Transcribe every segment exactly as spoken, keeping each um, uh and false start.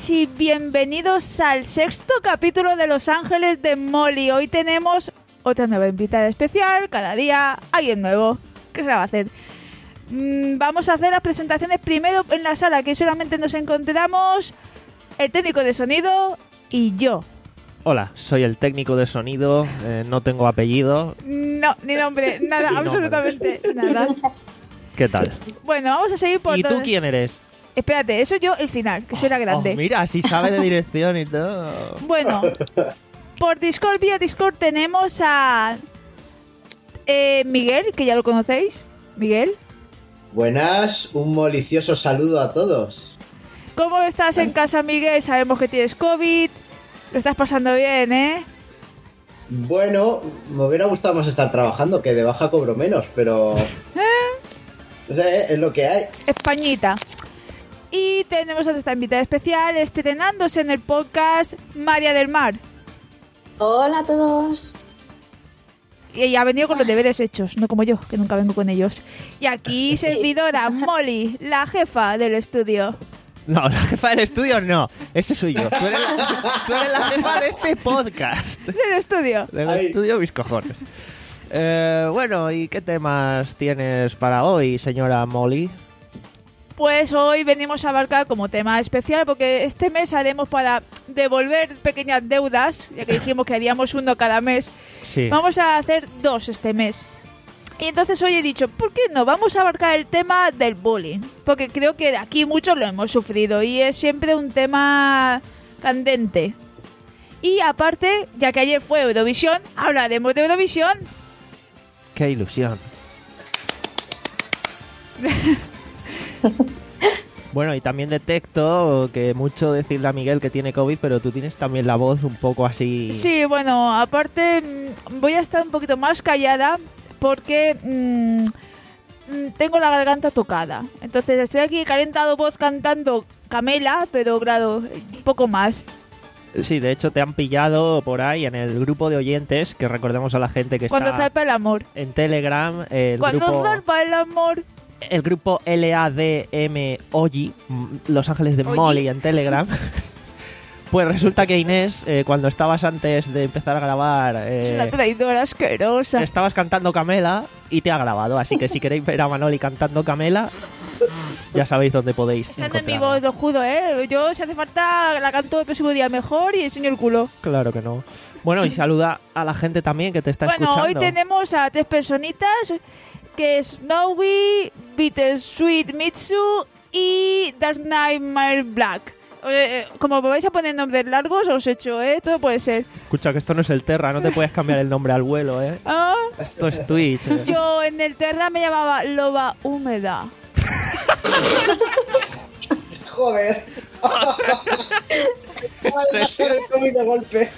tardes y bienvenidos al sexto capítulo de Los Ángeles de Molly. Hoy tenemos otra nueva invitada especial, cada día alguien nuevo. ¿Qué se va a hacer? Mm, vamos a hacer las presentaciones primero en la sala, que solamente nos encontramos el técnico de sonido y yo. Hola, soy el técnico de sonido, eh, no tengo apellido. No, ni nombre, nada, Ni absolutamente nada. ¿Qué tal? Bueno, vamos a seguir por ¿Y tú todo- quién eres? Espérate, eso yo el final, que soy la grande. Oh, mira, si sabe de dirección y todo. Bueno, por Discord, vía Discord tenemos a eh, Miguel, que ya lo conocéis. Miguel, Buenas, un malicioso saludo a todos. ¿cómo estás en casa, Miguel? Sabemos que tienes COVID. Lo estás pasando bien, ¿eh? Bueno, me hubiera gustado más estar trabajando, que de baja cobro menos, pero... No sé, es lo que hay. Españita. Y tenemos a nuestra invitada especial estrenándose en el podcast, María del Mar. Hola a todos. Y ella ha venido con los deberes hechos, no como yo, que nunca vengo con ellos. Y aquí, servidora Molly, la jefa del estudio. No, la jefa del estudio no, ese soy yo. Tú eres la, tú eres la jefa de este podcast. Del estudio. Del Ay. estudio, mis cojones. Eh, bueno, ¿y qué temas tienes para hoy, señora Molly? Pues hoy venimos a abarcar como tema especial, porque este mes haremos para devolver pequeñas deudas, ya que dijimos que haríamos uno cada mes. Sí. Vamos a hacer dos este mes. Y entonces hoy he dicho, ¿por qué no? Vamos a abarcar el tema del bullying, porque creo que de aquí muchos lo hemos sufrido y es siempre un tema candente. Y aparte, ya que ayer fue Eurovisión, hablaremos de Eurovisión. Qué ilusión. Bueno, y también detecto que mucho decirle a Miguel que tiene COVID, pero tú tienes también la voz un poco así... Sí, bueno, aparte mm, voy a estar un poquito más callada porque mm, mm, tengo la garganta tocada. Entonces estoy aquí calentado voz cantando Camela, pero claro, un poco más. Sí, de hecho te han pillado por ahí en el grupo de oyentes, que recordemos a la gente que Cuando está zarpa el amor. en Telegram, el Cuando grupo... zarpa el amor. El grupo L A D M O G I, mm, Los Ángeles de Oyi. Molly en Telegram. Pues resulta que Inés, eh, cuando estabas antes de empezar a grabar, Es una eh, traidora asquerosa. estabas cantando Camela y te ha grabado. Así que si queréis ver a Manoli cantando Camela, ya sabéis dónde podéis Está en mi encontrarla. voz, lo juro, ¿eh? Yo, si hace falta, la canto el próximo día mejor y enseño el culo. Claro que no. Bueno, y saluda a la gente también que te está Bueno, escuchando. hoy tenemos a tres personitas, que es Snowy, Bittersweet Mitsu y Dark Nightmare Black. Eh, eh, como vais a poner nombres largos, os he hecho, ¿eh? Todo puede ser. Escucha, que esto no es el Terra, no te puedes cambiar el nombre al vuelo, ¿eh? Ah, Esto es Twitch. ¿eh? yo en el Terra me llamaba Loba Húmeda. Joder. Madre, se le he comido golpe.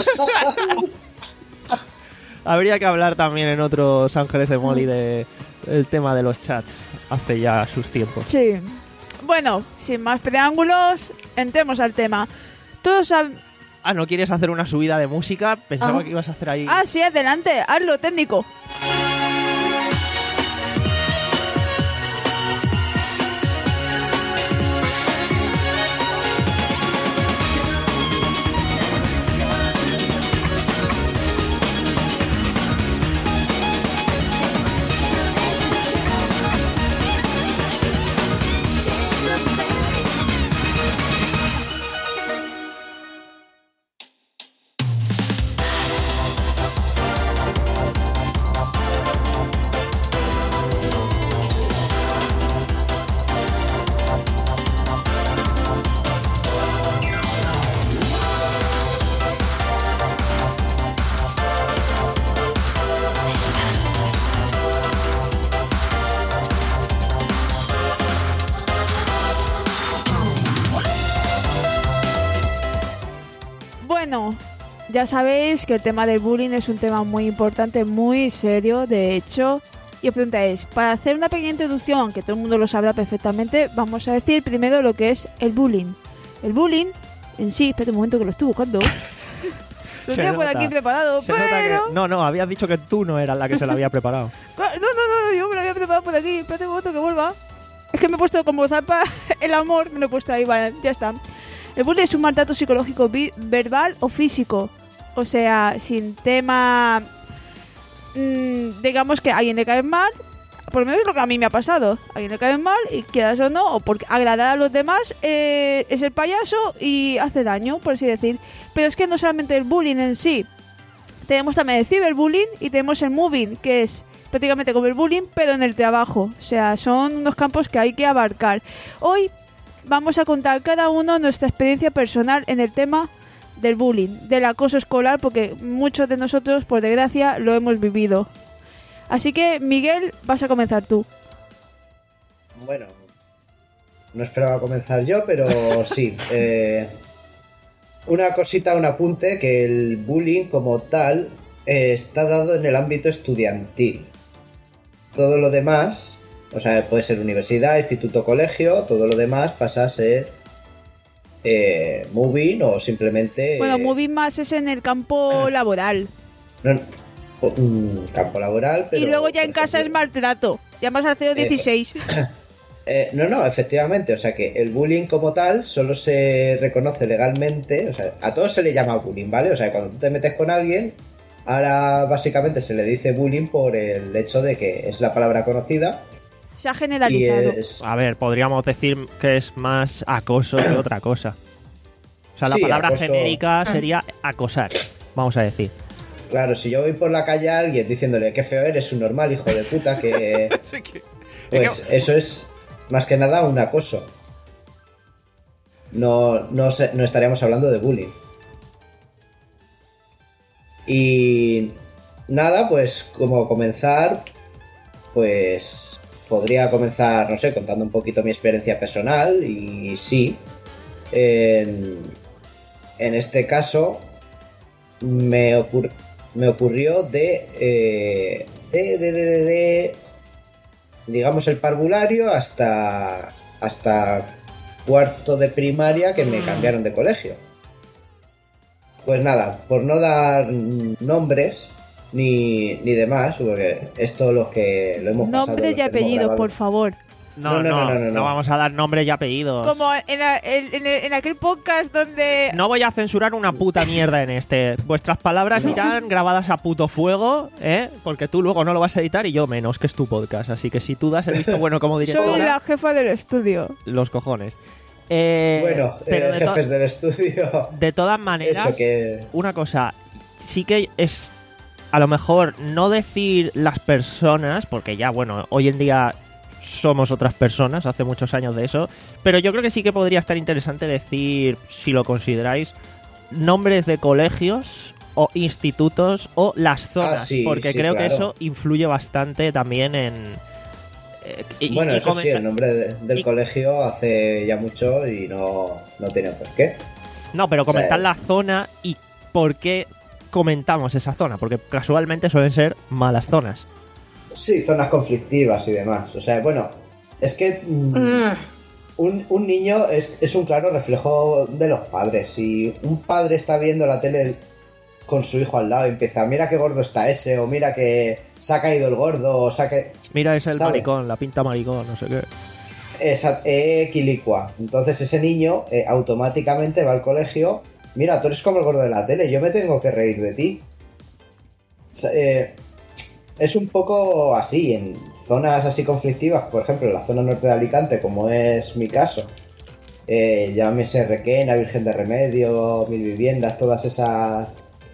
Habría que hablar también en otros Ángeles de Molly de el tema de los chats hace ya sus tiempos. Sí. Bueno, sin más preámbulos, entremos al tema. Todos sab- Ah, ¿no quieres hacer una subida de música? Pensaba Ah. que ibas a hacer ahí... Ah, sí, adelante, hazlo, técnico. Bueno, ya sabéis que el tema del bullying es un tema muy importante, muy serio, de hecho. Y os preguntáis, para hacer una pequeña introducción, aunque todo el mundo lo sabrá perfectamente, vamos a decir primero lo que es el bullying. El bullying en sí, espérate un momento que lo estoy buscando. Lo Se tengo por nota. aquí preparado, Se nota pero... que... No, no, habías dicho que tú no eras la que se la había preparado. No, no, no, yo me lo había preparado por aquí. Espérate un momento que vuelva. Es que me he puesto como zapa el amor, me lo he puesto ahí, vale, ya está. El bullying es un maltrato psicológico vi- verbal o físico. O sea, sin tema... Mmm, digamos que a alguien le cae mal, por lo menos es lo que a mí me ha pasado. A alguien le cae mal y quieras o no, o por agradar a los demás, eh, es el payaso y hace daño, por así decir. Pero es que no solamente el bullying en sí. Tenemos también el ciberbullying y tenemos el moving, que es prácticamente como el bullying, pero en el trabajo. O sea, son unos campos que hay que abarcar. Hoy vamos a contar cada uno nuestra experiencia personal en el tema del bullying, del acoso escolar, porque muchos de nosotros, por desgracia, lo hemos vivido. Así que, Miguel, vas a comenzar tú. Bueno, no esperaba comenzar yo, pero sí. Eh, una cosita, un apunte, que el bullying como tal eh, está dado en el ámbito estudiantil. Todo lo demás, o sea, puede ser universidad, instituto, colegio, todo lo demás pasa a ser eh, moving o simplemente... Bueno, eh, moving más es en el campo laboral. No, un campo laboral, pero... Y luego ya en por casa es ejemplo, maltrato. Llamas al C O dieciséis. Eh, no, no, efectivamente, o sea que el bullying como tal solo se reconoce legalmente, o sea, a todos se le llama bullying, ¿vale? O sea, cuando tú te metes con alguien, ahora básicamente se le dice bullying por el hecho de que es la palabra conocida. Se ha generalizado. Y es... A ver, podríamos decir que es más acoso que otra cosa. O sea, la Sí, palabra acoso... genérica sería acosar, vamos a decir. Claro, si yo voy por la calle a alguien diciéndole qué feo eres, un normal hijo de puta, que... pues eso es más que nada un acoso. No, no, sé, no estaríamos hablando de bullying. Y nada, pues como comenzar, pues podría comenzar, no sé, contando un poquito mi experiencia personal. Y sí, en, en este caso me, ocur, me ocurrió de, eh, de, de, de, de, de, digamos, el parvulario hasta, hasta cuarto de primaria, que me cambiaron de colegio. Pues nada, por no dar nombres ni, ni demás, porque esto lo que lo hemos pasado... Nombres y apellidos, por favor. No no no, no, no, no, no vamos a dar nombres y apellidos. Como en, la, en, en, en aquel podcast donde... No voy a censurar una puta mierda en este. Vuestras palabras irán grabadas a puto fuego, ¿eh? Porque tú luego no lo vas a editar y yo menos, que es tu podcast. Así que si tú das el visto bueno como directora... Soy la jefa del estudio. Los cojones. Eh, bueno, pero eh, de jefes to- del estudio. De todas maneras, Eso que... una cosa, sí que es a lo mejor no decir las personas, porque ya, bueno, hoy en día somos otras personas, hace muchos años de eso, pero yo creo que sí que podría estar interesante decir, si lo consideráis, nombres de colegios o institutos o las zonas, ah, sí, porque sí, creo claro. que eso influye bastante también en... Y, bueno, y eso comenta... sí, el nombre de, del y... colegio hace ya mucho y no, no tiene por qué. No, pero comentar o sea, la zona y por qué comentamos esa zona, porque casualmente suelen ser malas zonas. Sí, zonas conflictivas y demás. O sea, bueno, es que mm, un, un niño es, es un claro reflejo de los padres. Si un padre está viendo la tele con su hijo al lado y empieza, mira qué gordo está ese, o mira que se ha caído el gordo, o sea que... Mira, es el ¿sabes? maricón, la pinta maricón, no sé qué. Esa, eh, quilicua. Entonces ese niño eh, automáticamente va al colegio, mira, tú eres como el gordo de la tele, yo me tengo que reír de ti. O sea, eh, es un poco así, en zonas así conflictivas, por ejemplo, en la zona norte de Alicante, como es mi caso, eh, llámese Requena, Virgen de Remedio, Mil Viviendas, todas esas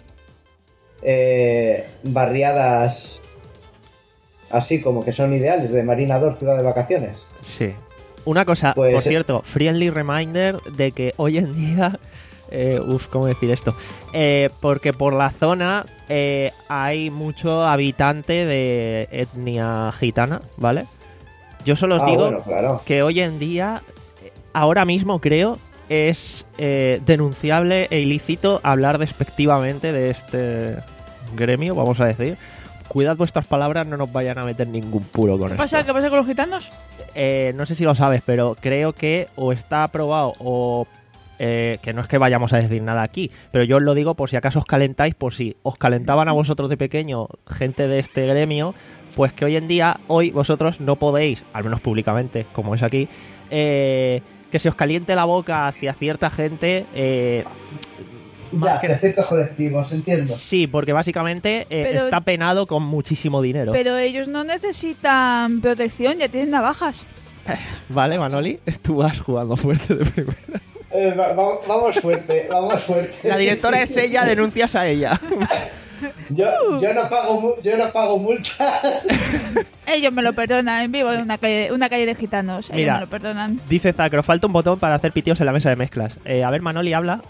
eh, barriadas así como que son ideales de Marinador, ciudad de vacaciones. Sí. Una cosa, Pues, por cierto, friendly reminder de que hoy en día... Eh, uf, ¿cómo decir esto? Eh, porque por la zona eh, hay mucho habitante de etnia gitana, ¿vale? Yo solo os ah, digo bueno, claro. que hoy en día, ahora mismo creo, es eh, denunciable e ilícito hablar despectivamente de este gremio, vamos a decir. Cuidad vuestras palabras, no nos vayan a meter ningún puro con ¿Qué esto. pasa? ¿Qué pasa con los gitanos? Eh, no sé si lo sabes, pero creo que o está aprobado o... Eh, que no es que vayamos a decir nada aquí, pero yo os lo digo por si acaso os calentáis, por si os calentaban a vosotros de pequeño gente de este gremio, pues que hoy en día, hoy vosotros no podéis, al menos públicamente, como es aquí, eh, que se os caliente la boca hacia cierta gente. Eh, Ya, que... de ciertos colectivos, entiendo. Sí, porque básicamente eh, Pero... está penado con muchísimo dinero. Pero ellos no necesitan protección, ya tienen navajas. Vale, Manoli, tú vas jugando fuerte de primera. Eh, va, va, vamos fuerte, vamos fuerte. La directora sí, es sí, ella, sí. denuncias a ella. Yo, yo, no pago, yo no pago multas. Ellos me lo perdonan, vivo en una calle, una calle de gitanos. Ellos Mira. me lo perdonan. Dice Zacro, falta un botón para hacer pitios en la mesa de mezclas. Eh, a ver, Manoli, habla.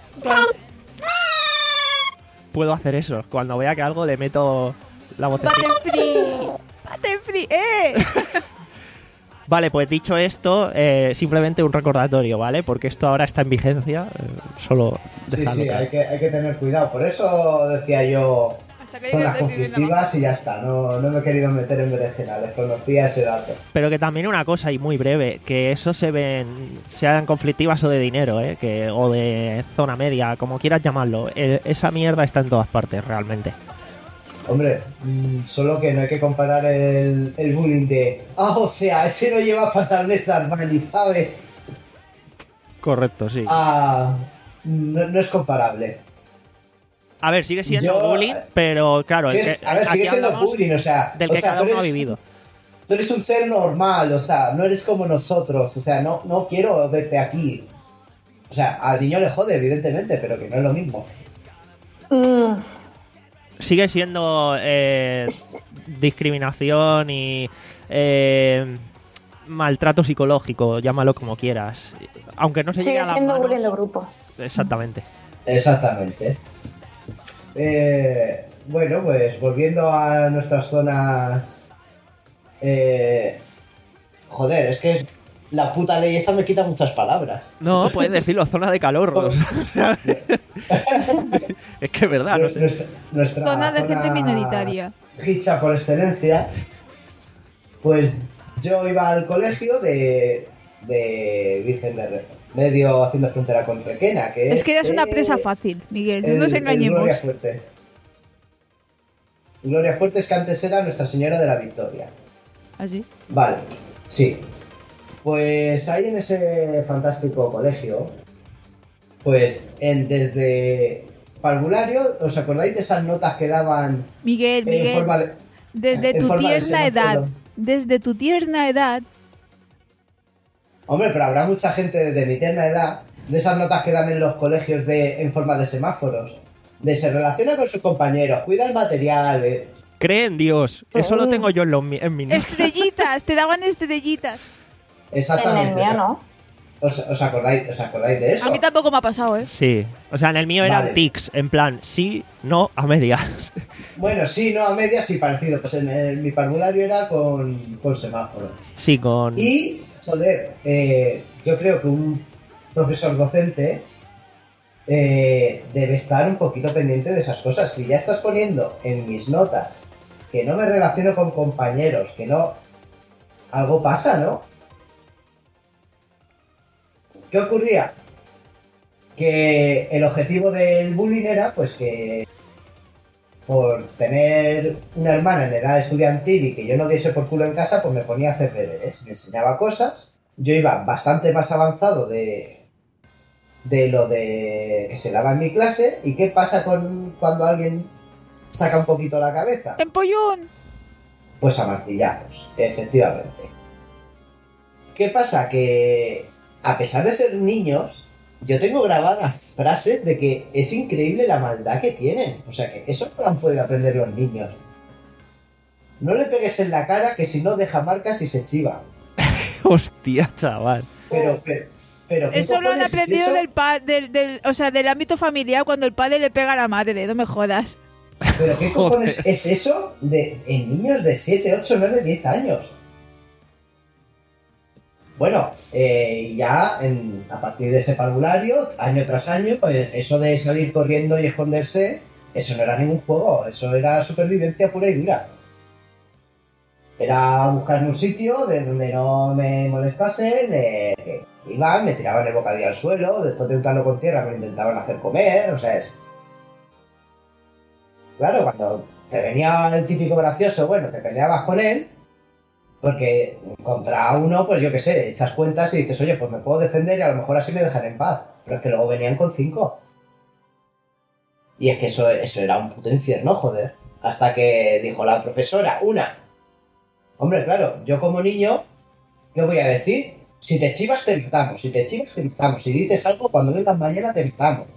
Puedo hacer eso. Cuando vea que algo le meto la vocecita. ¡Button free! ¡Button free! ¡Eh! Vale, pues dicho esto, eh, simplemente un recordatorio, ¿vale? Porque esto ahora está en vigencia. Eh, solo Sí, dejadlo sí, claro. hay que, hay que tener cuidado. Por eso decía yo Hasta que zonas llegue el decir en la boca. conflictivas y ya está. No, no me he querido meter en berenjenales. Conocía ese dato. Pero que también una cosa, y muy breve, que eso se ven, sean conflictivas o de dinero, ¿eh? Que, o de zona media, como quieras llamarlo. Eh, esa mierda está en todas partes, realmente. Hombre, mmm, solo que no hay que comparar el, el bullying de... Ah, o sea, ese no lleva pantalones de Armani, ¿sabes? Correcto, sí. Ah, no, no es comparable. A ver, sigue siendo Yo- bullying, pero claro, Sí, el es- que, a ver, aquí sigue siendo hablamos bullying, o sea... del o que sea, cada tú uno ha eres- vivido. Tú eres un ser normal, o sea, no eres como nosotros, o sea, no, no quiero verte aquí. O sea, al niño le jode, evidentemente, pero que no es lo mismo. Mm, Sigue siendo eh, discriminación y eh, maltrato psicológico, llámalo como quieras. Aunque no se llegue sigue a las siendo manos. bullying de grupo. Exactamente. Exactamente. Eh, bueno, pues volviendo a nuestras zonas... Eh, joder, es que la puta ley esta me quita muchas palabras. No, puedes decirlo, zona de calor. O sea, es que es verdad, no sé. Nuestra, nuestra Zona de gente zona minoritaria. Hicha por excelencia. Pues yo iba al colegio de, de Virgen de Re- medio haciendo frontera con Requena, que es... Es que eres una eh, presa fácil, Miguel. No el- nos el engañemos. Gloria Fuerte. Gloria Fuerte es que antes era Nuestra Señora de la Victoria. ¿Así? Vale, sí. Pues ahí en ese fantástico colegio, pues en, desde parvulario, ¿os acordáis de esas notas que daban Miguel, en Miguel. forma de... Desde en tu forma de tierna semáforo? edad. Desde tu tierna edad. Hombre, pero habrá mucha gente de mi tierna edad, de esas notas que dan en los colegios de en forma de semáforos, de se relaciona con sus compañeros, cuida el material, eh. Cree en Dios. Eso lo tengo yo en, los, mi- en mi Estrellitas, te daban estrellitas. En Exactamente. el mío no. ¿Os, os acordáis, ¿Os acordáis de eso? A mí tampoco me ha pasado, ¿eh? Sí. O sea, en el mío eran Vale. tics, en plan, sí, no, a medias. Bueno, sí, no, a medias sí parecido. Pues en, el- mi parvulario era con, con semáforos. Sí, con... Y, joder, eh, yo creo que un profesor docente eh, debe estar un poquito pendiente de esas cosas. Si ya estás poniendo en mis notas que no me relaciono con compañeros, que no... Algo pasa, ¿no? ¿Qué ocurría? Que el objetivo del bullying era, pues que por tener una hermana en edad estudiantil y que yo no diese por culo en casa, pues me ponía a hacer deberes, me enseñaba cosas. Yo iba bastante más avanzado de, de lo de que se daba en mi clase. ¿Y qué pasa con cuando alguien saca un poquito la cabeza? ¡Empollón! Pues a martillazos, efectivamente. ¿Qué pasa? Que a pesar de ser niños, yo tengo grabadas frases de que es increíble la maldad que tienen. O sea que eso no lo han podido aprender los niños. No le pegues en la cara, que si no deja marcas y se chiva. Hostia, chaval. Pero, pero, pero ¿qué Eso lo han cojones es aprendido eso? del, pa del, del, o sea, del ámbito familiar cuando el padre le pega a la madre, no me jodas. ¿Pero qué cojones es eso de, en niños de siete, ocho, nueve, diez años? Bueno, eh, ya en, a partir de ese parvulario, año tras año, pues eso de salir corriendo y esconderse, eso no era ningún juego, eso era supervivencia pura y dura. Era buscarme un sitio de donde no me molestasen, eh, iban, me tiraban el bocadillo al suelo, después de untarlo con tierra me lo intentaban hacer comer, o sea, es... Claro, cuando te venía el típico gracioso, bueno, te peleabas con él, Porque contra uno, pues yo qué sé, echas cuentas y dices, oye, pues me puedo defender y a lo mejor así me dejan en paz. Pero es que luego venían con cinco. Y es que eso, eso era un puto infierno, joder. Hasta que dijo la profesora, una. Hombre, claro, yo como niño, ¿qué voy a decir? Si te chivas, te matamos. Si te chivas, te matamos. Si dices algo, cuando vengas mañana, te matamos.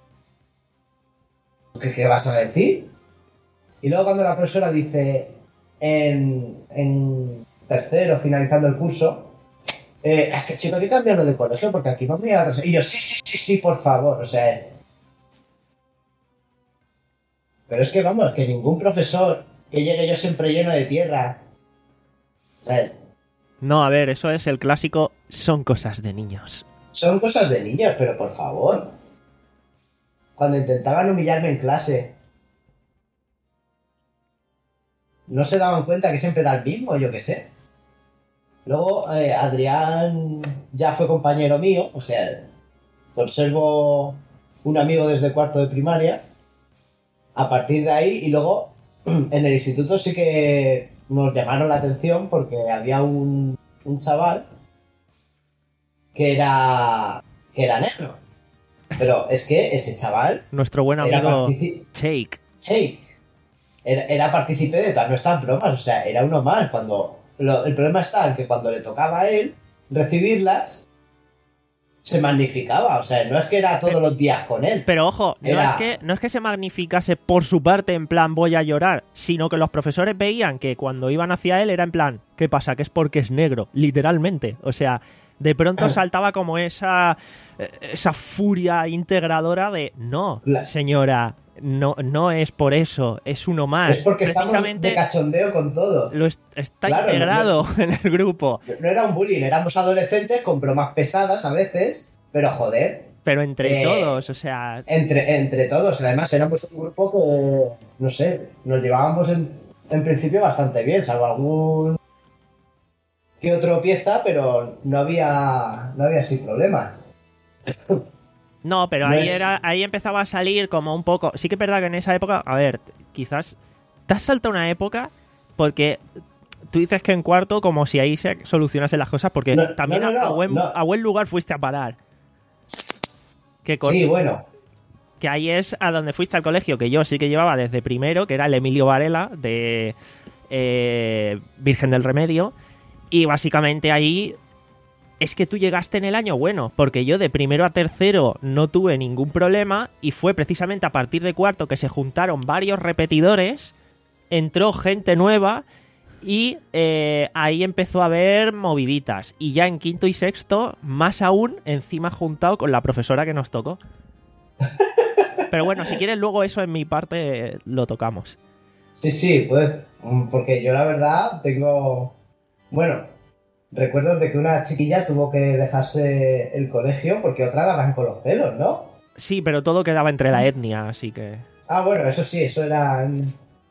¿Qué, ¿Qué vas a decir? Y luego cuando la profesora dice, en, en tercero, finalizando el curso, eh, a este chico hay que cambiarlo de colegio porque aquí vamos a... Y yo, sí, sí, sí, sí, por favor. O sea... Pero es que, vamos, que ningún profesor que llegue yo siempre lleno de tierra... ¿Sabes? No, a ver, eso es el clásico, son cosas de niños. Son cosas de niños, pero por favor. Cuando intentaban humillarme en clase, no se daban cuenta que siempre era el mismo, yo qué sé. Luego, eh, Adrián ya fue compañero mío, o sea, conservo un amigo desde cuarto de primaria. A partir de ahí, y luego, en el instituto sí que nos llamaron la atención porque había un, un chaval que era, que era negro. Pero es que ese chaval... Nuestro buen era amigo partici- Shake. Sí, era, era partícipe de todas nuestras bromas, o sea, era uno más. Cuando lo- el problema está en que cuando le tocaba a él recibirlas, se magnificaba, o sea, no es que era todos los días con él. Pero ojo, no Era- es que no es que se magnificase por su parte en plan voy a llorar, sino que los profesores veían que cuando iban hacia él era en plan, ¿qué pasa? Que es porque es negro, literalmente. O sea, de pronto saltaba como esa esa furia integradora de no, La- señora, no no es por eso, es uno más. Es porque estamos Precisamente de cachondeo con todo. lo es- está Claro, integrado en el grupo, No era un bullying, éramos adolescentes con bromas pesadas a veces, pero joder, pero entre Eh, todos, o sea, entre, entre todos. Además, éramos un grupo que, no sé, nos llevábamos en, en principio bastante bien, salvo algún que otro pieza, pero no había, no había así problemas. no, pero No ahí es- era, ahí empezaba a salir como un poco. Sí que es verdad que en esa época, a ver, quizás te has saltado una época porque tú dices que en cuarto como si ahí se solucionasen las cosas porque No, también no, no, a, a no, buen, no. a buen lugar fuiste a parar. Que, con- Sí, bueno, que ahí es a donde fuiste al colegio que yo sí que llevaba desde primero, que era el Emilio Varela de eh, Virgen del Remedio, y básicamente ahí es que tú llegaste en el año bueno, porque yo de primero a tercero no tuve ningún problema y fue precisamente a partir de cuarto que se juntaron varios repetidores, entró gente nueva y eh, ahí empezó a haber moviditas. Y ya en quinto y sexto, más aún, encima juntado con la profesora que nos tocó. Pero bueno, si quieres luego eso en mi parte lo tocamos. sí, sí, pues, mm, porque yo la verdad tengo, bueno, recuerdos de que una chiquilla tuvo que dejarse el colegio porque otra la arrancó los pelos, ¿no? Sí, pero todo quedaba entre la etnia, así que... Ah, bueno, eso sí, eso eran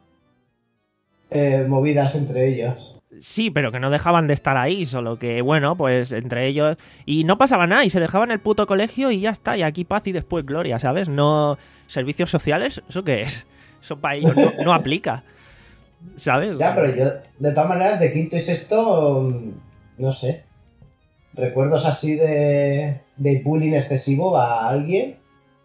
eh, movidas entre ellos. Sí, pero que no dejaban de estar ahí, solo que, bueno, pues entre ellos... Y no pasaba nada, y se dejaban el puto colegio y ya está, y aquí paz y después gloria, ¿sabes? No... ¿Servicios sociales? ¿Eso qué es? Eso para ellos no, no aplica, ¿sabes? Ya, pero yo, de todas maneras, de quinto y sexto, mm, no sé, recuerdos así de, de bullying excesivo a alguien.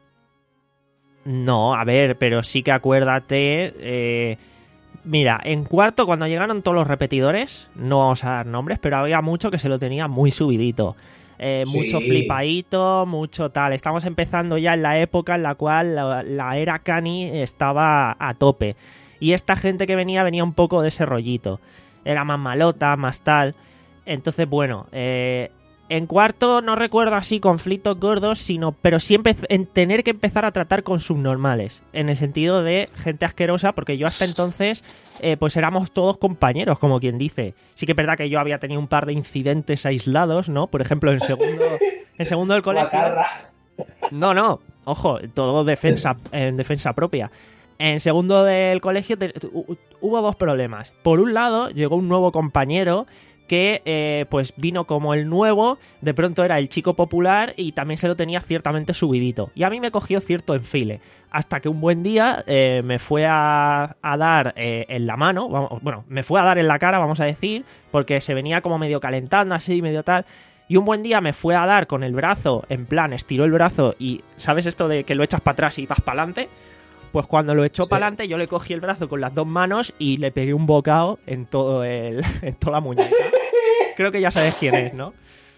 No, a ver, pero sí que acuérdate... eh, Mira, en cuarto, cuando llegaron todos los repetidores, no vamos a dar nombres, pero había mucho que se lo tenía muy subidito. Eh, Sí. Mucho flipadito, mucho tal. Estamos empezando ya en la época en la cual la, la era Cani estaba a tope. Y esta gente que venía, venía un poco de ese rollito. Era más malota, más tal. Entonces, bueno, eh, en cuarto no recuerdo así conflictos gordos, sino pero sí empe- en tener que empezar a tratar con subnormales, en el sentido de gente asquerosa, porque yo hasta entonces eh, pues éramos todos compañeros, como quien dice. Sí que es verdad que yo había tenido un par de incidentes aislados, ¿no? Por ejemplo, en segundo, en segundo del colegio. Guacarra. No, no, ojo, todo defensa, en defensa propia. En segundo del colegio te- hu- hubo dos problemas. Por un lado, llegó un nuevo compañero que eh, pues vino como el nuevo, de pronto era el chico popular y también se lo tenía ciertamente subidito. Y a mí me cogió cierto enfile, hasta que un buen día eh, me fue a, a dar eh, en la mano, vamos, bueno, me fue a dar en la cara, vamos a decir, porque se venía como medio calentando así, medio tal. Y un buen día me fue a dar con el brazo, en plan, estiró el brazo y, ¿sabes esto de que lo echas para atrás y vas para adelante? Pues cuando lo echó Sí. para adelante, yo le cogí el brazo con las dos manos y le pegué un bocado en todo el, en toda la muñeca. Creo que ya sabes quién es, ¿no?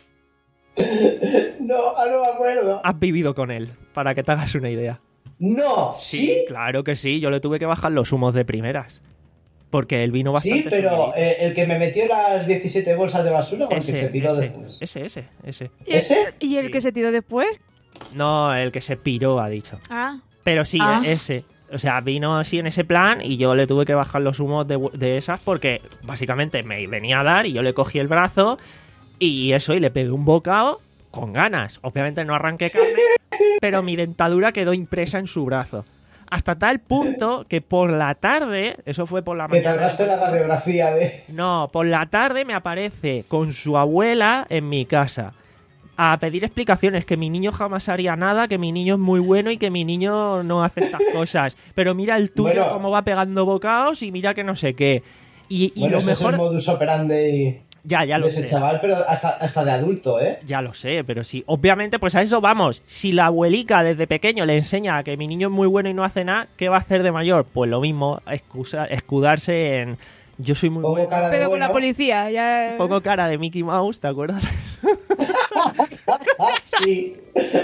No, ah, no me acuerdo. Has vivido con él, para que te hagas una idea. No, ¿sí? Claro que sí, yo le tuve que bajar los humos de primeras. Porque él vino bastante Sí, pero subidito. eh, el que me metió las diecisiete bolsas de basura, porque ese, se piró ese, después. ese, ese, ese. ¿Y el- ¿Ese? ¿Y el Sí. que se tiró después? No, el que se piró, ha dicho. Ah. Pero sí, Ah. ese. O sea, vino así en ese plan y yo le tuve que bajar los humos de, de esas porque básicamente me venía a dar y yo le cogí el brazo y eso, y le pegué un bocado con ganas. Obviamente no arranqué carne, pero mi dentadura quedó impresa en su brazo. Hasta tal punto que por la tarde, eso fue por la Que te mañana. hablaste la radiografía de... No, por la tarde me aparece con su abuela en mi casa a pedir explicaciones, que mi niño jamás haría nada, que mi niño es muy bueno y que mi niño no hace estas cosas. Pero mira el tuyo Bueno. cómo va pegando bocados y mira que no sé qué. Y, y Bueno, lo ese es mejor... el modus operandi Ya, ya lo de ese sé. chaval, pero hasta, hasta de adulto, ¿eh? Ya lo sé, pero sí. Obviamente, pues a eso vamos. Si la abuelica desde pequeño le enseña a que mi niño es muy bueno y no hace nada, ¿qué va a hacer de mayor? Pues lo mismo, excusa- escudarse en... Yo soy muy Pongo bueno. cara de Pero con la bueno. policía, ya... Pongo cara de Mickey Mouse, ¿te acuerdas? Ah, sí.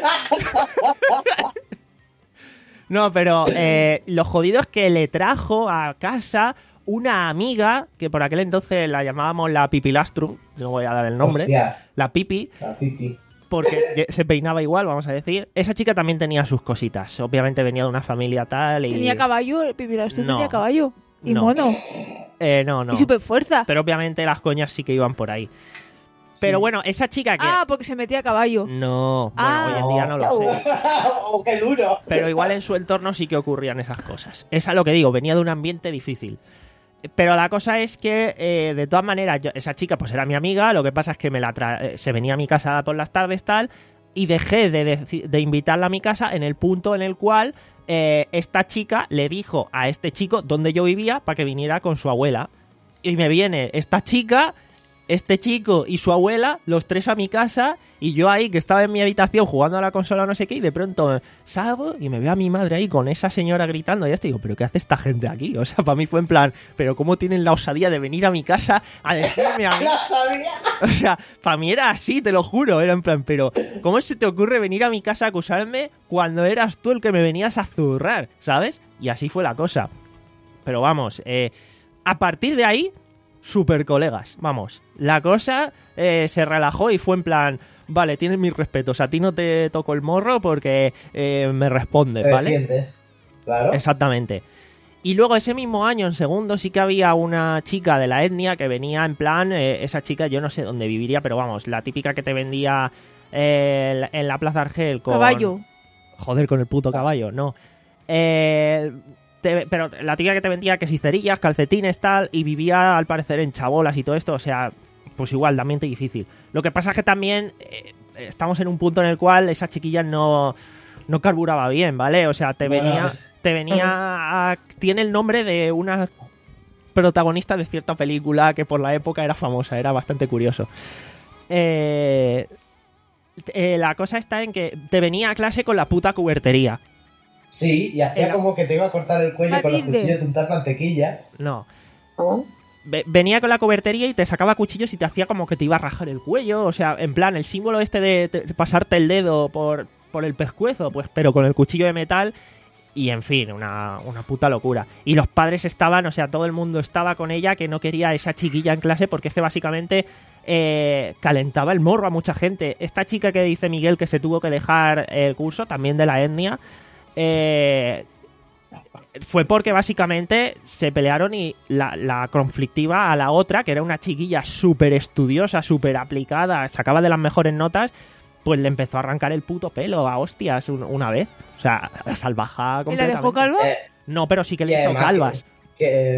No, pero eh, lo jodido es que le trajo a casa una amiga, que por aquel entonces la llamábamos la Pipilastrum, no voy a dar el nombre, Hostia, la Pipi, la pipi. porque se peinaba igual, vamos a decir. Esa chica también tenía sus cositas, obviamente venía de una familia tal y... Tenía caballo, el Pipilastrum No. tenía caballo. Y No. mono. Eh, no, no. Y super fuerza. Pero obviamente las coñas sí que iban por ahí. Pero Sí. bueno, esa chica que... Ah, porque se metía a caballo. No, bueno, Ah. hoy en día no lo sé. ¡Oh, qué duro! Pero igual en su entorno sí que ocurrían esas cosas. Es a lo que digo, venía de un ambiente difícil. Pero la cosa es que, eh, de todas maneras, yo- esa chica pues era mi amiga, lo que pasa es que me la tra- eh, se venía a mi casa por las tardes tal, y dejé de, deci- de invitarla a mi casa en el punto en el cual eh, esta chica le dijo a este chico dónde yo vivía para que viniera con su abuela. Y me viene esta chica, este chico y su abuela, los tres a mi casa, y yo ahí que estaba en mi habitación jugando a la consola no sé qué, y de pronto salgo y me veo a mi madre ahí con esa señora gritando, y ya te digo, ¿pero qué hace esta gente aquí? O sea, para mí fue en plan, ¿pero cómo tienen la osadía de venir a mi casa a decirme a mí? ¡La sabía! O sea, para mí era así, te lo juro, era en plan, pero ¿cómo se te ocurre venir a mi casa a acusarme cuando eras tú el que me venías a zurrar, ¿sabes? Y así fue la cosa. Pero vamos, eh, a partir de ahí, super colegas, vamos. La cosa eh, se relajó y fue en plan, vale, tienes mis respetos, a ti no te toco el morro porque eh, me respondes, Te ¿vale? defiendes. Claro. Exactamente. Y luego ese mismo año, en segundo, sí que había una chica de la etnia que venía en plan, eh, esa chica yo no sé dónde viviría, pero vamos, la típica que te vendía eh, en la Plaza Argel con... Caballo. Joder, con el puto caballo, no. Eh, te- pero la típica que te vendía que si cerillas, calcetines, tal, y vivía al parecer en chabolas y todo esto, o sea, pues igual, de ambiente difícil. Lo que pasa es que también eh, estamos en un punto en el cual esa chiquilla no, no carburaba bien, ¿vale? O sea, te No, no, venía... es- Te venía a- tiene el nombre de una protagonista de cierta película que por la época era famosa, era bastante curioso. Eh, eh, la cosa está en que te venía a clase con la puta cubertería. Sí, y hacía Era- como que te iba a cortar el cuello con los Matilde. cuchillos de untar mantequilla. No. ¿Oh? Ve- Venía con la cubertería y te sacaba cuchillos y te hacía como que te iba a rajar el cuello. O sea, en plan, el símbolo este de, te- pasarte el dedo por, por el pescuezo, pues, pero con el cuchillo de metal. Y en fin, una, una puta locura. Y los padres estaban, o sea, todo el mundo estaba con ella, que no quería a esa chiquilla en clase porque es que básicamente eh, calentaba el morro a mucha gente. Esta chica que dice Miguel que se tuvo que dejar el curso, también de la etnia, eh, fue porque básicamente se pelearon y la, la conflictiva a la otra, que era una chiquilla súper estudiosa, súper aplicada, sacaba de las mejores notas, pues le empezó a arrancar el puto pelo a hostias un- una vez. O sea, salvajada ¿Y la completamente. dejó calva? Eh, No, pero sí que y le hizo además calvas. Que,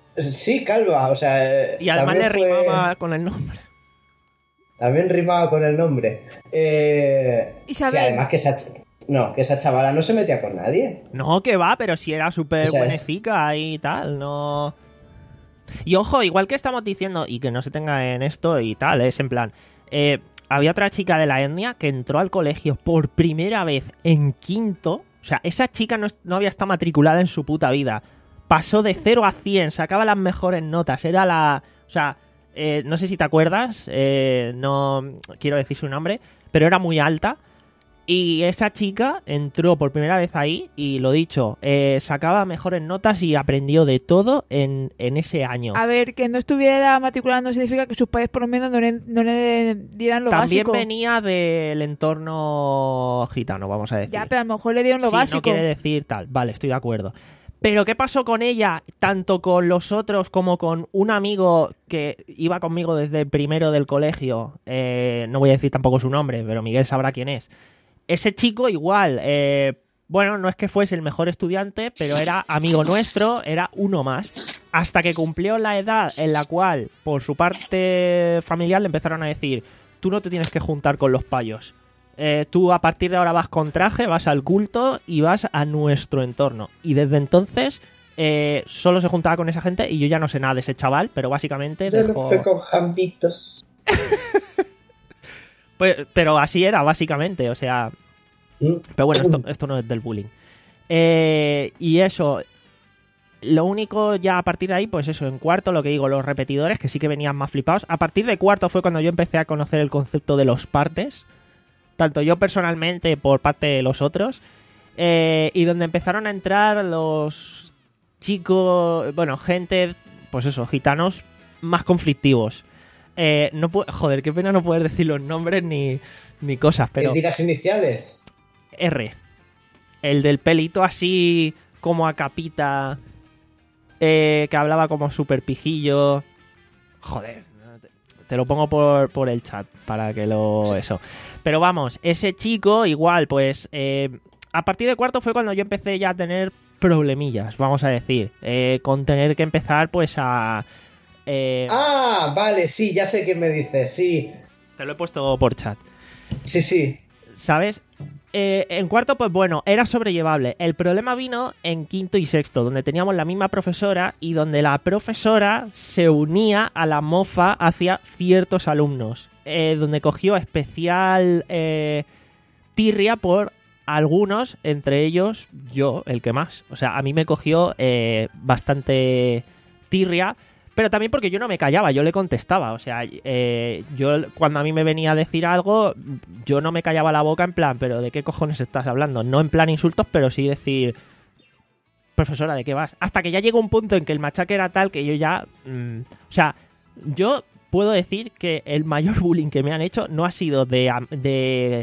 Sí, calva, o sea... Y además le también fue- rimaba con el nombre. También rimaba con el nombre. Eh, Isabel. Que además que esa... ch- No, que esa chavala no se metía con nadie. No, que va, pero si era súper O sea, es- buenecica y tal, no... Y ojo, igual que estamos diciendo, y que no se tenga en esto y tal, es en plan... eh, había otra chica de la etnia que entró al colegio por primera vez en quinto. O sea, esa chica no, no había estado matriculada en su puta vida. Pasó de cero a cien, sacaba las mejores notas. Era la... O sea, eh, no sé si te acuerdas, eh, no quiero decir su nombre, pero era muy alta. Y esa chica entró por primera vez ahí y, lo dicho, eh, sacaba mejores notas y aprendió de todo en, en ese año. A ver, que no estuviera matriculada no significa que sus padres por lo menos no le, no le dieran lo También básico. venía del entorno gitano, vamos a decir. Ya, pero a lo mejor le dieron lo Sí, básico. no quiere decir tal. Vale, estoy de acuerdo. Pero ¿qué pasó con ella? Tanto con los otros como con un amigo que iba conmigo desde el primero del colegio. Eh, no voy a decir tampoco su nombre, pero Miguel sabrá quién es. Ese chico igual, eh, bueno, no es que fuese el mejor estudiante, pero era amigo nuestro, era uno más. Hasta que cumplió la edad en la cual, por su parte familiar, le empezaron a decir: tú no te tienes que juntar con los payos. Eh, tú a partir de ahora vas con traje, vas al culto y vas a nuestro entorno. Y desde entonces eh, solo se juntaba con esa gente y yo ya no sé nada de ese chaval, pero básicamente Yo no dejó... fue con jambitos. Pues, pero así era, básicamente, o sea... Mm. Pero bueno, esto, esto no es del bullying. Eh, y eso, lo único ya a partir de ahí, pues eso, en cuarto, lo que digo, los repetidores, que sí que venían más flipados. A partir de cuarto fue cuando yo empecé a conocer el concepto de los partes, tanto yo personalmente por parte de los otros, eh, y donde empezaron a entrar los chicos, bueno, gente, pues eso, gitanos más conflictivos. Eh, no pu- Joder, qué pena no poder decir los nombres ni, ni cosas, pero... ¿Y tiras iniciales? R. El del pelito así como a capita, eh, que hablaba como súper pijillo. Joder, te, te lo pongo por, por el chat para que lo... eso. Pero vamos, ese chico igual, pues... Eh, a partir de cuarto fue cuando yo empecé ya a tener problemillas, vamos a decir. Eh, con tener que empezar pues a... Eh, Ah, vale, sí, ya sé quién me dice, sí. Te lo he puesto por chat. Sí, sí. ¿Sabes? Eh, en cuarto, pues bueno, era sobrellevable. El problema vino en quinto y sexto, donde teníamos la misma profesora y donde la profesora se unía a la mofa hacia ciertos alumnos. Eh, donde cogió especial eh, tirria por algunos, entre ellos yo, el que más. O sea, a mí me cogió eh, bastante tirria. Pero también porque yo no me callaba, yo le contestaba. O sea, eh, yo cuando a mí me venía a decir algo, yo no me callaba la boca en plan, ¿pero de qué cojones estás hablando? No en plan insultos, pero sí decir, profesora, ¿de qué vas? Hasta que ya llegó un punto en que el machaque era tal que yo ya... Mmm, o sea, yo puedo decir que el mayor bullying que me han hecho no ha sido de, de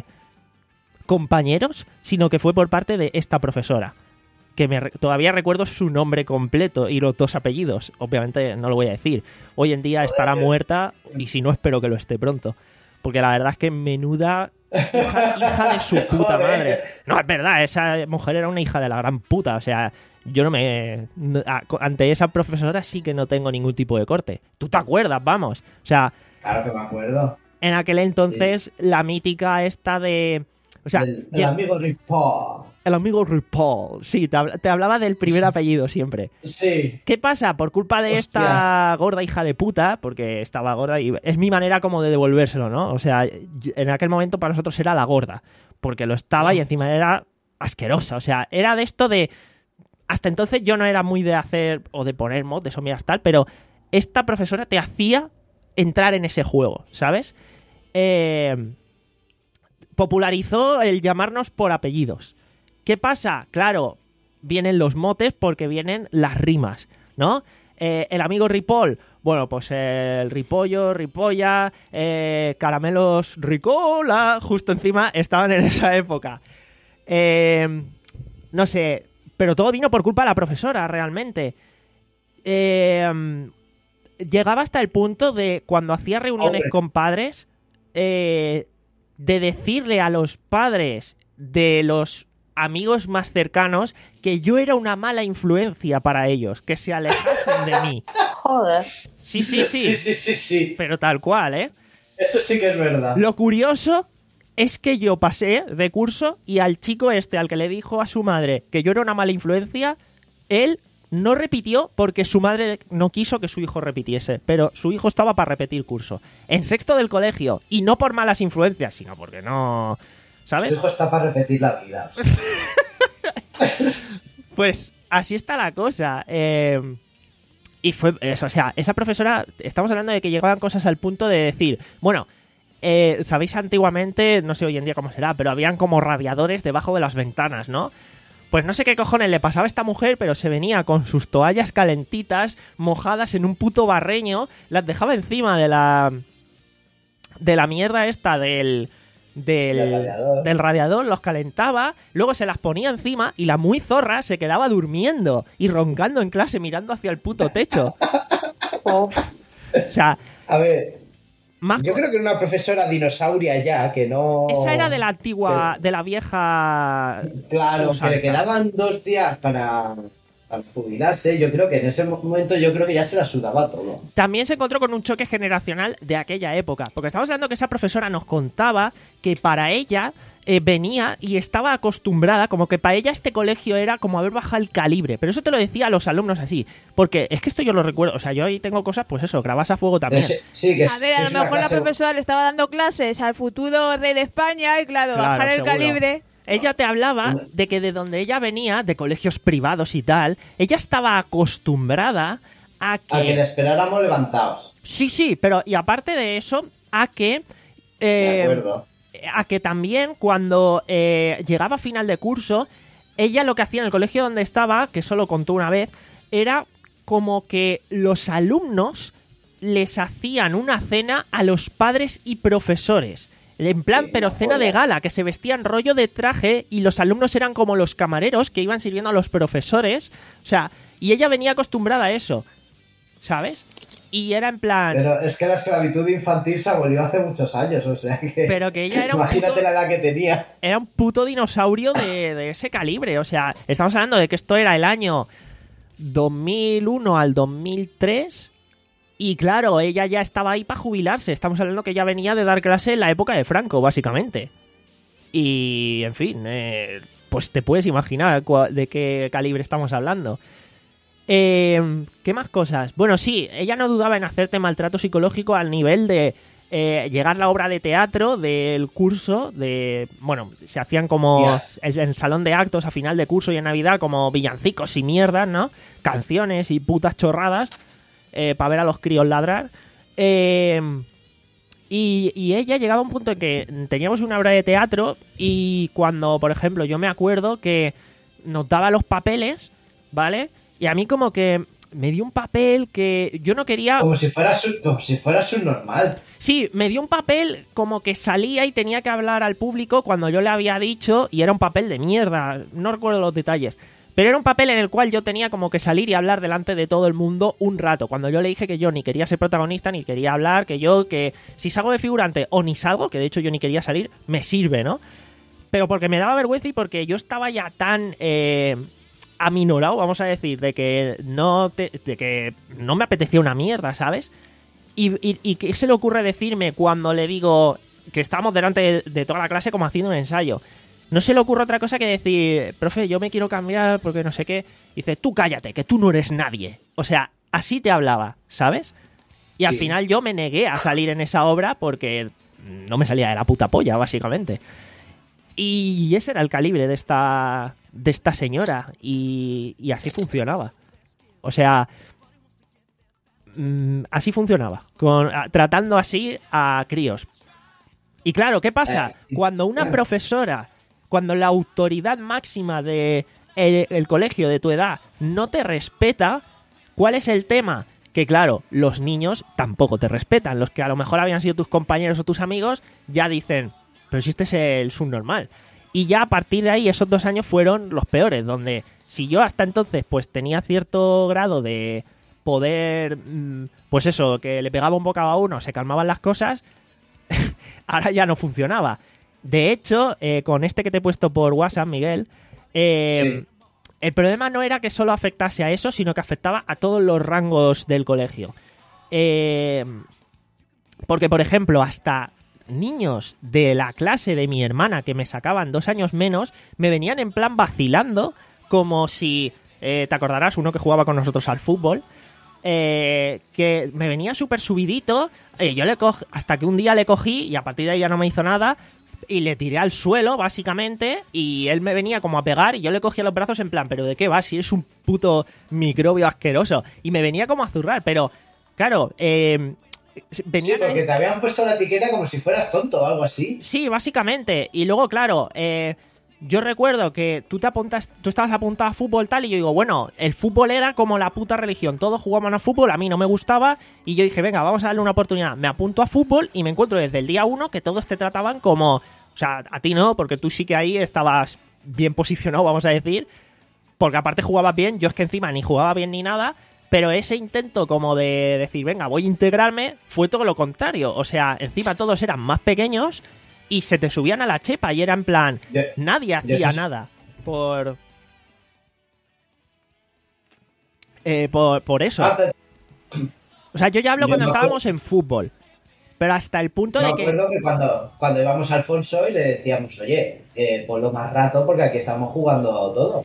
compañeros, sino que fue por parte de esta profesora. Que me, todavía recuerdo su nombre completo y los dos apellidos. Obviamente no lo voy a decir. Hoy en día estará muerta y si no, espero que lo esté pronto. Porque la verdad es que menuda hija, hija de su puta Joder. madre. No, es verdad, esa mujer era una hija de la gran puta. O sea, yo no me... no- a- ante esa profesora sí que no tengo ningún tipo de corte. ¿Tú te acuerdas? Vamos. O sea, Claro que me acuerdo. en aquel entonces la mítica esta de... O sea, el, el ya- amigo Ripoll. el amigo RuPaul. Sí, te, habla- te hablaba del primer apellido siempre. Sí. ¿Qué pasa? Por culpa de esta gorda hija de puta, porque estaba gorda y es mi manera como de devolvérselo, ¿no? O sea, yo- en aquel momento para nosotros era la gorda, porque lo estaba y encima era asquerosa. O sea, era de esto de... Hasta entonces yo no era muy de hacer o de poner motes o miras tal, pero esta profesora te hacía entrar en ese juego, ¿sabes? Eh, popularizó el llamarnos por apellidos. ¿Qué pasa? Claro, vienen los motes porque vienen las rimas, ¿no? Eh, el amigo Ripoll, bueno, pues el Ripollo, Ripolla, eh, Caramelos Ricola, justo encima estaban en esa época. Eh, no sé, pero todo vino por culpa de la profesora, realmente. Eh, llegaba hasta el punto de, cuando hacía reuniones Hombre. con padres, eh, de decirle a los padres de los amigos más cercanos que yo era una mala influencia para ellos, que se alejasen de mí. Joder. Sí, sí, sí. Sí, sí, sí, sí. Pero tal cual, ¿eh? Eso sí que es verdad. Lo curioso es que yo pasé de curso y al chico este, al que le dijo a su madre que yo era una mala influencia, él no repitió porque su madre no quiso que su hijo repitiese, pero su hijo estaba para repetir curso. En sexto del colegio, y no por malas influencias, sino porque no... ¿Sabes? Su hijo está para repetir la vida. Pues así está la cosa. Eh, y fue eso, o sea, esa profesora, estamos hablando de que llegaban cosas al punto de decir, bueno, eh, sabéis antiguamente, no sé hoy en día cómo será, pero habían como radiadores debajo de las ventanas, ¿no? Pues no sé qué cojones le pasaba a esta mujer, pero se venía con sus toallas calentitas, mojadas en un puto barreño, las dejaba encima de la... de la mierda esta del... Del, Del radiador. del radiador, los calentaba, luego se las ponía encima y la muy zorra se quedaba durmiendo y roncando en clase mirando hacia el puto techo. Oh. O sea, A ver, más yo co- creo que era una profesora dinosauria ya, que no... esa era de la antigua, que- de la vieja... Claro, que usanza. le quedaban dos días para, para jubilarse. Yo creo que en ese momento yo creo que ya se la sudaba todo. También se encontró con un choque generacional de aquella época, porque estamos hablando que esa profesora nos contaba que para ella eh, venía y estaba acostumbrada, como que para ella este colegio era como haber bajado el calibre, pero eso te lo decía a los alumnos así, porque es que esto yo lo recuerdo, o sea, yo ahí tengo cosas, pues eso, grabas a fuego también. Sí, sí, que es, A ver, sí a es lo una mejor la clase- profesora le estaba dando clases al futuro rey de España y claro, Claro, bajar el seguro. calibre. Ella te hablaba de que de donde ella venía, de colegios privados y tal, ella estaba acostumbrada a que... A que le esperáramos levantados. Sí, sí, pero y aparte de eso, a que... De eh, acuerdo. a que también cuando eh, llegaba final de curso, ella lo que hacía en el colegio donde estaba, que solo contó una vez, era como que los alumnos les hacían una cena a los padres y profesores. En plan, Sí, pero me cena de acuerdo. gala, que se vestían rollo de traje y los alumnos eran como los camareros que iban sirviendo a los profesores. O sea, y ella venía acostumbrada a eso, ¿sabes? Y era en plan... Pero es que la esclavitud infantil se abolió hace muchos años, o sea que... Pero que ella era un Imagínate puto- la edad que tenía. Era un puto dinosaurio de, de ese calibre. O sea, estamos hablando de que esto era el año dos mil uno al dos mil tres. Y claro, ella ya estaba ahí para jubilarse. Estamos hablando que ya venía de dar clase en la época de Franco, básicamente. Y, en fin, eh, pues te puedes imaginar cua- de qué calibre estamos hablando. Eh, ¿Qué más cosas? Bueno, sí, ella no dudaba en hacerte maltrato psicológico al nivel de eh, llegar la obra de teatro del curso, de bueno, se hacían como Hostias. en en el salón de actos a final de curso y en Navidad como villancicos y mierdas, ¿no? Canciones y putas chorradas eh, para ver a los críos ladrar. Eh, y, y ella llegaba a un punto en que teníamos una obra de teatro y cuando, por ejemplo, yo me acuerdo que nos daba los papeles, ¿vale? Y a mí como que me dio un papel que yo no quería... Como si fuera su, como si fuera su normal. Sí, me dio un papel como que salía y tenía que hablar al público cuando yo le había dicho y era un papel de mierda, no recuerdo los detalles. Pero era un papel en el cual yo tenía como que salir y hablar delante de todo el mundo un rato. Cuando yo le dije que yo ni quería ser protagonista, ni quería hablar, que yo, que si salgo de figurante o ni salgo, que de hecho yo ni quería salir, me sirve, ¿no? Pero porque me daba vergüenza y porque yo estaba ya tan eh, aminorado, vamos a decir, de que no te- de que no me apetecía una mierda, ¿sabes? Y, y, y ¿qué se le ocurre decirme cuando le digo que estamos delante de, de toda la clase como haciendo un ensayo? No se le ocurre otra cosa que decir, profe, yo me quiero cambiar porque no sé qué. Dice, tú cállate, que tú no eres nadie. O sea, así te hablaba, ¿sabes? Y al Sí. final yo me negué a salir en esa obra porque no me salía de la puta polla, básicamente. Y ese era el calibre de esta, de esta señora. Y, y así funcionaba. O sea, mm, así funcionaba. Con, a- tratando así a críos. Y claro, ¿qué pasa? Eh, Cuando una profesora, cuando la autoridad máxima de el, el colegio de tu edad no te respeta, ¿cuál es el tema? Que claro, los niños tampoco te respetan. Los que a lo mejor habían sido tus compañeros o tus amigos ya dicen, pero si este es el subnormal. Y ya a partir de ahí esos dos años fueron los peores, donde si yo hasta entonces pues tenía cierto grado de poder, mm, pues eso, que le pegaba un bocado a uno, se calmaban las cosas, ahora ya no funcionaba. De hecho, eh, con este que te he puesto por WhatsApp, Miguel, Eh, Sí. El problema no era que solo afectase a eso, sino que afectaba a todos los rangos del colegio. Eh, porque, por ejemplo, hasta niños de la clase de mi hermana que me sacaban dos años menos, me venían en plan vacilando, como si, eh, te acordarás, uno que jugaba con nosotros al fútbol, eh, que me venía súper subidito, eh, yo le cog hasta que un día le cogí y a partir de ahí ya no me hizo nada y le tiré al suelo, básicamente, y él me venía como a pegar y yo le cogía los brazos en plan, ¿pero de qué vas? Si eres un puto microbio asqueroso. Y me venía como a zurrar, pero, claro, eh... Sí, porque te habían puesto la etiqueta como si fueras tonto o algo así. Sí, básicamente. Y luego, claro, eh, yo recuerdo que tú te apuntas, tú estabas apuntado a fútbol tal, y yo digo, bueno, el fútbol era como la puta religión. Todos jugaban a fútbol, a mí no me gustaba, y yo dije, venga, vamos a darle una oportunidad. Me apunto a fútbol y me encuentro desde el día uno que todos te trataban como... O sea, a ti no, porque tú sí que ahí estabas bien posicionado, vamos a decir. Porque aparte jugabas bien, yo es que encima ni jugaba bien ni nada... Pero ese intento como de decir, venga, voy a integrarme, fue todo lo contrario. O sea, encima todos eran más pequeños y se te subían a la chepa y era en plan, Yo- nadie yo hacía eso- nada por... eh, por, por eso. Ah, pero O sea, yo ya hablo yo cuando me acuerdo- estábamos en fútbol. Pero hasta el punto me de que... acuerdo que cuando, cuando íbamos a Alfonso y le decíamos, oye, eh, ponlo más rato porque aquí estamos jugando todo.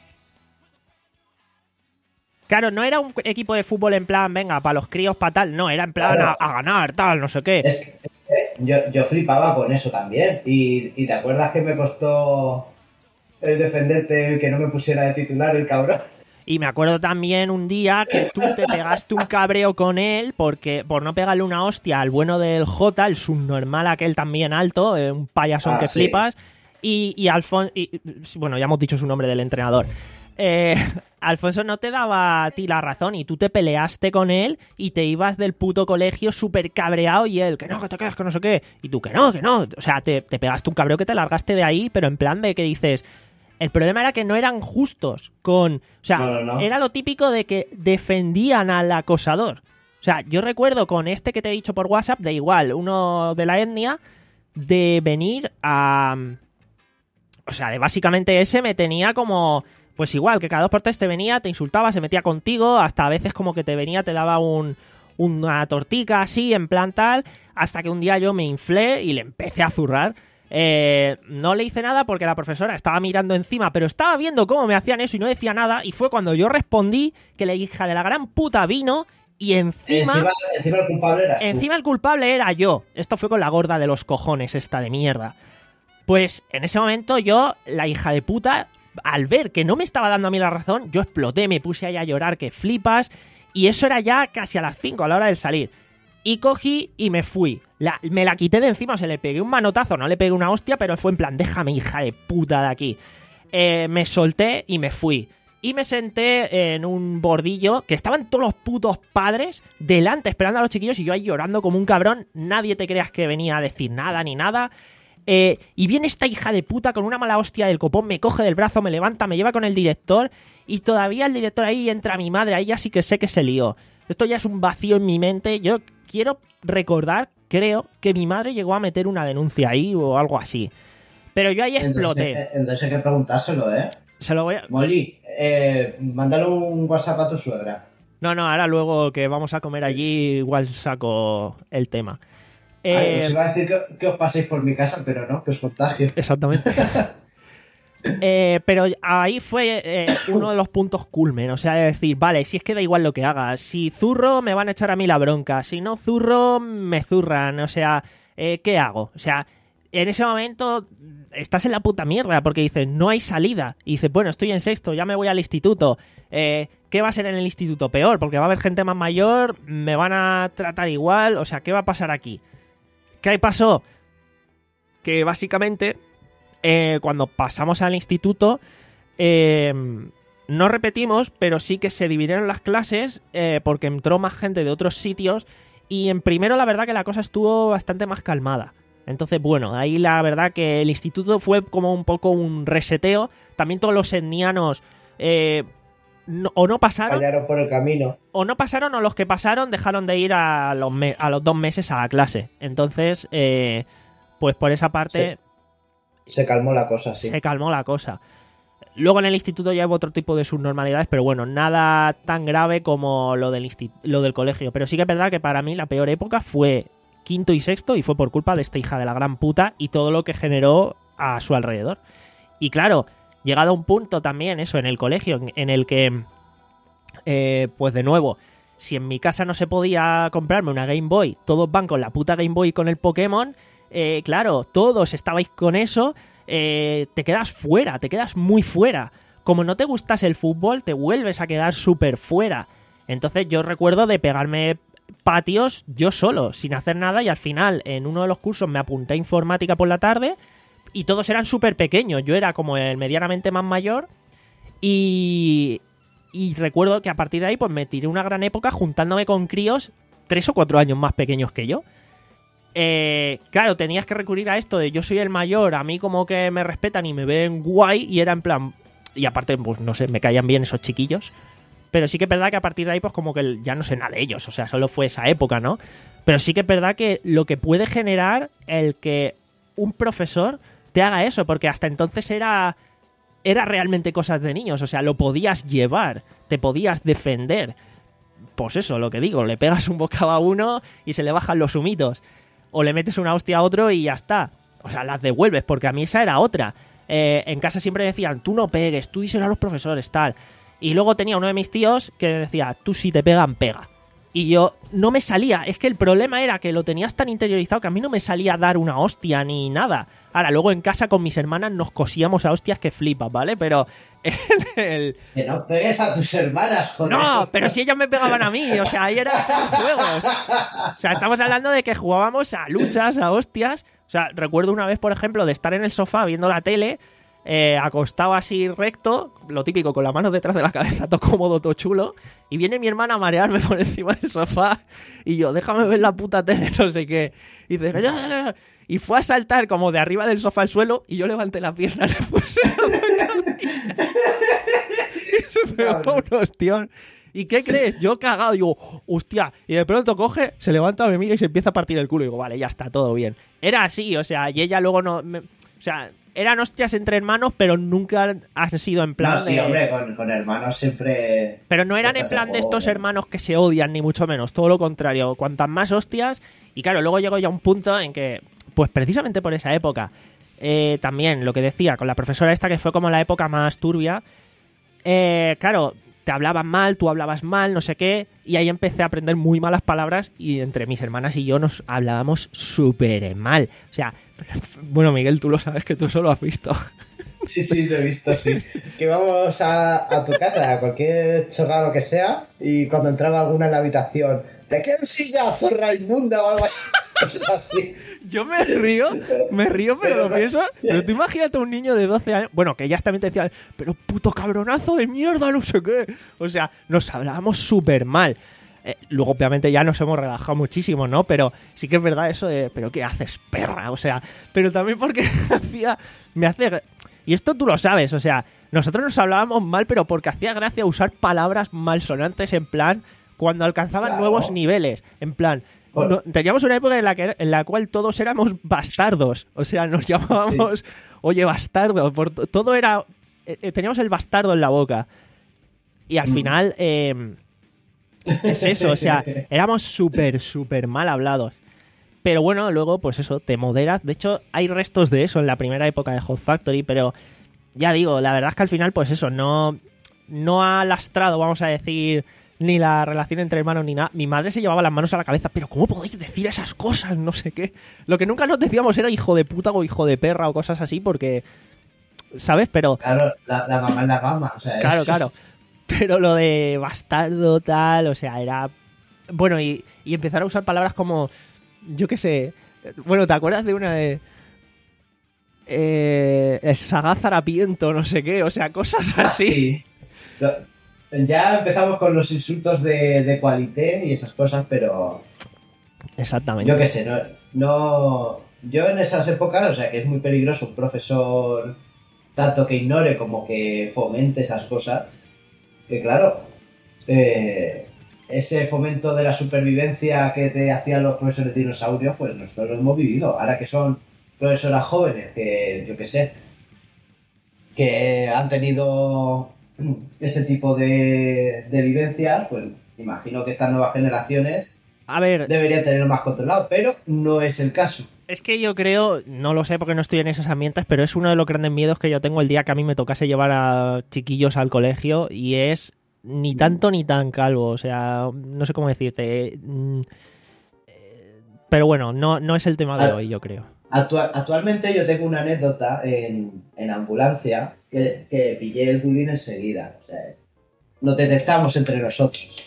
Claro, no era un equipo de fútbol en plan, venga, para los críos, para tal. No, era en plan Claro. a, a ganar, tal, no sé qué. Es que, es que yo, yo flipaba con eso también. Y, y te acuerdas que me costó el defenderte, el que no me pusiera de titular el cabrón. Y me acuerdo también un día que tú te pegaste un cabreo con él porque por no pegarle una hostia al bueno del Jota, el subnormal aquel también alto, eh, un payasón Ah, que sí. flipas. Y, y Alfonso... Bueno, ya hemos dicho su nombre del entrenador. Eh, Alfonso no te daba a ti la razón y tú te peleaste con él y te ibas del puto colegio súper cabreado y él, que no, que te quedas, que no sé qué. Y tú, que no, que no. O sea, te, te pegaste un cabreo que te largaste de ahí, pero en plan de que dices... El problema era que no eran justos con... O sea, No, no, no. era lo típico de que defendían al acosador. O sea, yo recuerdo con este que te he dicho por WhatsApp, de igual, uno de la etnia, de venir a... O sea, de básicamente ese me tenía como... Pues igual, que cada dos por tres te venía, te insultaba, se metía contigo, hasta a veces como que te venía, te daba un, una tortica así, en plan tal, hasta que un día yo me inflé y le empecé a zurrar. Eh, no le hice nada porque la profesora estaba mirando encima, pero estaba viendo cómo me hacían eso y no decía nada, y fue cuando yo respondí que la hija de la gran puta vino y encima... Encima, encima el culpable eras tú. Encima el culpable era yo. Esto fue con la gorda de los cojones esta de mierda. Pues en ese momento yo, la hija de puta, al ver que no me estaba dando a mí la razón, yo exploté, me puse ahí a llorar que flipas, y eso era ya casi a las cinco a la hora del salir. Y cogí y me fui. La- me la quité de encima, o sea, le pegué un manotazo, no le pegué una hostia, pero fue en plan, déjame, hija de puta, de aquí. Eh, me solté y me fui. Y me senté en un bordillo que estaban todos los putos padres delante esperando a los chiquillos y yo ahí llorando como un cabrón. Nadie te creas que venía a decir nada ni nada. Eh, y viene esta hija de puta con una mala hostia del copón, me coge del brazo, me levanta, me lleva con el director y todavía el director ahí entra mi madre, ahí ya sí que sé que se lió. Esto ya es un vacío en mi mente. Yo quiero recordar, creo, que mi madre llegó a meter una denuncia ahí o algo así. Pero yo ahí exploté. Entonces, entonces hay que preguntárselo, ¿eh? Se lo voy a... Molly, eh, mándale un WhatsApp a tu suegra. No, no, ahora luego que vamos a comer allí igual saco el tema. Ay, Eh, os iba a decir que, que os paséis por mi casa, pero no, que os contagio. Exactamente. Eh, pero ahí fue eh, uno de los puntos culmen, o sea, de decir, vale, si es que da igual lo que haga, si zurro me van a echar a mí la bronca, si no zurro me zurran, o sea, eh, ¿qué hago? O sea, en ese momento estás en la puta mierda porque dices, no hay salida, y dices, bueno, estoy en sexto, ya me voy al instituto, eh, ¿qué va a ser en el instituto? Peor, porque va a haber gente más mayor, me van a tratar igual, o sea, ¿qué va a pasar aquí? ¿Qué pasó? Que básicamente... Eh, cuando pasamos al instituto, eh, no repetimos, pero sí que se dividieron las clases eh, porque entró más gente de otros sitios y en primero la verdad que la cosa estuvo bastante más calmada. Entonces, bueno, ahí la verdad que el instituto fue como un poco un reseteo. También todos los etnianos eh, no, o no pasaron, Fallaron por el camino. o no pasaron, o los que pasaron dejaron de ir a los, me- a los dos meses a la clase. Entonces, eh, pues por esa parte... Se calmó la cosa, sí. se calmó la cosa. Luego en el instituto ya hubo otro tipo de subnormalidades, pero bueno, nada tan grave como lo del, insti- lo del colegio. Pero sí que es verdad que para mí la peor época fue quinto y sexto, y fue por culpa de esta hija de la gran puta y todo lo que generó a su alrededor. Y claro, llegado a un punto también, eso, en el colegio, en, en el que, eh, pues de nuevo, si en mi casa no se podía comprarme una Game Boy, todos van con la puta Game Boy y con el Pokémon, eh, claro, todos estabais con eso... Eh, te quedas fuera, te quedas muy fuera. Como no te gustase el fútbol, te vuelves a quedar súper fuera. Entonces yo recuerdo de pegarme patios yo solo, sin hacer nada, y al final en uno de los cursos me apunté a informática por la tarde y todos eran súper pequeños. Yo era como el medianamente más mayor y, y recuerdo que a partir de ahí pues me tiré una gran época juntándome con críos tres o cuatro años más pequeños que yo. Eh, claro, tenías que recurrir a esto de yo soy el mayor, a mí como que me respetan y me ven guay, y era en plan... Y aparte, pues no sé, me caían bien esos chiquillos. Pero sí que es verdad que a partir de ahí pues como que ya no sé nada de ellos, o sea, solo fue esa época, ¿no? Pero sí que es verdad que lo que puede generar el que un profesor te haga eso, porque hasta entonces era... Era realmente cosas de niños, o sea, lo podías llevar, te podías defender. Pues eso, lo que digo, le pegas un bocado a uno y se le bajan los humitos. O le metes una hostia a otro y ya está. O sea, las devuelves, porque a mí esa era otra. Eh, en casa siempre decían, tú no pegues, tú díselo a los profesores, tal. Y luego tenía uno de mis tíos que decía, tú si te pegan, pega. Y yo no me salía. Es que el problema era que lo tenías tan interiorizado que a mí no me salía a dar una hostia ni nada. Ahora, luego en casa con mis hermanas nos cosíamos a hostias que flipas, ¿vale? Pero en el... Que no pegues a tus hermanas, joder. No, pero si ellas me pegaban a mí, o sea, ahí eran juegos. O sea, estamos hablando de que jugábamos a luchas, a hostias. O sea, recuerdo una vez, por ejemplo, de estar en el sofá viendo la tele, eh, acostado así recto, lo típico, con la mano detrás de la cabeza, todo cómodo, todo chulo, y viene mi hermana a marearme por encima del sofá, y yo, déjame ver la puta tele, no sé qué. Y dice, ¡ah! Y fue a saltar como de arriba del sofá al suelo, y yo levanté la pierna, le puse y se pegó un hostión. ¿Y qué crees? Yo cagado, digo, hostia, y de pronto coge, se levanta, me mira y se empieza a partir el culo, y digo, vale, ya está, todo bien. Era así, o sea, y ella luego no... Me, o sea, eran hostias entre hermanos, pero nunca han sido en plan no, sí, de... hombre, con, con hermanos siempre... Pero no eran en plan de estos hermanos que se odian, ni mucho menos, todo lo contrario, cuantas más hostias. Y claro, luego llegó ya un punto en que, pues precisamente por esa época, eh, también lo que decía, con la profesora esta, que fue como la época más turbia, eh, claro, te hablaban mal, tú hablabas mal, no sé qué, y ahí empecé a aprender muy malas palabras, y entre mis hermanas y yo nos hablábamos súper mal. O sea, bueno, Miguel, tú lo sabes, que tú solo has visto. Sí, sí, lo he visto, sí. Que íbamos a, a tu casa, a cualquier choca lo que sea, y cuando entraba alguna en la habitación, ¿de qué silla, zorra inmunda o algo así? Cosas así. Yo me río, me río, pero, pero lo pienso. Pero tú imagínate a un niño de doce años, bueno, que ellas también te decían, pero puto cabronazo de mierda, no sé qué. O sea, nos hablábamos súper mal. Eh, luego, obviamente, ya nos hemos relajado muchísimo, ¿no? Pero sí que es verdad eso de, ¿pero qué haces, perra? O sea, pero también porque hacía, me hace... Y esto tú lo sabes, o sea, nosotros nos hablábamos mal, pero porque hacía gracia usar palabras malsonantes en plan, cuando alcanzaban claro. nuevos niveles, en plan... No, teníamos una época en la que en la cual todos éramos bastardos, o sea, nos llamábamos sí. Oye, bastardo, por todo era eh, teníamos el bastardo en la boca, y al mm. final eh, es eso, o sea, éramos súper súper mal hablados, pero bueno, luego pues eso, te moderas. De hecho hay restos de eso en la primera época de Hot Factory, pero ya digo, la verdad es que al final pues eso, no, no ha lastrado, vamos a decir, ni la relación entre hermanos ni nada. Mi madre se llevaba las manos a la cabeza, pero ¿cómo podéis decir esas cosas? No sé qué. Lo que nunca nos decíamos era hijo de puta o hijo de perra o cosas así, porque... ¿Sabes? Pero... Claro, la, la mamá es la mamá, o sea... Claro, es... claro. Pero lo de bastardo, tal, o sea, era... Bueno, y, y empezar a usar palabras como... Yo qué sé... Bueno, ¿te acuerdas de una de... Eh... Sagaz harapiento, no sé qué, o sea, cosas así. Ah, sí. Lo... Ya empezamos con los insultos de, de cualité y esas cosas, pero... Exactamente. Yo qué sé, no, no... Yo en esas épocas, o sea, que es muy peligroso un profesor tanto que ignore como que fomente esas cosas, que claro, eh, ese fomento de la supervivencia que te hacían los profesores dinosaurios, pues nosotros lo hemos vivido. Ahora que son profesoras jóvenes, que yo qué sé, que han tenido ese tipo de, de vivencias, pues imagino que estas nuevas generaciones A ver, deberían tenerlo más controlado, pero no es el caso. es que yo creo, no lo sé porque no estoy en esos ambientes, pero es uno de los grandes miedos que yo tengo el día que a mí me tocase llevar a chiquillos al colegio y es ni tanto ni tan calvo, o sea, no sé cómo decirte. mm, eh, Pero bueno, no, no es el tema de Ah. hoy, yo creo. Actua- actualmente yo tengo una anécdota en, en ambulancia que, que pillé el bullying enseguida. O sea, nos detectamos entre nosotros.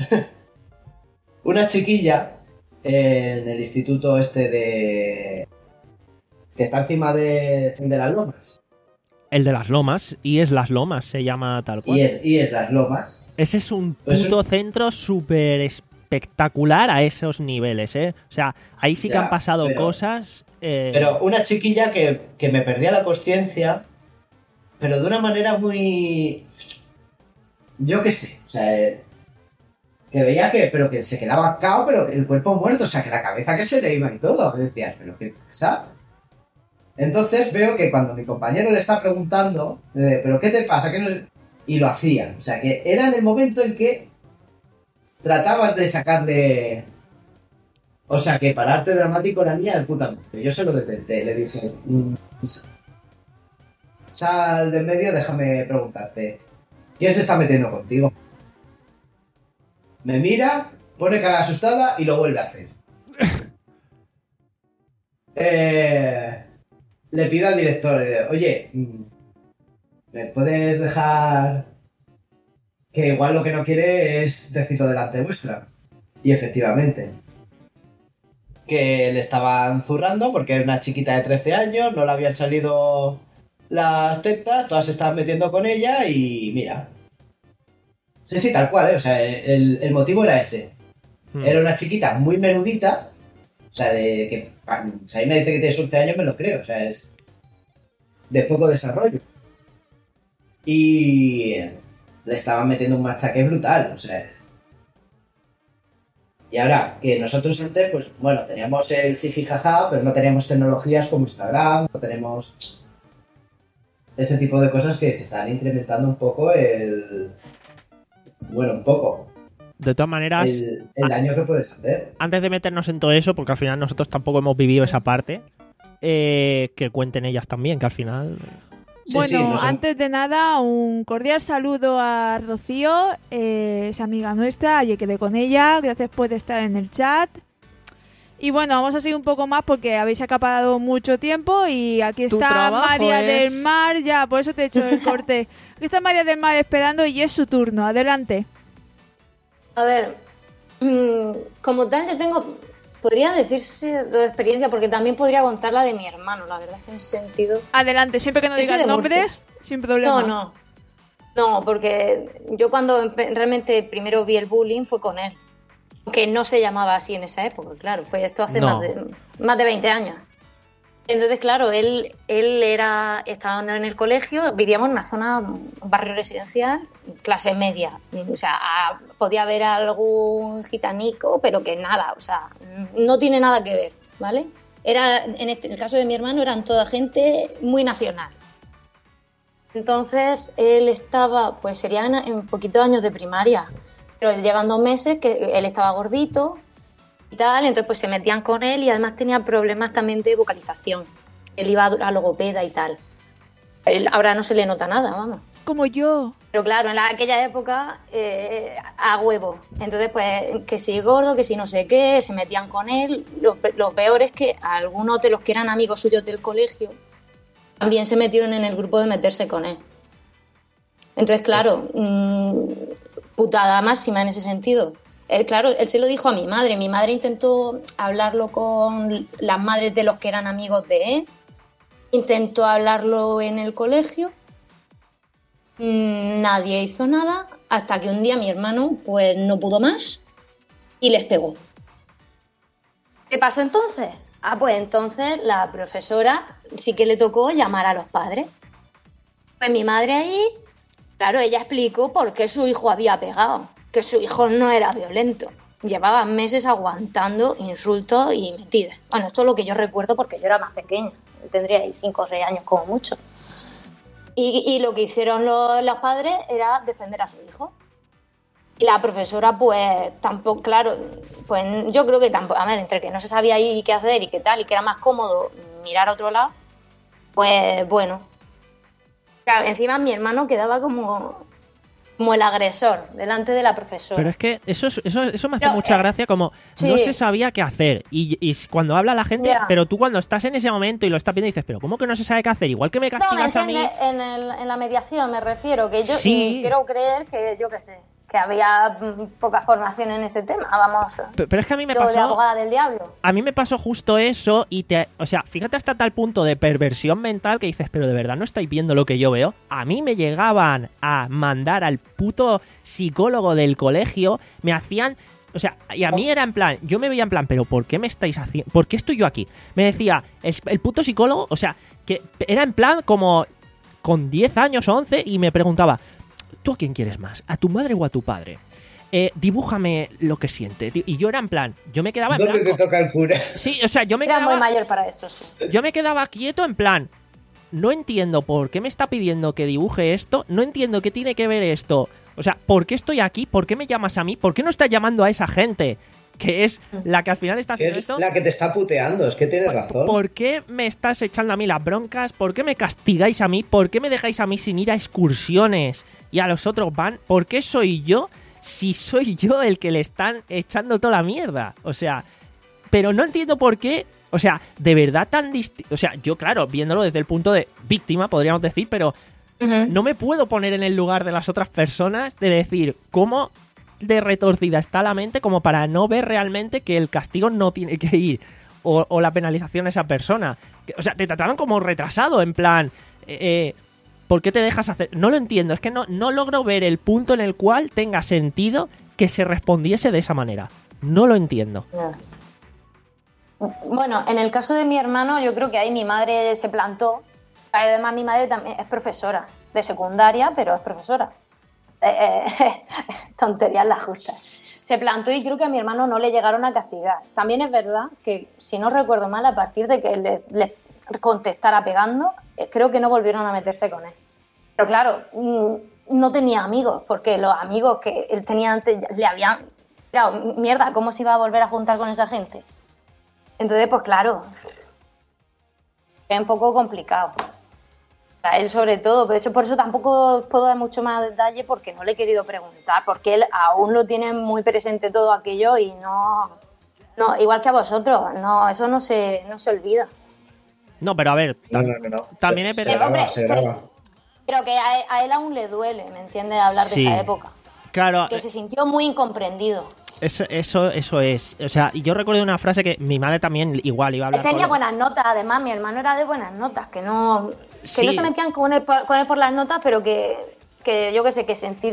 Una chiquilla en el instituto este de... que está encima de, de las lomas. El de las Lomas, y es Las Lomas, se llama tal cual. Y es, y es las lomas. Ese es un Pues puto un- centro súper espectacular a esos niveles, ¿eh? O sea, ahí sí que Ya, han pasado pero- cosas... eh, Pero una chiquilla que, que me perdía la conciencia, pero de una manera muy... Yo qué sé, o sea, eh, que veía que, pero que se quedaba cao, pero el cuerpo muerto, o sea, que la cabeza que se le iba y todo. Y decías, pero qué pasa. Entonces veo que cuando mi compañero le está preguntando, eh, pero qué te pasa, ¿Qué no-?", y lo hacían, o sea, que era en el momento en que tratabas de sacarle... O sea, que para arte dramático la niña de puta madre. Yo se lo detecté, le dije, "Mm, sal de en medio, déjame preguntarte, ¿quién se está metiendo contigo?". Me mira, pone cara asustada y lo vuelve a hacer. Eh, le pido al director, de, oye, mm, ¿me puedes dejar que igual lo que no quiere es decirlo delante vuestra? Y efectivamente, que le estaban zurrando porque era una chiquita de trece años, no le habían salido las tetas, todas se estaban metiendo con ella y mira. Sí, sí, tal cual, ¿eh? O sea, el, el motivo era ese. hmm. Era una chiquita muy menudita, o sea, de que... O sea, ahí me dice que tiene once años, me lo creo, o sea, es de poco desarrollo. Y le estaban metiendo un machaque brutal, o sea... Y ahora, que nosotros antes, pues bueno, teníamos el jiji jaja, pero no teníamos tecnologías como Instagram, no tenemos ese tipo de cosas que se están incrementando un poco el... Bueno, un poco. De todas maneras, El, el daño que puedes hacer. antes de meternos en todo eso, porque al final nosotros tampoco hemos vivido esa parte, eh, que cuenten ellas también, que al final... Sí, Bueno, sí, no son- antes de nada, un cordial saludo a Rocío, eh, es amiga nuestra, ayer quedé con ella, gracias por estar en el chat. Y bueno, vamos a seguir un poco más porque habéis acaparado mucho tiempo y aquí Tu está trabajo María es- del Mar, ya, por eso te he hecho el corte. Aquí está María del Mar esperando y es su turno, adelante. A ver, mm, como tal yo tengo, podría decirse de experiencia, porque también podría contar la de mi hermano, la verdad es que en ese sentido... Adelante, siempre que no Yo soy digas de Murcia. nombres, sin problema. No, no, no, porque yo cuando empe- realmente primero vi el bullying fue con él, que no se llamaba así en esa época, claro, fue esto hace No. más, de, más de veinte años. Entonces, claro, él, él era, estaba en el colegio, vivíamos en una zona, un barrio residencial, clase media. O sea, a- podía haber algún gitanico, pero que nada, o sea, no tiene nada que ver, ¿vale? Era, en, este, en el caso de mi hermano, eran toda gente muy nacional. Entonces, él estaba, pues serían en poquitos años de primaria, pero llevan dos meses que él estaba gordito y tal, entonces pues se metían con él y además tenía problemas también de vocalización. Él iba a logopeda y tal. Él ahora no se le nota nada, vamos. Como yo. Pero claro, en la- aquella época, eh, a huevo. Entonces, pues, que si gordo, que si no sé qué, se metían con él. Lo, pe- lo peor es que algunos de los que eran amigos suyos del colegio también se metieron en el grupo de meterse con él. Entonces, claro, mmm, putada máxima en ese sentido. Él, claro, él se lo dijo a mi madre. Mi madre intentó hablarlo con las madres de los que eran amigos de él. Intentó hablarlo en el colegio. Mm, Nadie hizo nada hasta que un día mi hermano pues no pudo más y les pegó. ¿Qué pasó entonces? Ah, pues entonces la profesora sí que le tocó llamar a los padres. Pues mi madre ahí, claro, ella explicó por qué su hijo había pegado, que su hijo no era violento. Llevaba meses aguantando insultos y metidas. Bueno, esto es lo que yo recuerdo porque yo era más pequeña. Yo tendría ahí cinco o seis años como mucho. Y, y lo que hicieron los, los padres era defender a su hijo. Y la profesora, pues, tampoco, claro, pues yo creo que tampoco, a ver, entre que no se sabía ahí qué hacer y qué tal, y que era más cómodo mirar a otro lado, pues, bueno. Claro, encima mi hermano quedaba como, como el agresor delante de la profesora. Pero es que eso, eso, eso me hace Pero, mucha eh, gracia, como sí. no se sabía qué hacer. Y, y cuando habla la gente, Ya. pero tú cuando estás en ese momento y lo estás viendo dices, pero ¿cómo que no se sabe qué hacer? Igual que me No, me castigas a mí... entiende, en, el, en la mediación me refiero, que yo Sí. mm, quiero creer que, yo qué sé, que había mm, poca formación en ese tema, vamos. Pero, pero es que a mí me yo de pasó... abogada del diablo. A mí me pasó justo eso y te... O sea, fíjate hasta tal punto de perversión mental que dices, pero de verdad no estáis viendo lo que yo veo. A mí me llegaban a mandar al puto psicólogo del colegio, me hacían... O sea, y a mí era en plan, yo me veía en plan, pero ¿por qué me estáis haciendo? ¿Por qué estoy yo aquí? Me decía, el, el puto psicólogo, o sea, que era en plan como con diez años o once y me preguntaba, ¿tú a quién quieres más? ¿A tu madre o a tu padre? Eh, dibújame lo que sientes. Y yo era en plan, yo me quedaba en ¿Dónde blanco. te toca el cura? Sí, o sea, yo me Era quedaba... muy mayor para eso, sí. Yo me quedaba quieto en plan, no entiendo por qué me está pidiendo que dibuje esto, no entiendo qué tiene que ver esto. O sea, ¿por qué estoy aquí? ¿Por qué me llamas a mí? ¿Por qué no estás llamando a esa gente? Que es la que al final está Que haciendo es esto. la que te está puteando, es que tienes razón. ¿Por qué me estás echando a mí las broncas? ¿Por qué me castigáis a mí? ¿Por qué me dejáis a mí sin ir a excursiones y a los otros van? ¿Por qué soy yo si soy yo el que le están echando toda la mierda? O sea, pero no entiendo por qué. O sea, de verdad tan distinto. O sea, yo, claro, viéndolo desde el punto de víctima, podríamos decir, pero Ujú. no me puedo poner en el lugar de las otras personas de decir cómo de retorcida está la mente como para no ver realmente que el castigo no tiene que ir o, o la penalización a esa persona. Que, o sea, te trataban como retrasado, en plan, eh, eh, ¿por qué te dejas hacer? No lo entiendo, es que no, no logro ver el punto en el cual tenga sentido que se respondiese de esa manera. No lo entiendo. Bueno, en el caso de mi hermano, yo creo que ahí mi madre se plantó. Además, mi madre también es profesora de secundaria, pero es profesora. Eh, eh, tonterías las justas. Se plantó y creo que a mi hermano no le llegaron a castigar. También es verdad que, si no recuerdo mal, a partir de que le, le contestara pegando, eh, creo que no volvieron a meterse con él. Pero claro, mm, no tenía amigos, porque los amigos que él tenía antes le habían... Claro, mierda, ¿cómo se iba a volver a juntar con esa gente? Entonces, pues claro, es un poco complicado. Para él sobre todo, de hecho por eso tampoco puedo dar mucho más detalle porque no le he querido preguntar, porque él aún lo tiene muy presente todo aquello y no, no igual que a vosotros, no, eso no se, no se olvida. No, pero a ver, No, tam- no, no, no. también es Se verdad. graba, Hombre, se se- graba. Pero que a, a él aún le duele, ¿me entiendes? Hablar de Sí. esa época. Claro, Que se sintió muy incomprendido. eso, eso, eso es. O sea, y yo recuerdo una frase que mi madre también igual iba a hablar. Tenía con- buenas notas, además, mi hermano era de buenas notas, que no, que Sí. no se metían con él, por, con él por las notas, pero que, que yo qué sé, que sentir...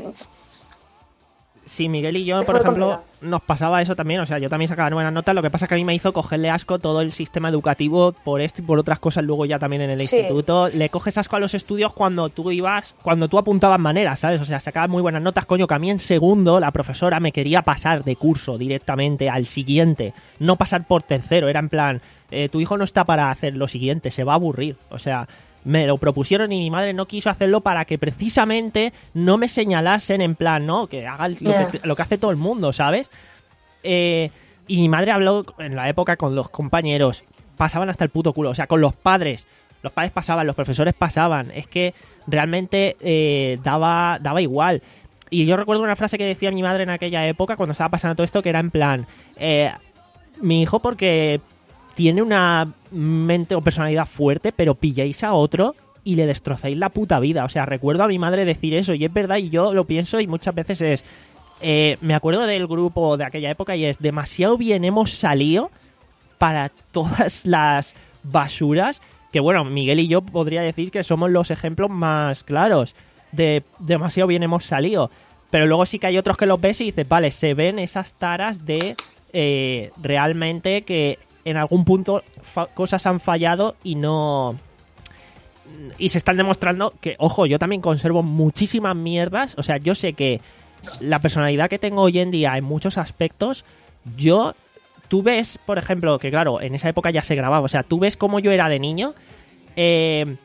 Sí, Miguel y yo, Es por muy ejemplo, complicado. nos pasaba eso también. O sea, yo también sacaba buenas notas. Lo que pasa es que a mí me hizo cogerle asco todo el sistema educativo por esto y por otras cosas. Luego ya también en el Sí. instituto. Le coges asco a los estudios cuando tú ibas, cuando tú apuntabas maneras, ¿sabes? O sea, sacabas muy buenas notas. Coño, que a mí en segundo la profesora me quería pasar de curso directamente al siguiente. No pasar por tercero. Era en plan, eh, tu hijo no está para hacer lo siguiente, se va a aburrir. O sea... Me lo propusieron y mi madre no quiso hacerlo para que precisamente no me señalasen en plan, ¿no? Que haga lo, Yeah. que, lo que hace todo el mundo, ¿sabes? Eh, y mi madre habló en la época con los compañeros. Pasaban hasta el puto culo. O sea, con los padres. Los padres pasaban, los profesores pasaban. Es que realmente eh, daba, daba igual. Y yo recuerdo una frase que decía mi madre en aquella época cuando estaba pasando todo esto, que era en plan... Eh, mi hijo porque... tiene una mente o personalidad fuerte, pero pilláis a otro y le destrozáis la puta vida. O sea, recuerdo a mi madre decir eso y es verdad y yo lo pienso y muchas veces es... Eh, me acuerdo del grupo de aquella época y es demasiado bien hemos salido para todas las basuras que, bueno, Miguel y yo podría decir que somos los ejemplos más claros de demasiado bien hemos salido. Pero luego sí que hay otros que los ves y dices, vale, se ven esas taras de eh, realmente que... en algún punto fa- cosas han fallado y no... Y se están demostrando que, ojo, yo también conservo muchísimas mierdas. O sea, yo sé que la personalidad que tengo hoy en día en muchos aspectos, yo... Tú ves, por ejemplo, que claro, en esa época ya se grababa. O sea, tú ves cómo yo era de niño. Eh,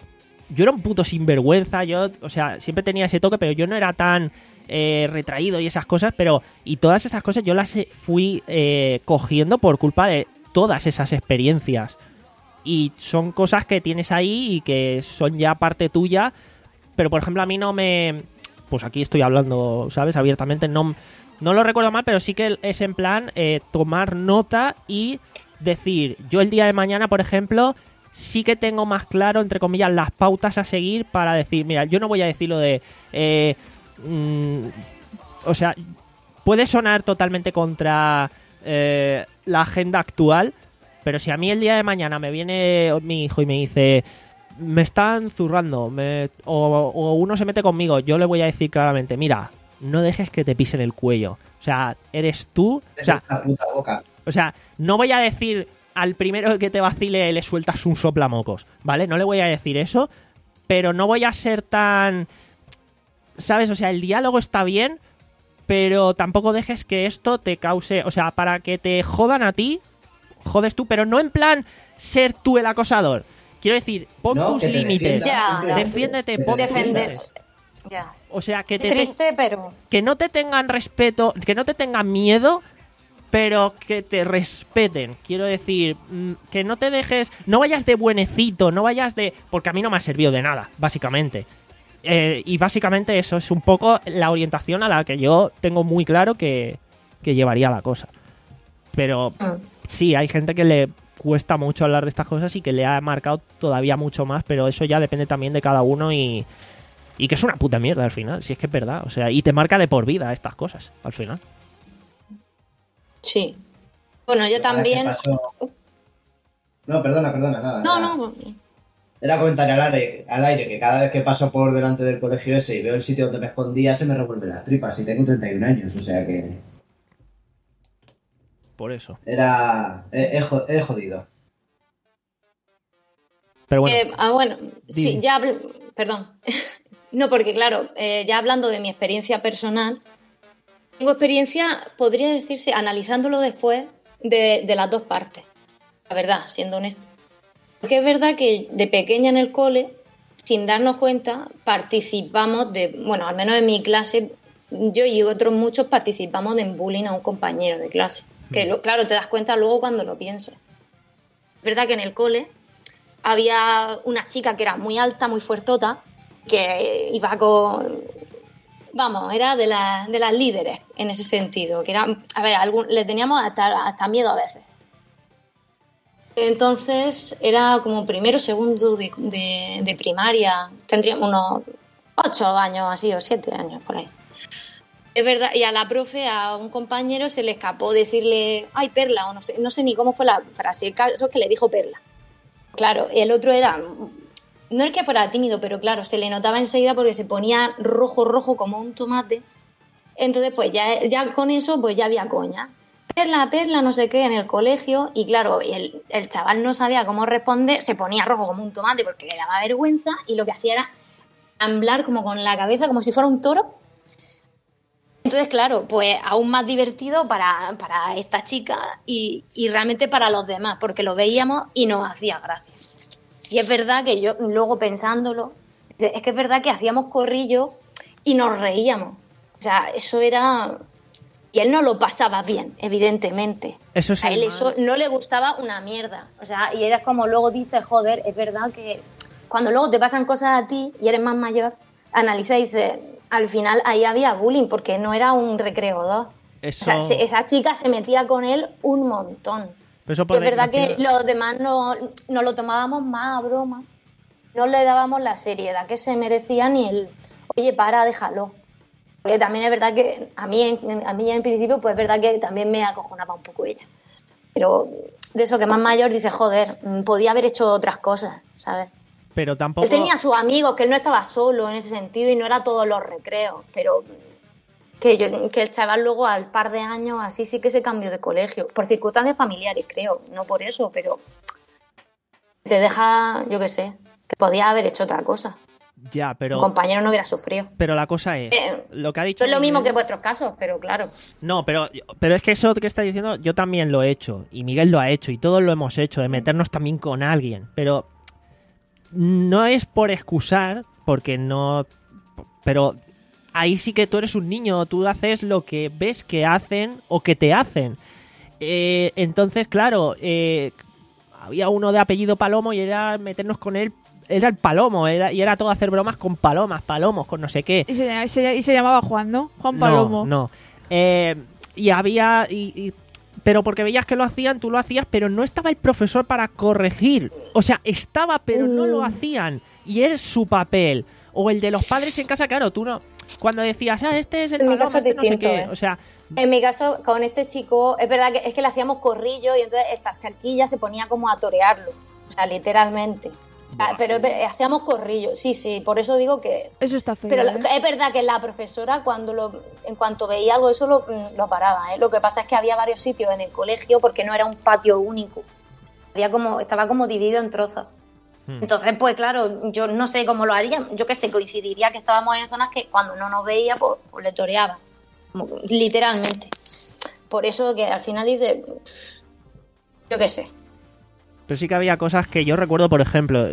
yo era un puto sinvergüenza, yo, o sea, siempre tenía ese toque, pero yo no era tan eh, retraído y esas cosas, pero y todas esas cosas yo las fui eh, cogiendo por culpa de todas esas experiencias. Y son cosas que tienes ahí y que son ya parte tuya, pero por ejemplo a mí no me... Pues aquí estoy hablando, ¿sabes? Abiertamente, no, no lo recuerdo mal, pero sí que es en plan eh, tomar nota y decir, yo el día de mañana, por ejemplo, sí que tengo más claro, entre comillas, las pautas a seguir para decir, mira, yo no voy a decir lo de... Eh, mmm, o sea, puede sonar totalmente contra eh, la agenda actual, pero si a mí el día de mañana me viene mi hijo y me dice, me están zurrando, me, o, o uno se mete conmigo, yo le voy a decir claramente, mira, no dejes que te pisen el cuello. O sea, eres tú. O sea, esta puta boca. O sea, no voy a decir al primero que te vacile le sueltas un soplamocos, ¿vale? No le voy a decir eso, pero no voy a ser tan... ¿Sabes? O sea, el diálogo está bien, pero tampoco dejes que esto te cause... O sea, para que te jodan a ti, jodes tú, pero no en plan ser tú el acosador. Quiero decir, pon no, tus límites. Ya, defiéndete, pon tus defender. límites. Ya. O sea, que te Triste, pero... que no te tengan respeto, que no te tengan miedo, pero que te respeten. Quiero decir, que no te dejes... No vayas de buenecito, no vayas de... Porque a mí no me ha servido de nada, básicamente. Eh, y básicamente eso es un poco la orientación a la que yo tengo muy claro que, que llevaría la cosa. Pero Mm. sí, hay gente que le cuesta mucho hablar de estas cosas y que le ha marcado todavía mucho más, pero eso ya depende también de cada uno y, y que es una puta mierda al final, si es que es verdad. O sea, y te marca de por vida estas cosas, al final. Sí. Bueno, yo Cada vez que también... paso- No, perdona, perdona, nada. No, nada. no. Era comentar al aire, al aire que cada vez que paso por delante del colegio ese y veo el sitio donde me escondía, se me revuelven las tripas. Y tengo treinta y un años, o sea que... Por eso. Era... He, he jo- he jodido. Pero bueno, Eh, ah, bueno, sí, Dime. ya... habl- Perdón. No, porque claro, eh, ya hablando de mi experiencia personal, tengo experiencia, podría decirse, analizándolo después, de, de las dos partes. La verdad, siendo honesto. Porque es verdad que de pequeña en el cole, sin darnos cuenta, participamos de... Bueno, al menos en mi clase, yo y otros muchos participamos de bullying a un compañero de clase. Que lo- claro, te das cuenta luego cuando lo piensas. Es verdad que en el cole había una chica que era muy alta, muy fuertota, que iba con... Vamos, era de, la- de las líderes en ese sentido. Que era, a ver, algún- le teníamos hasta, hasta miedo a veces. Entonces era como primero, segundo de, de, de primaria. Tendríamos unos ocho años así, o siete años por ahí. Es verdad, y a la profe, a un compañero se le escapó decirle, ay, Perla, o no sé, no sé ni cómo fue la frase, el caso es que le dijo Perla. Claro, el otro era, no es que fuera tímido, pero claro, se le notaba enseguida porque se ponía rojo, rojo como un tomate. Entonces, pues ya, ya con eso, pues ya había coña. Perla, Perla, no sé qué, en el colegio, y claro, el, el chaval no sabía cómo responder, se ponía rojo como un tomate porque le daba vergüenza, y lo que hacía era amblar como con la cabeza, como si fuera un toro. Entonces, claro, pues aún más divertido para, para esta chica y, y realmente para los demás, porque lo veíamos y nos hacía gracia. Y es verdad que yo, luego pensándolo, es que es verdad que hacíamos corrillo y nos reíamos. O sea, eso era... Y él no lo pasaba bien, evidentemente. eso es A el él mal. eso no le gustaba una mierda. O sea, y eres como luego dices, joder, es verdad que cuando luego te pasan cosas a ti y eres más mayor, analiza y dices, al final ahí había bullying porque no era un recreo dos. Eso- O sea, se- esa chica se metía con él un montón. Pero eso por Y es verdad que desgracia- los demás no, no lo tomábamos más a broma. No le dábamos la seriedad que se merecía ni el, oye, para, déjalo. Porque también es verdad que a mí, en- a mí en principio, pues es verdad que también me acojonaba un poco ella. Pero de eso que más mayor dice, joder, mm, podía haber hecho otras cosas, ¿sabes? Pero tampoco... Él tenía sus amigos, que él no estaba solo en ese sentido y no era todos los recreos, pero que, yo, que el chaval luego al par de años así sí que se cambió de colegio, por circunstancias familiares creo, no por eso, pero te deja, yo qué sé, que podía haber hecho otra cosa. Ya, pero... Un compañero no hubiera sufrido. Pero la cosa es... Eh, lo que ha dicho... No es lo mismo Miguel- que en vuestros casos, pero claro. No, pero, pero es que eso que está diciendo yo también lo he hecho. Y Miguel lo ha hecho. Y todos lo hemos hecho. De meternos también con alguien. Pero no es por excusar, porque no... Pero ahí sí que tú eres un niño, tú haces lo que ves que hacen o que te hacen. Eh, entonces, claro, eh, había uno de apellido Palomo y era meternos con él, era el Palomo, era, y era todo hacer bromas con palomas, palomos, con no sé qué. Y se, se- y se llamaba Juan, ¿no? Juan Palomo. No, no. Eh, y había... Y, y- pero porque veías que lo hacían, tú lo hacías, pero no estaba el profesor para corregir. O sea, estaba, pero no lo hacían. Y es su papel. O el de los padres en casa, claro, tú no... Cuando decías, ah, este es el En mi Paloma, caso es este no sé distinto, qué. ¿eh? O sea, En mi caso, con este chico, es verdad que es que le hacíamos corrillo y entonces esta charquilla se ponía como a torearlo. O sea, literalmente. O sea, pero es ver- hacíamos corrillo. Sí, sí, por eso digo que... Eso está feo. Pero ¿eh? lo- es verdad que la profesora, cuando lo, en cuanto veía algo de eso, lo, lo paraba, ¿eh? Lo que pasa es que había varios sitios en el colegio porque no era un patio único. Había como, estaba como dividido en trozos. Hmm. Entonces, pues claro, yo no sé cómo lo haría. Yo qué sé, coincidiría que estábamos en zonas que cuando no nos veía, pues, pues le toreaba. Como- literalmente. Por eso que al final dice, yo qué sé. pero sí que había cosas que yo recuerdo, por ejemplo,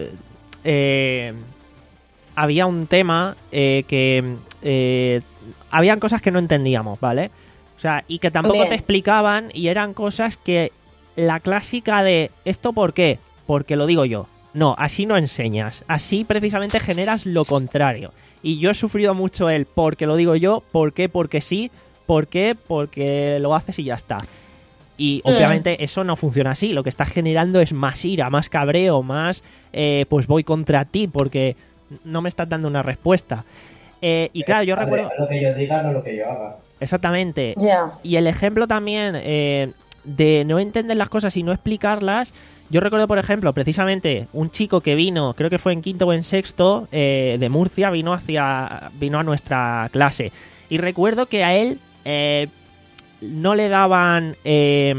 eh, había un tema eh, que eh, habían cosas que no entendíamos, ¿vale? O sea, y que tampoco Bien. te explicaban y eran cosas que la clásica de ¿esto por qué? Porque lo digo yo. No, así no enseñas. Así precisamente generas lo contrario. Y yo he sufrido mucho el porque lo digo yo, ¿por qué? Porque sí, ¿por qué? Porque lo haces y ya está. Y obviamente eso no funciona así. Lo que estás generando es más ira, más cabreo, más eh, pues voy contra ti porque no me estás dando una respuesta. Eh, y claro, yo Padre, recuerdo... haz lo que yo diga, no lo que yo haga. Exactamente. Ya. Y el ejemplo también eh, de no entender las cosas y no explicarlas. Yo recuerdo, por ejemplo, precisamente un chico que vino, creo que fue en quinto o en sexto, eh, de Murcia, vino hacia vino a nuestra clase. Y recuerdo que a él eh, no le daban... eh,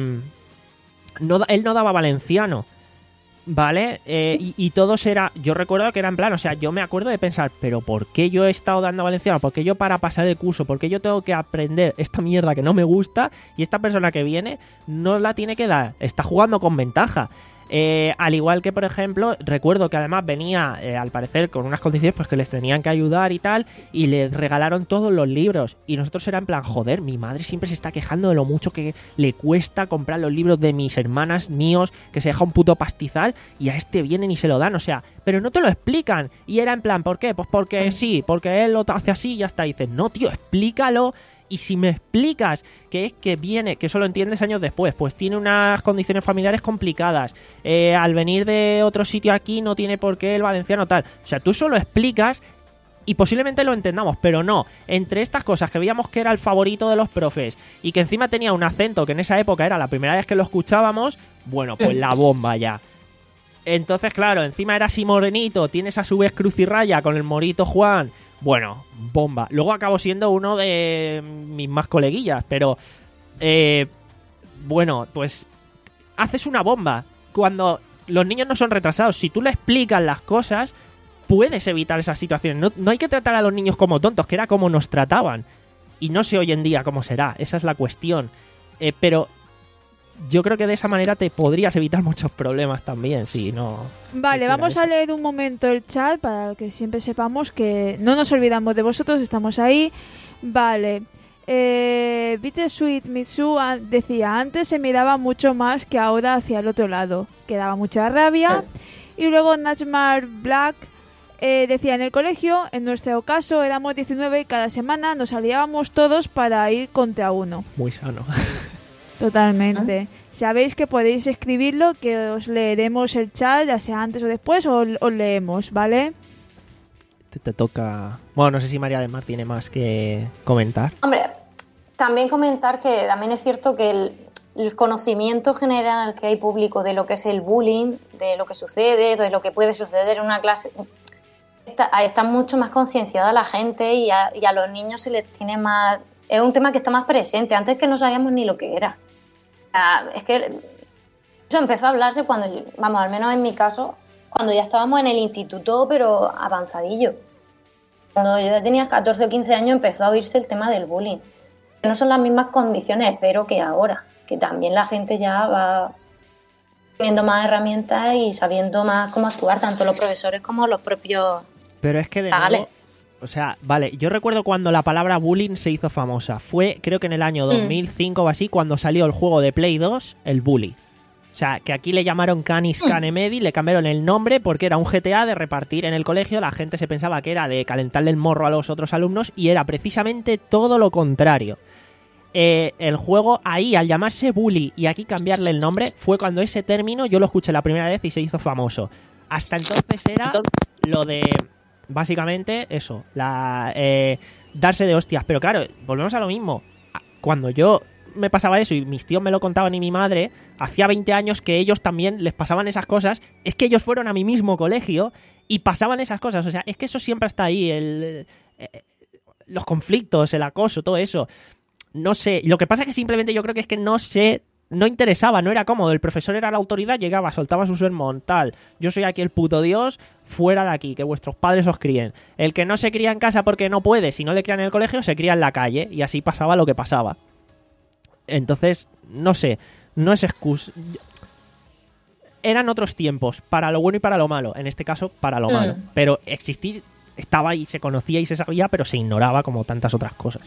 no, él no daba valenciano, ¿vale? Eh, y, y todos era... Yo recuerdo que era en plan, o sea, yo me acuerdo de pensar, pero ¿por qué yo he estado dando valenciano? ¿Por qué yo para pasar el curso? ¿Por qué yo tengo que aprender esta mierda que no me gusta? Y esta persona que viene no la tiene que dar. Está jugando con ventaja. Eh, al igual que, por ejemplo, recuerdo que además venía, eh, al parecer, con unas condiciones pues que les tenían que ayudar y tal, y les regalaron todos los libros. Y nosotros era en plan, joder, mi madre siempre se está quejando de lo mucho que le cuesta comprar los libros de mis hermanas míos, que se deja un puto pastizal, y a este vienen y se lo dan, o sea, pero no te lo explican. Y era en plan, ¿por qué? Pues porque sí, porque él lo hace así y ya está. Y dices, no, tío, explícalo. Y si me explicas que es que viene, que eso lo entiendes años después, pues tiene unas condiciones familiares complicadas, eh, al venir de otro sitio aquí no tiene por qué el valenciano tal. O sea, tú solo explicas y posiblemente lo entendamos, pero no. Entre estas cosas que veíamos que era el favorito de los profes y que encima tenía un acento que en esa época era la primera vez que lo escuchábamos, bueno, pues la bomba ya. Entonces, claro, encima era así morenito, tienes a su vez cruz y raya con el morito Juan. Bueno, bomba. Luego acabó siendo uno de mis más coleguillas, pero eh, bueno, pues haces una bomba. Cuando los niños no son retrasados, si tú le explicas las cosas, puedes evitar esas situaciones. No, no hay que tratar a los niños como tontos, que era como nos trataban. Y no sé hoy en día cómo será, esa es la cuestión. Eh, pero yo creo que de esa manera te podrías evitar muchos problemas también, si no... Vale, hiciera vamos eso. a leer un momento el chat para que siempre sepamos que no nos olvidamos de vosotros, estamos ahí. Vale. Eh, Bittersweet Mitsu a- decía, antes se miraba mucho más que ahora hacia el otro lado, que daba mucha rabia. Y luego Nachmar Black eh, decía, en el colegio, en nuestro caso, éramos diecinueve y cada semana nos aliábamos todos para ir contra uno. Muy sano. Totalmente. Sabéis que podéis escribirlo, que os leeremos el chat, ya sea antes o después, o os leemos, ¿vale? Te, te toca... Bueno, no sé si María del Mar tiene más que comentar. Hombre, también comentar que también es cierto que el, el conocimiento general que hay público de lo que es el bullying, de lo que sucede, de lo que puede suceder en una clase, está, está mucho más concienciada la gente y a, y a los niños se les tiene más... Es un tema que está más presente, antes que no sabíamos ni lo que era. O sea, es que eso empezó a hablarse cuando, yo- vamos, al menos en mi caso, cuando ya estábamos en el instituto, pero avanzadillo. Cuando yo ya tenía catorce o quince años empezó a oírse el tema del bullying. No son las mismas condiciones, espero que ahora, que también la gente ya va teniendo más herramientas y sabiendo más cómo actuar, tanto los profesores como los propios Pero es que de chavales. nuevo, o sea, vale, yo recuerdo cuando la palabra bullying se hizo famosa. Fue, creo que en el año dos mil cinco mm. o así, cuando salió el juego de Play dos, el Bully. O sea, que aquí le llamaron Canis Canemedi, le cambiaron el nombre porque era un G T A de repartir en el colegio. La gente se pensaba que era de calentarle el morro a los otros alumnos y era precisamente todo lo contrario. Eh, el juego ahí, al llamarse Bully y aquí cambiarle el nombre, fue cuando ese término yo lo escuché la primera vez y se hizo famoso. Hasta entonces era lo de, básicamente, eso, la eh, darse de hostias. Pero claro, volvemos a lo mismo. Cuando yo me pasaba eso y mis tíos me lo contaban y mi madre, hacía veinte años que ellos también les pasaban esas cosas. Es que ellos fueron a mi mismo colegio y pasaban esas cosas. O sea, es que eso siempre está ahí, el, eh, los conflictos, el acoso, todo eso. No sé, lo que pasa es que simplemente yo creo que es que no sé, no interesaba, no era cómodo. El profesor era la autoridad, llegaba, soltaba su sermón, tal. Yo soy aquí el puto Dios, fuera de aquí, que vuestros padres os críen. El que no se cría en casa porque no puede, si no le crían en el colegio, se cría en la calle. Y así pasaba lo que pasaba. Entonces, no sé, no es excusa. Eran otros tiempos, para lo bueno y para lo malo. En este caso, para lo mm. malo. Pero existir estaba y se conocía y se sabía, pero se ignoraba como tantas otras cosas.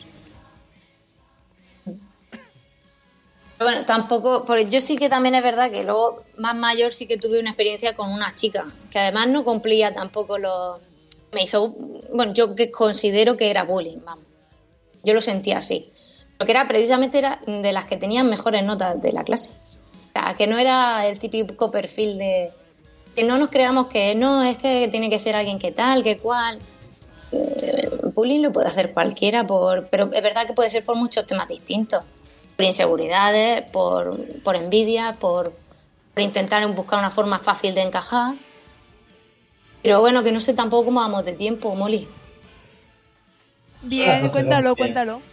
Bueno, tampoco, porque yo sí que también es verdad que luego más mayor sí que tuve una experiencia con una chica, que además no cumplía tampoco los... Me hizo, bueno, yo que considero que era bullying, vamos. Yo lo sentía así. Porque era precisamente era de las que tenían mejores notas de la clase. O sea, que no era el típico perfil de... Que no nos creamos que no, es que tiene que ser alguien que tal, que cual... Eh, bullying lo puede hacer cualquiera, por pero es verdad que puede ser por muchos temas distintos. Por inseguridades, por, por envidia, por, por intentar buscar una forma fácil de encajar. Pero bueno, que no sé tampoco cómo vamos de tiempo, Molly. Bien, cuéntalo, cuéntalo.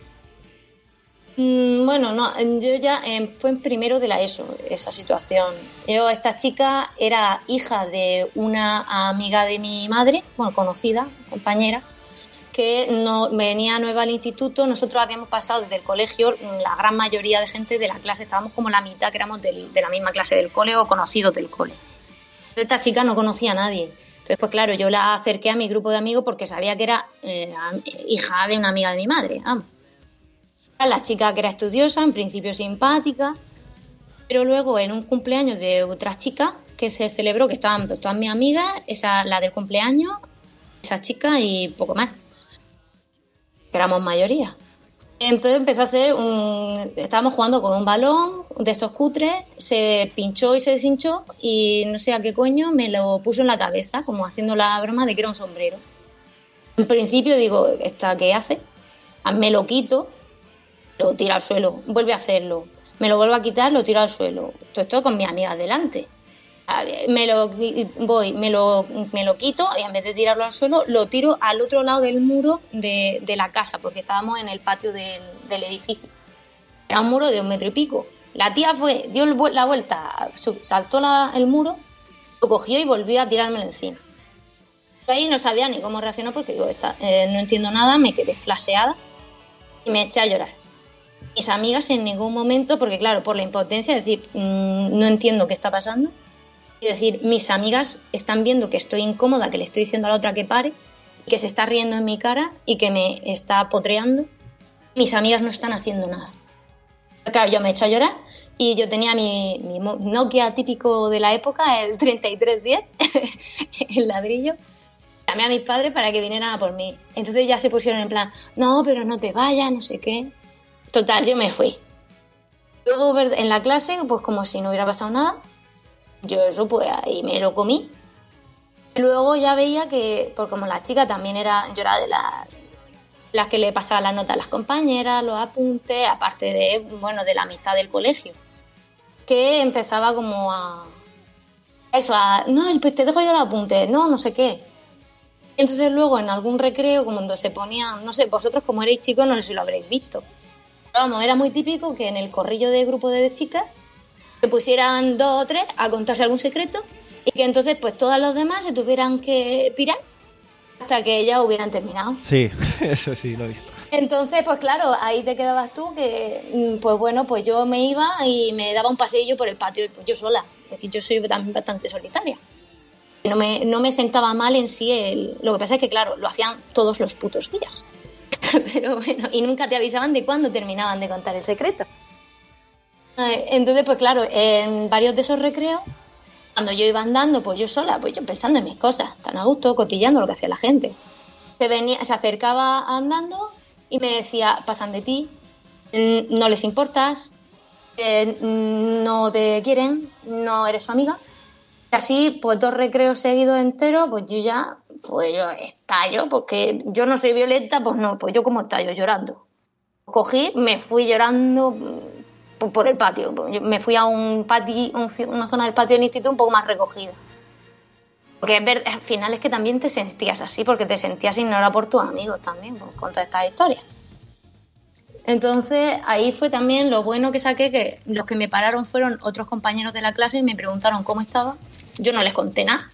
Mm, bueno, no, yo ya eh, fue en primero de la ESO, esa situación. Yo, esta chica era hija de una amiga de mi madre, bueno, conocida, compañera, que no, venía nueva al instituto. Nosotros habíamos pasado desde el colegio, la gran mayoría de gente de la clase, estábamos como la mitad que éramos del, de la misma clase del cole o conocidos del cole. Entonces esta chica no conocía a nadie. Entonces, pues claro, yo la acerqué a mi grupo de amigos porque sabía que era eh, hija de una amiga de mi madre. Vamos. La chica que era estudiosa, en principio simpática, pero luego en un cumpleaños de otra chica que se celebró, que estaban pues, todas mis amigas, esa, la del cumpleaños, esa chica y poco más. Que éramos mayoría. Entonces empezó a hacer un... Estábamos jugando con un balón de estos cutres, se pinchó y se deshinchó y no sé a qué coño me lo puso en la cabeza, como haciendo la broma de que era un sombrero. En principio digo, ¿esta qué hace? Me lo quito, lo tiro al suelo, vuelve a hacerlo. Me lo vuelvo a quitar, lo tiro al suelo. Todo esto con mi amiga delante. Me lo voy, me lo, me lo quito y en vez de tirarlo al suelo, lo tiro al otro lado del muro de, de la casa, porque estábamos en el patio del, del edificio. Era un muro de un metro y pico. La tía fue, dio la vuelta, saltó la, el muro, lo cogió y volvió a tirármelo encima. Yo ahí no sabía ni cómo reaccionar porque digo, esta, eh, no entiendo nada, me quedé flasheada y me eché a llorar. Mis amigas en ningún momento, porque claro, por la impotencia, es decir, mmm, no entiendo qué está pasando. Es decir, mis amigas están viendo que estoy incómoda, que le estoy diciendo a la otra que pare, que se está riendo en mi cara y que me está potreando. Mis amigas no están haciendo nada. Claro, yo me he hecho a llorar y yo tenía mi, mi Nokia típico de la época, el treinta y tres diez, el ladrillo. Llamé a mis padres para que vinieran a por mí. Entonces ya se pusieron en plan, no, pero no te vayas, no sé qué. Total, yo me fui. Luego en la clase, pues como si no hubiera pasado nada, yo eso pues ahí me lo comí. Y luego ya veía que, pues como la chica también era, yo era de las, las que le pasaba las notas a las compañeras, los apuntes, aparte de, bueno, de la amistad del colegio, que empezaba como a, eso, a, no, pues te dejo yo los apuntes, no, no sé qué. Entonces luego en algún recreo, como cuando se ponían, no sé, vosotros como erais chicos no sé si lo habréis visto. Pero vamos, era muy típico que en el corrillo de grupo de chicas se pusieran dos o tres a contarse algún secreto y que entonces pues todos los demás se tuvieran que pirar hasta que ellas hubieran terminado. Sí, eso sí, lo he visto. Entonces, pues claro, ahí te quedabas tú que, pues bueno, pues yo me iba y me daba un paseillo por el patio, pues yo sola. porque yo soy también bastante solitaria. No me, no me sentaba mal en sí el... Lo que pasa es que, claro, lo hacían todos los putos días. Pero bueno, y nunca te avisaban de cuándo terminaban de contar el secreto. Entonces, pues claro, en varios de esos recreos, cuando yo iba andando, pues yo sola, pues yo pensando en mis cosas, tan a gusto, cotillando lo que hacía la gente. Se, venía, se acercaba andando y me decía, pasan de ti, no les importas, eh, no te quieren, no eres su amiga. Y así, pues dos recreos seguidos enteros, pues yo ya, pues yo estallo, porque yo no soy violenta, pues no, pues yo como estallo, llorando. Cogí, me fui llorando por el patio. Me fui a un patio, una zona del patio del instituto un poco más recogida. Porque es ver, al final es que también te sentías así, porque te sentías ignorada por tus amigos también, pues, con todas estas historias. Entonces, ahí fue también lo bueno que saqué, que los que me pararon fueron otros compañeros de la clase y me preguntaron cómo estaba. Yo no les conté nada.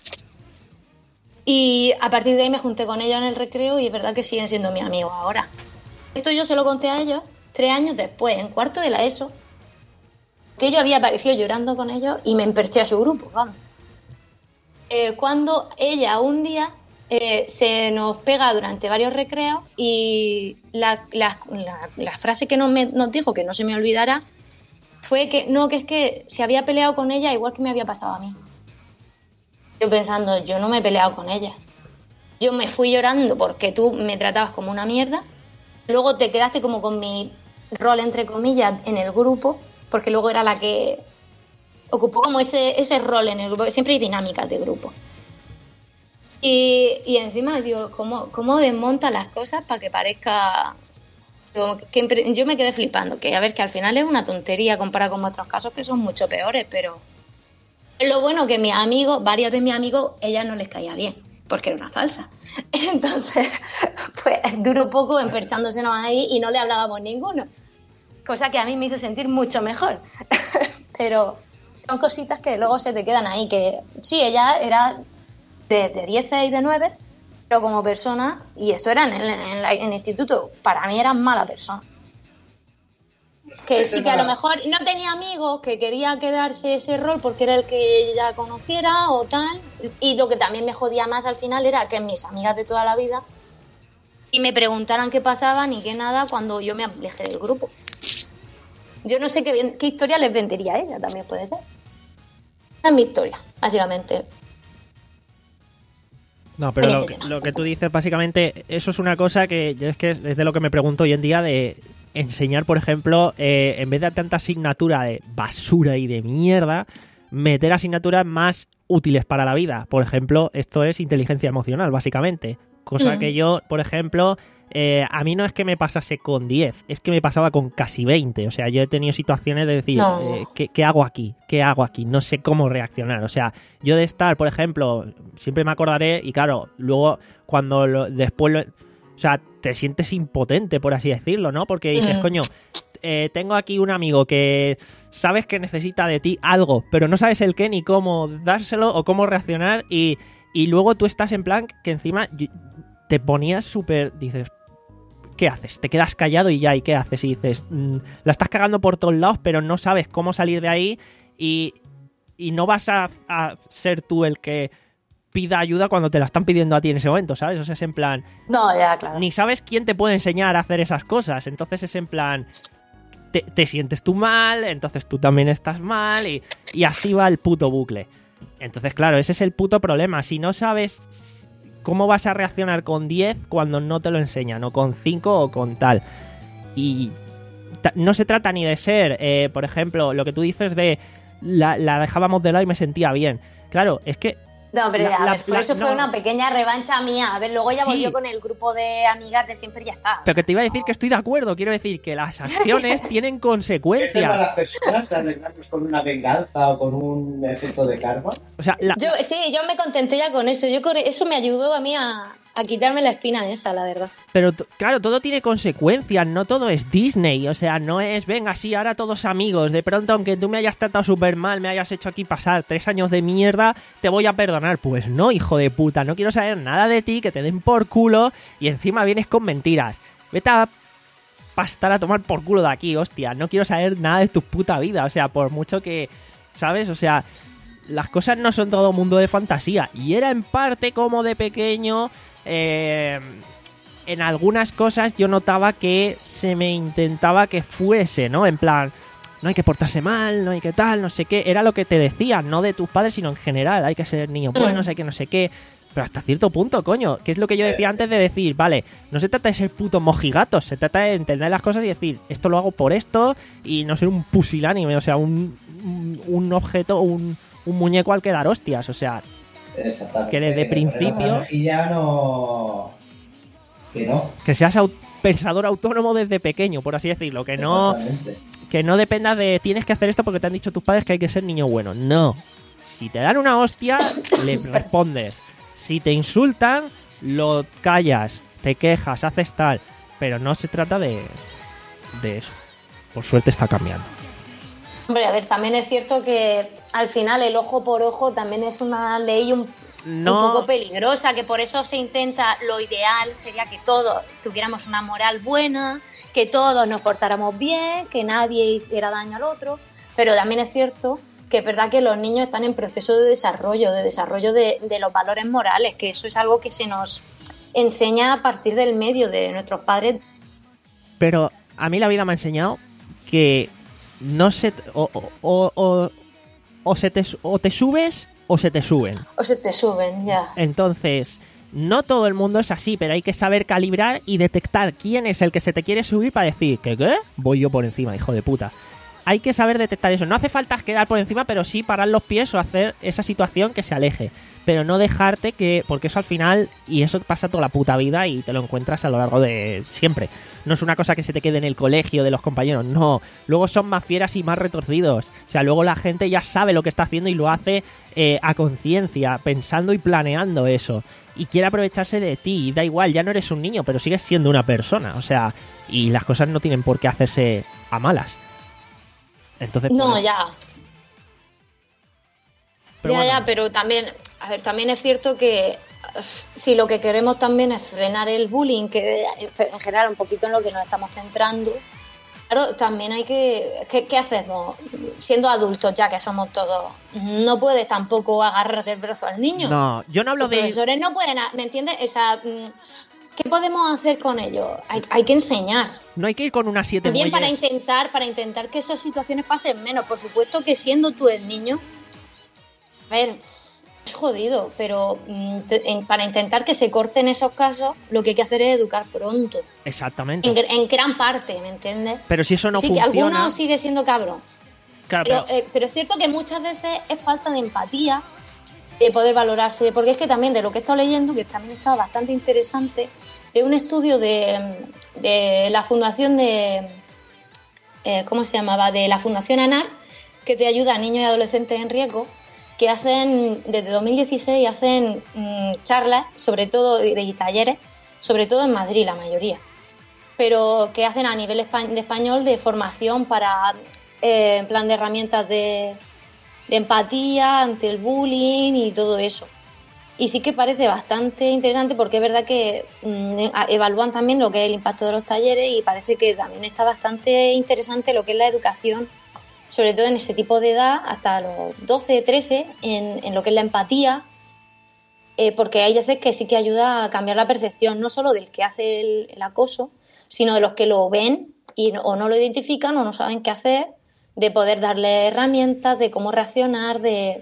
Y a partir de ahí me junté con ellos en el recreo y es verdad que siguen siendo mis amigos ahora. Esto yo se lo conté a ellos tres años después, en cuarto de la ESO, que yo había aparecido llorando con ellos y me emperché a su grupo, vamos. Eh, cuando ella un día... Eh, se nos pega durante varios recreos y la, la, la, la frase que nos, me, nos dijo, que no se me olvidará, fue que no, que es que se había peleado con ella igual que me había pasado a mí. Yo pensando, yo no me he peleado con ella. Yo me fui llorando porque tú me tratabas como una mierda. Luego te quedaste como con mi rol, entre comillas, en el grupo, porque luego era la que ocupó como ese, ese rol en el grupo. Siempre hay dinámicas de grupo. Y, y encima, digo, ¿cómo, cómo desmonta las cosas para que parezca...? Digo, que yo me quedé flipando, que a ver, que al final es una tontería comparado con vuestros casos, que son mucho peores, pero... Lo bueno que mis amigos, varios de mis amigos, ella no les caía bien, porque era una falsa. Entonces, pues duró poco emperchándosenos ahí y no le hablábamos ninguno. Cosa que a mí me hizo sentir mucho mejor. Pero son cositas que luego se te quedan ahí, que sí, ella era... De, de diez y de nueve, pero como persona, y esto era en el, en, la, en el instituto, para mí era mala persona. Que sí, que a lo mejor no tenía amigos, que quería quedarse ese rol porque era el que ella conociera o tal, y lo que también me jodía más al final era que mis amigas de toda la vida y me preguntaran qué pasaba ni qué nada cuando yo me alejé del grupo. Yo no sé qué, qué historia les vendería a ella, también puede ser. Esa es mi historia, básicamente. No, pero lo que, lo que tú dices, básicamente, eso es una cosa que yo es que es de lo que me pregunto hoy en día, de enseñar, por ejemplo, eh, en vez de tanta asignatura de basura y de mierda, meter asignaturas más útiles para la vida. Por ejemplo, esto es inteligencia emocional, básicamente. Cosa mm. que yo, por ejemplo, eh, a mí no es que me pasase con diez, es que me pasaba con casi veinte. O sea, yo he tenido situaciones de decir, no. eh, ¿qué, ¿qué hago aquí? ¿Qué hago aquí? No sé cómo reaccionar. O sea, yo de estar, por ejemplo, siempre me acordaré, y claro, luego cuando lo, después, lo, o sea, te sientes impotente, por así decirlo, ¿no? Porque dices, mm. coño, eh, tengo aquí un amigo que sabes que necesita de ti algo, pero no sabes el qué ni cómo dárselo o cómo reaccionar, y, y luego tú estás en plan que encima te ponías súper, dices, ¿qué haces? Te quedas callado y ya, ¿y qué haces? Y dices, mmm, la estás cagando por todos lados, pero no sabes cómo salir de ahí, y, y no vas a, a ser tú el que pida ayuda cuando te la están pidiendo a ti en ese momento, ¿sabes? O sea, es en plan... No, ya, claro. Ni sabes quién te puede enseñar a hacer esas cosas, entonces es en plan... Te, te sientes tú mal, entonces tú también estás mal, y, y así va el puto bucle. Entonces, claro, ese es el puto problema. Si no sabes... ¿Cómo vas a reaccionar con diez cuando no te lo enseñan? O con cinco o con tal. Y no se trata ni de ser, eh, por ejemplo, lo que tú dices de la, la dejábamos de lado y me sentía bien. Claro, es que... No, pero la, ya, a la, ver, la, eso no. fue una pequeña revancha mía. A ver, luego ella Sí. volvió con el grupo de amigas de siempre y ya está. Pero que te iba a decir que estoy de acuerdo. Quiero decir que las acciones tienen consecuencias. ¿A las personas arreglarnos con una venganza o con un efecto de karma? O sea, la... yo, sí, yo me contenté ya con eso. Yo con eso me ayudó a mí a, a quitarme la espina esa, la verdad. Pero claro, todo tiene consecuencias, no todo es Disney. O sea, no es, venga, sí, ahora todos amigos. De pronto, aunque tú me hayas tratado súper mal, me hayas hecho aquí pasar tres años de mierda, te voy a perdonar. Pues no, hijo de puta, no quiero saber nada de ti, que te den por culo y encima vienes con mentiras. Vete a pastar a tomar por culo de aquí, hostia. No quiero saber nada de tu puta vida. O sea, por mucho que, ¿sabes? O sea, las cosas no son todo mundo de fantasía. Y era en parte como de pequeño, eh, en algunas cosas yo notaba que se me intentaba que fuese, ¿no? En plan, no hay que portarse mal, no hay que tal, no sé qué. Era lo que te decían, no de tus padres, sino en general. Hay que ser niños buenos, hay que no sé qué. Pero hasta cierto punto, coño, que es lo que yo decía antes de decir, vale, no se trata de ser putos mojigatos, se trata de entender las cosas y decir, esto lo hago por esto y no ser un pusilánime, o sea, un, un, un objeto, un, un muñeco al que dar hostias, o sea, que desde principio... No... Que no. Que seas au- pensador autónomo desde pequeño, por así decirlo, que no, que no dependa de tienes que hacer esto porque te han dicho tus padres que hay que ser niño bueno, no. Si te dan una hostia, le respondes. Si te insultan, lo callas, te quejas, haces tal. Pero no se trata de, de eso. Por suerte está cambiando. Hombre, a ver, también es cierto que al final el ojo por ojo también es una ley un, no. un poco peligrosa, que por eso se intenta, lo ideal sería que todos tuviéramos una moral buena, que todos nos portáramos bien, que nadie hiciera daño al otro. Pero también es cierto que es verdad que los niños están en proceso de desarrollo, de desarrollo de, de los valores morales, que eso es algo que se nos enseña a partir del medio de nuestros padres. Pero a mí la vida me ha enseñado que no se... O, o, o, o, se te, o te subes o se te suben. O se te suben, ya. Entonces, no todo el mundo es así, pero hay que saber calibrar y detectar quién es el que se te quiere subir para decir, ¿qué qué? Voy yo por encima, hijo de puta. Hay que saber detectar eso. No hace falta quedar por encima, pero sí parar los pies o hacer esa situación que se aleje. Pero no dejarte que... Porque eso al final... Y eso pasa toda la puta vida y te lo encuentras a lo largo de siempre. No es una cosa que se te quede en el colegio de los compañeros. No. Luego son más fieras y más retorcidos. O sea, luego la gente ya sabe lo que está haciendo y lo hace eh, a conciencia, pensando y planeando eso. Y quiere aprovecharse de ti. Y da igual, ya no eres un niño, pero sigues siendo una persona. O sea, y las cosas no tienen por qué hacerse a malas. Entonces, no, pues, ya. Pero ya, bueno. ya, pero también, a ver, también es cierto que uf, si lo que queremos también es frenar el bullying, que en general un poquito en lo que nos estamos centrando, claro, también hay que... ¿Qué, qué hacemos? Siendo adultos ya que somos todos, no puedes tampoco agarrarte el brazo al niño. No, yo no hablo Los de... profesores no pueden, ¿me entiendes? O sea, ¿qué podemos hacer con ellos? Hay, hay que enseñar. No hay que ir con unas siete También para muelles. intentar, para intentar que esas situaciones pasen menos. Por supuesto que siendo tú el niño, a ver, es jodido, pero mm, te- en- para intentar que se corten esos casos, lo que hay que hacer es educar pronto. Exactamente. En, gr- en gran parte, ¿me entiendes? Pero si eso no sí, que funciona... alguno sigue siendo cabrón. Claro, Pero, pero- eh, pero es cierto que muchas veces es falta de empatía, de poder valorarse, porque es que también de lo que he estado leyendo, que también estaba bastante interesante, es un estudio de, de la fundación de, eh, ¿cómo se llamaba? De la Fundación ANAR, que te ayuda a niños y adolescentes en riesgo, que hacen, desde dos mil dieciséis, hacen mm, charlas, sobre todo, de, de talleres, sobre todo en Madrid, la mayoría, pero que hacen a nivel espa- de español de formación para, eh, en plan de herramientas de, de empatía ante el bullying y todo eso. Y sí que parece bastante interesante porque es verdad que mm, evalúan también lo que es el impacto de los talleres y parece que también está bastante interesante lo que es la educación, sobre todo en ese tipo de edad, hasta los doce, trece, en, en lo que es la empatía, eh, porque hay veces que sí que ayuda a cambiar la percepción, no solo del que hace el, el acoso, sino de los que lo ven y no, o no lo identifican o no saben qué hacer, de poder darle herramientas, de cómo reaccionar, de...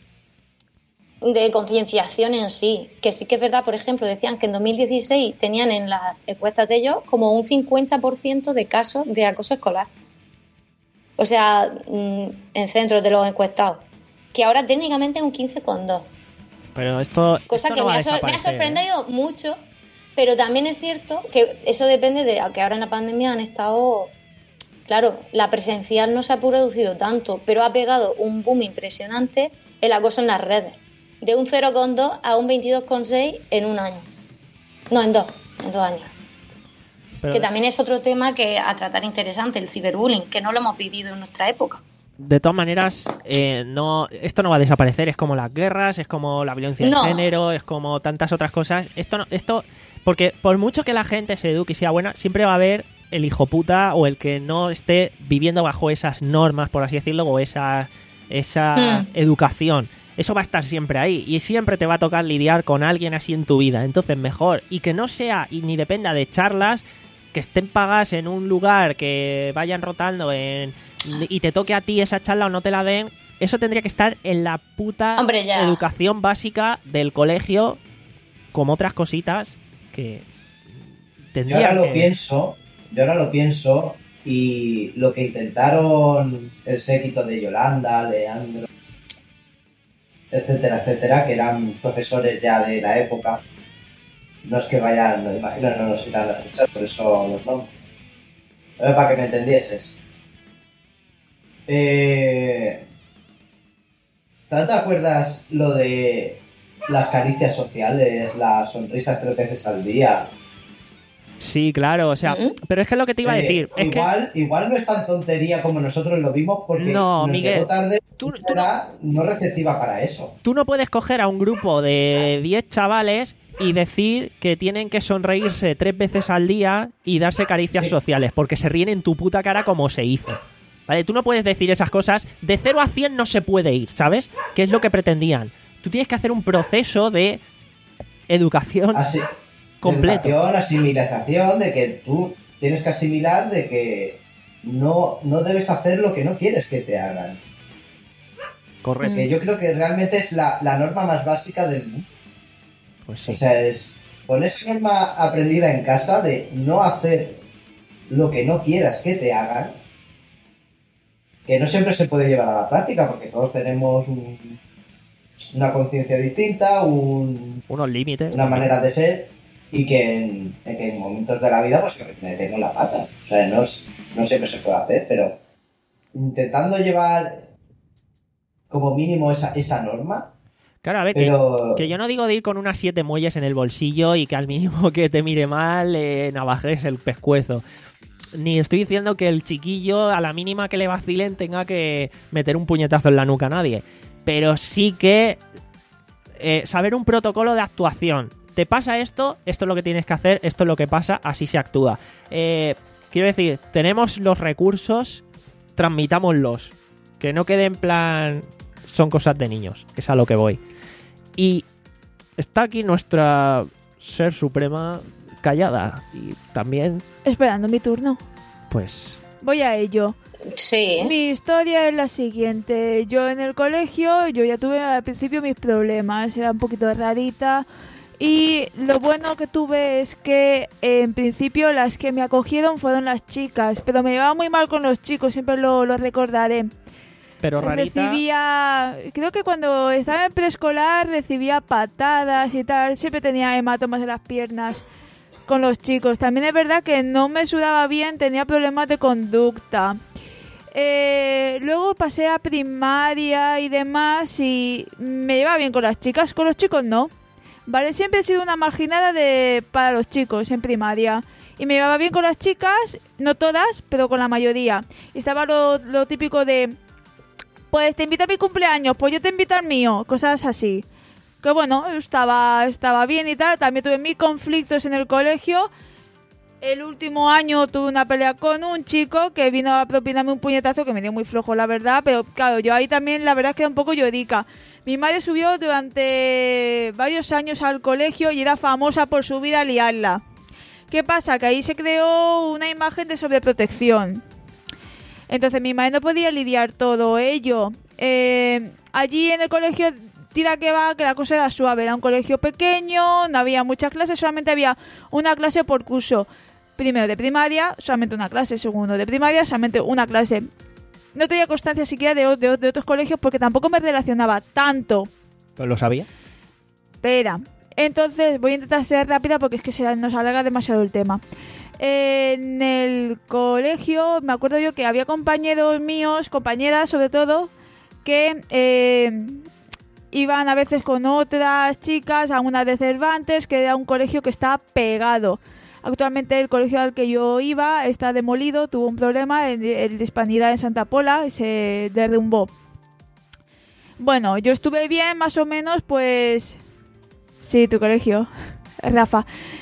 de concienciación en sí, que sí que es verdad, por ejemplo, decían que en dos mil dieciséis tenían en las encuestas de ellos como un cincuenta por ciento de casos de acoso escolar. O sea, en centros de los encuestados, que ahora técnicamente es un quince coma dos. Pero esto... Cosa esto que no va me a ha, sor- me ha desaparecer, ¿eh? sorprendido mucho, pero también es cierto que eso depende de que ahora en la pandemia han estado... Claro, la presencial no se ha producido tanto, pero ha pegado un boom impresionante el acoso en las redes. De un cero coma dos a un veintidós coma seis en un año. No, en dos, en dos años. Pero Que también es otro tema que a tratar interesante, el ciberbullying, que no lo hemos vivido en nuestra época. de todas maneras, eh, no, esto no va a desaparecer. Es como las guerras, es como la violencia No. de género, es como tantas otras cosas. Esto, no, esto, porque por mucho que la gente se eduque y sea buena, siempre va a haber el hijo puta o el que no esté viviendo bajo esas normas, por así decirlo, o esas esa Mm. educación. Eso va a estar siempre ahí y siempre te va a tocar lidiar con alguien así en tu vida. Entonces mejor, y que no sea y ni dependa de charlas que estén pagadas en un lugar, que vayan rotando en y te toque a ti esa charla o no te la den. Eso tendría que estar en la puta Hombre, ya. educación básica del colegio, como otras cositas que Yo tendría ahora lo que... pienso, yo ahora lo pienso y lo que intentaron el séquito de Yolanda, Leandro, etcétera, etcétera, que eran profesores ya de la época, no es que vayan, no imagino que no los irán a escuchar, por eso los nombres. Pero para que me entendieses. Eh... ¿No te acuerdas lo de las caricias sociales, las sonrisas tres veces al día? Sí, claro, o sea, ¿Mm? pero es que lo que te iba a Eh, decir es que igual, igual no es tan tontería como nosotros lo vimos porque No, nos Miguel, llegó tarde, tú- una tú no- edad no receptiva para eso. tú no puedes coger a un grupo de diez chavales y decir que tienen que sonreírse tres veces al día y darse caricias Sí. sociales, porque se ríen en tu puta cara como se hizo. ¿Vale? Tú no puedes decir esas cosas. De cero a cien no se puede ir, ¿sabes? Que es lo que pretendían. Tú tienes que hacer un proceso de educación Así, completo. educación, asimilación, de que tú tienes que asimilar de que no, no debes hacer lo que no quieres que te hagan. Correcto. Que yo creo que realmente es la, la norma más básica del mundo. Pues sí. O sea, es con esa norma aprendida en casa de no hacer lo que no quieras que te hagan, que no siempre se puede llevar a la práctica, porque todos tenemos un- una conciencia distinta, un- Unos límites. una manera de ser, y que en, en que en momentos de la vida pues metemos la pata. O sea, no, es- no siempre se puede hacer, pero intentando llevar como mínimo esa, esa norma, Claro, a ver, que, pero... que yo no digo de ir con unas siete muelles en el bolsillo y que al mínimo que te mire mal eh, navajes el pescuezo. Ni estoy diciendo que el chiquillo a la mínima que le vacilen tenga que meter un puñetazo en la nuca a nadie. Pero sí que eh, saber un protocolo de actuación. Te pasa esto, esto es lo que tienes que hacer, esto es lo que pasa, así se actúa. Eh, quiero decir, tenemos los recursos, transmitámoslos. Que no quede en plan... Son cosas de niños, es a lo que voy. Y está aquí nuestra ser suprema callada. Y también, Esperando mi turno. pues... Voy a ello. Sí. Mi historia es la siguiente. Yo en el colegio, yo ya tuve al principio mis problemas. Era un poquito rarita. Y lo bueno que tuve es que en principio las que me acogieron fueron las chicas. Pero me llevaba muy mal con los chicos, siempre lo, lo recordaré. Pero rarita... Recibía, creo que cuando estaba en preescolar recibía patadas y tal. Siempre tenía hematomas en las piernas con los chicos. También es verdad que no me sudaba bien, tenía problemas de conducta. Eh, luego pasé a primaria y demás y me llevaba bien con las chicas, con los chicos no. Vale, siempre he sido una marginada de para los chicos en primaria. Y me llevaba bien con las chicas, no todas, pero con la mayoría. Y estaba lo, lo típico de, pues te invito a mi cumpleaños, pues yo te invito al mío, cosas así. Que bueno, estaba, estaba bien y tal. También tuve mis conflictos en el colegio. El último año tuve una pelea con un chico que vino a propinarme un puñetazo que me dio muy flojo, la verdad. Pero claro, yo ahí también la verdad es que era un poco llorica. Mi madre subió durante varios años al colegio y era famosa por subir a liarla. ¿Qué pasa? Que ahí se creó una imagen de sobreprotección. Entonces mi madre no podía lidiar todo ello. Eh, allí en el colegio, tira que va, que la cosa era suave. Era un colegio pequeño, no había muchas clases, solamente había una clase por curso. Primero de primaria, solamente una clase. Segundo de primaria, solamente una clase. No tenía constancia siquiera de, de, de otros colegios porque tampoco me relacionaba tanto. Pues lo sabía. Espera. Entonces voy a intentar ser rápida porque es que se nos alarga demasiado el tema. En el colegio me acuerdo yo que había compañeros míos, compañeras sobre todo, que eh, iban a veces con otras chicas a una de Cervantes, que era un colegio que está pegado. Actualmente el colegio al que yo iba está demolido, tuvo un problema en, en Hispanidad en Santa Pola y se derrumbó. Bueno, yo estuve bien más o menos, pues... Sí, tu colegio, Rafa.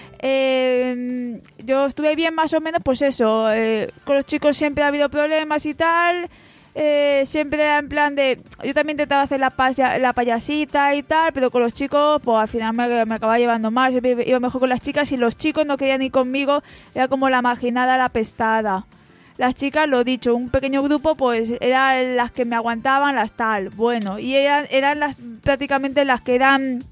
Eh, yo estuve bien más o menos, pues eso. Eh, con los chicos siempre ha habido problemas y tal. eh, siempre era en plan de... Yo también intentaba hacer la, paya, la payasita y tal, pero con los chicos, pues al final me, me acababa llevando mal. Siempre iba mejor con las chicas y los chicos no querían ir conmigo. Era como la marginada, la pestada. Las chicas, lo dicho, un pequeño grupo, pues eran las que me aguantaban, las tal. Bueno, y eran, eran las prácticamente las que eran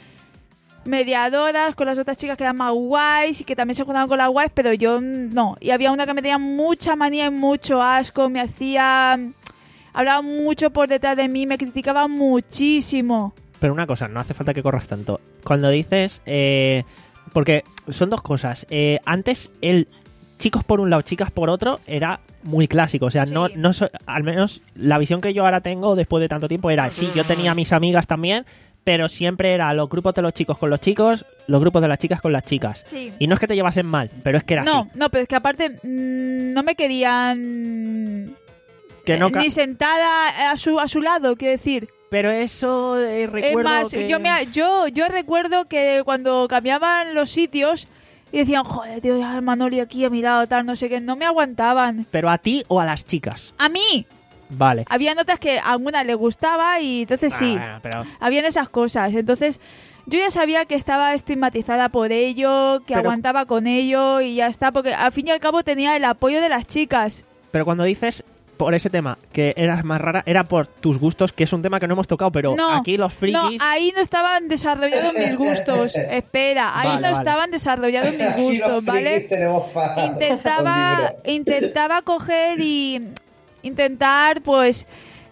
mediadoras con las otras chicas que eran más guays y que también se juntaban con las guays, pero yo no. Y había una que me tenía mucha manía y mucho asco, me hacía... Hablaba mucho por detrás de mí, me criticaba muchísimo. Pero una cosa, no hace falta que corras tanto. Cuando dices... Eh, porque son dos cosas. Eh, antes el... chicos por un lado, chicas por otro, era muy clásico. O sea, sí. no, no so, al menos la visión que yo ahora tengo después de tanto tiempo era, sí, yo tenía mis amigas también, pero siempre era los grupos de los chicos con los chicos, los grupos de las chicas con las chicas. Sí. Y no es que te llevasen mal, pero es que era no, así. No, pero es que aparte mmm, no me querían que no eh, ni sentada a su, a su lado, quiero decir. Pero eso eh, recuerdo es más, que... yo, me, yo, yo recuerdo que cuando cambiaban los sitios... Y decían, joder, tío, ya el Manoli aquí a mi lado, tal, no sé qué. No me aguantaban. ¿Pero a ti o a las chicas? ¡A mí! Vale. Había notas que a algunas les gustaba y entonces sí. Ah, pero... Habían esas cosas. Entonces yo ya sabía que estaba estigmatizada por ello, que pero... aguantaba con ello y ya está. Porque al fin y al cabo tenía el apoyo de las chicas. Pero cuando dices... por ese tema, que eras más rara, era por tus gustos, que es un tema que no hemos tocado, pero no, aquí los frikis... No, ahí no estaban desarrollados mis gustos. Espera, ahí vale, no vale. estaban desarrollados mis gustos, ¿vale? Intentaba, intentaba coger y intentar, pues...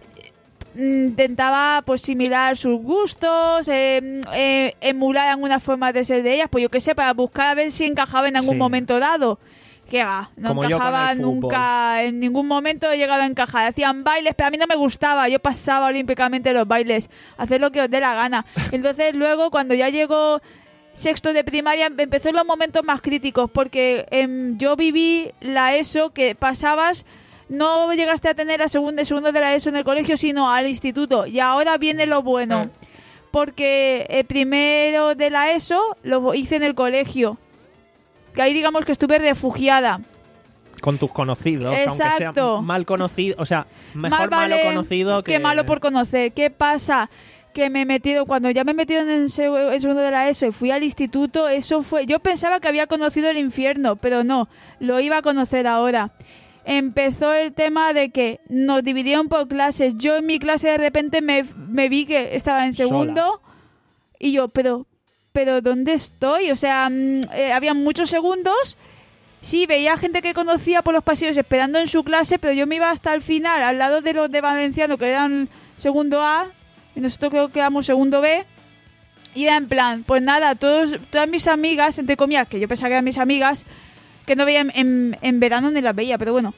Intentaba, pues, similar sus gustos, eh, eh, emular alguna forma de ser de ellas, pues yo qué sé, para buscar a ver si encajaba en algún sí. momento dado. Que va, no Como encajaba nunca, en ningún momento he llegado a encajar. Hacían bailes, pero a mí no me gustaba. Yo pasaba olímpicamente los bailes, hacer lo que os dé la gana. Entonces luego, cuando ya llegó sexto de primaria, empezó los momentos más críticos, porque eh, yo viví la ESO, que pasabas, no llegaste a tener la segunda y segundo de la ESO en el colegio, sino al instituto. Y ahora viene lo bueno, porque el primero de la ESO lo hice en el colegio. Que ahí digamos que estuve refugiada. Con tus conocidos, exacto. Aunque sea mal conocido, o sea, mejor vale malo conocido que... que malo por conocer. ¿Qué pasa? Que me he metido, cuando ya me he metido en el segundo de la ESO y fui al instituto, eso fue... Yo pensaba que había conocido el infierno, pero no, lo iba a conocer ahora. Empezó el tema de que nos dividieron por clases. Yo en mi clase de repente me, me vi que estaba en segundo. Sola. Y yo, pero... pero ¿dónde estoy? O sea, eh, había muchos segundos. Sí, veía gente que conocía por los pasillos esperando en su clase, pero yo me iba hasta el final, al lado de los de Valenciano, que eran segundo A, y nosotros creo que éramos segundo B. Y era en plan, pues nada, todos, todas mis amigas, entre comillas, que yo pensaba que eran mis amigas, que no veía en, en, en verano ni las veía, pero bueno,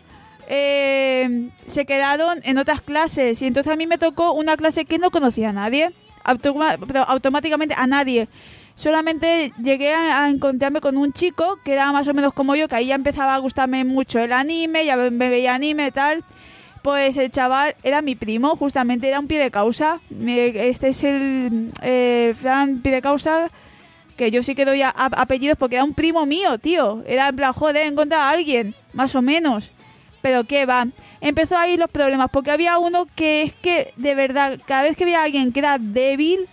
eh, se quedaron en otras clases. Y entonces a mí me tocó una clase que no conocía a nadie, automa- pero automáticamente a nadie. Solamente llegué a, a encontrarme con un chico que era más o menos como yo, que ahí ya empezaba a gustarme mucho el anime, ya me, me veía anime y tal. Pues el chaval era mi primo, justamente, era un pie de causa. Este es el eh, Fran pie de causa, que yo sí que doy a, a, apellidos porque era un primo mío, tío. Era en plan, joder, encontrar a alguien, más o menos. Pero qué va. Empezó ahí los problemas, porque había uno que es que, de verdad, cada vez que veía a alguien que era débil,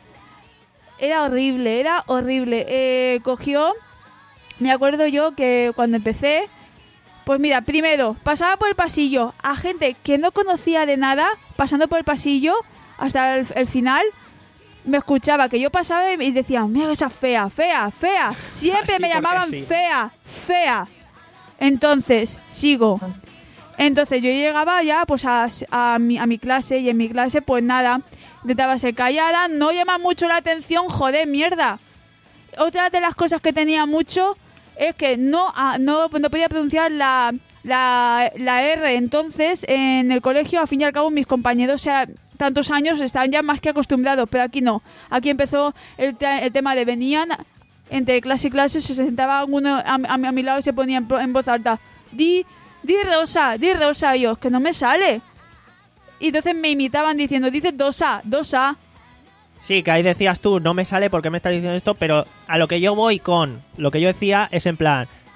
era horrible, era horrible. Eh, cogió, me acuerdo yo que cuando empecé, pues mira, primero, pasaba por el pasillo a gente que no conocía de nada, pasando por el pasillo hasta el, el final, me escuchaba que yo pasaba y decía, mira esa fea, fea, fea. Siempre sí, me llamaban sí. fea, fea. Entonces, sigo. Entonces yo llegaba ya pues a, a, mi, a mi clase y en mi clase pues nada, intentaba ser callada, no llama mucho la atención, joder, mierda. Otra de las cosas que tenía mucho es que no, no, no podía pronunciar la, la, la R. Entonces, en el colegio, al fin y al cabo, mis compañeros, o sea, tantos años, estaban ya más que acostumbrados, pero aquí no. Aquí empezó el, te- el tema de venían, entre clase y clase, se sentaba uno a, a, a mi lado y se ponía en, en voz alta, di, di Rosa, di Rosa, y yo, que no me sale. Y entonces me imitaban diciendo, dice Dosa, Dosa. Sí, que ahí decías tú, no me sale porque me estás diciendo esto, pero a lo que yo voy con lo que yo decía es en plan,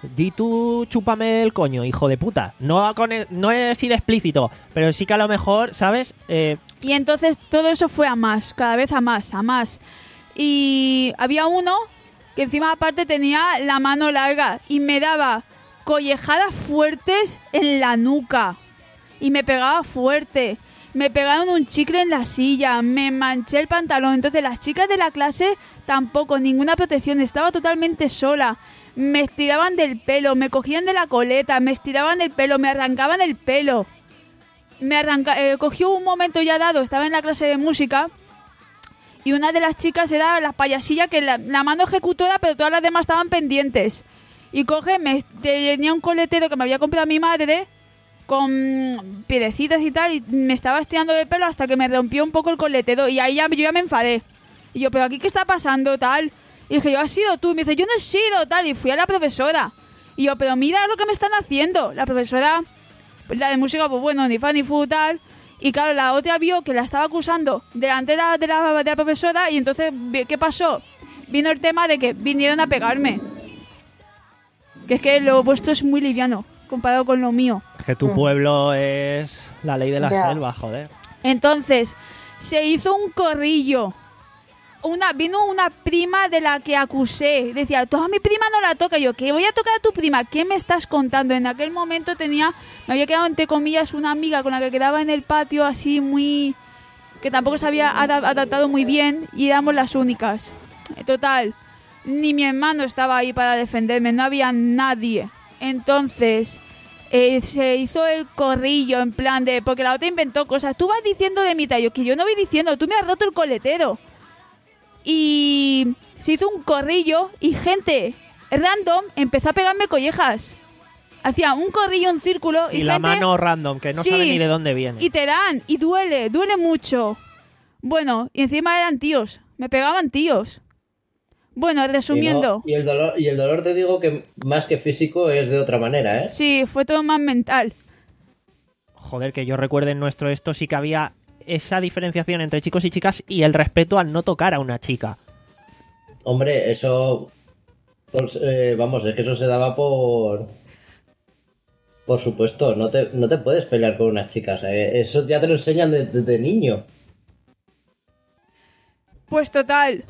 di tú chúpame el coño, hijo de puta. No, con el- no he sido explícito, pero sí que a lo mejor, ¿sabes? Eh, Y entonces todo eso fue a más, cada vez a más, a más. Y había uno que encima aparte tenía la mano larga y me daba collejadas fuertes en la nuca. Y me pegaba fuerte. Me pegaron un chicle en la silla, me manché el pantalón. Entonces las chicas de la clase tampoco, ninguna protección, estaba totalmente sola. Me estiraban del pelo, me cogían de la coleta, me estiraban del pelo, me arrancaban el pelo. Me arranca, eh, cogió un momento ya dado, estaba en la clase de música y una de las chicas era la payasilla que la, la mano ejecutora, pero todas las demás estaban pendientes. Y coge, me tenía un coletero que me había comprado mi madre con piedecitas y tal, y me estaba estirando el pelo hasta que me rompió un poco el coletero y ahí ya, yo ya me enfadé. Y yo, pero aquí qué está pasando, tal. Y dije, yo, ¿has sido tú? Y me dice, yo no he sido, tal. Y fui a la profesora. Y yo, pero mira lo que me están haciendo. La profesora, pues la de música, pues bueno, ni fa ni fu, tal. Y claro, la otra vio que la estaba acusando delante de la, de la, de la profesora. Y entonces, ¿qué pasó? Vino el tema de que vinieron a pegarme. Que es que lo vuestro es muy liviano comparado con lo mío. Es que tu Mm. pueblo es la ley de la Ya. selva, joder. Entonces, se hizo un corrillo. Una, vino una prima de la que acusé. Decía, tú a mi prima no la toca. Yo, ¿qué voy a tocar a tu prima? ¿Qué me estás contando? En aquel momento tenía, me había quedado entre comillas una amiga con la que quedaba en el patio así muy... que tampoco se había ada- adaptado muy bien y éramos las únicas. Total, ni mi hermano estaba ahí para defenderme, no había nadie. Entonces... Eh, se hizo el corrillo en plan de... Porque la otra inventó cosas. Tú vas diciendo de mitad. Yo, que yo no voy diciendo. Tú me has roto el coletero. Y se hizo un corrillo y gente random empezó a pegarme collejas. Hacía un corrillo, un círculo y, Y, la gente- mano random, que no Sí. sabe ni de dónde viene. y te dan. Y duele. Duele mucho. Bueno, y encima eran tíos. Me pegaban tíos. Bueno, Y, no- resumiendo. y el dolor, y el dolor te digo que más que físico es de otra manera, ¿eh? Sí, fue todo más mental. Joder, que yo recuerde en nuestro esto sí que había esa diferenciación entre chicos y chicas y el respeto al no tocar a una chica. Hombre, eso... pues, eh, vamos, es que eso se daba por... Por supuesto, no te, no te puedes pelear con unas chicas, ¿eh? Eso ya te lo enseñan desde de, de niño. Pues total,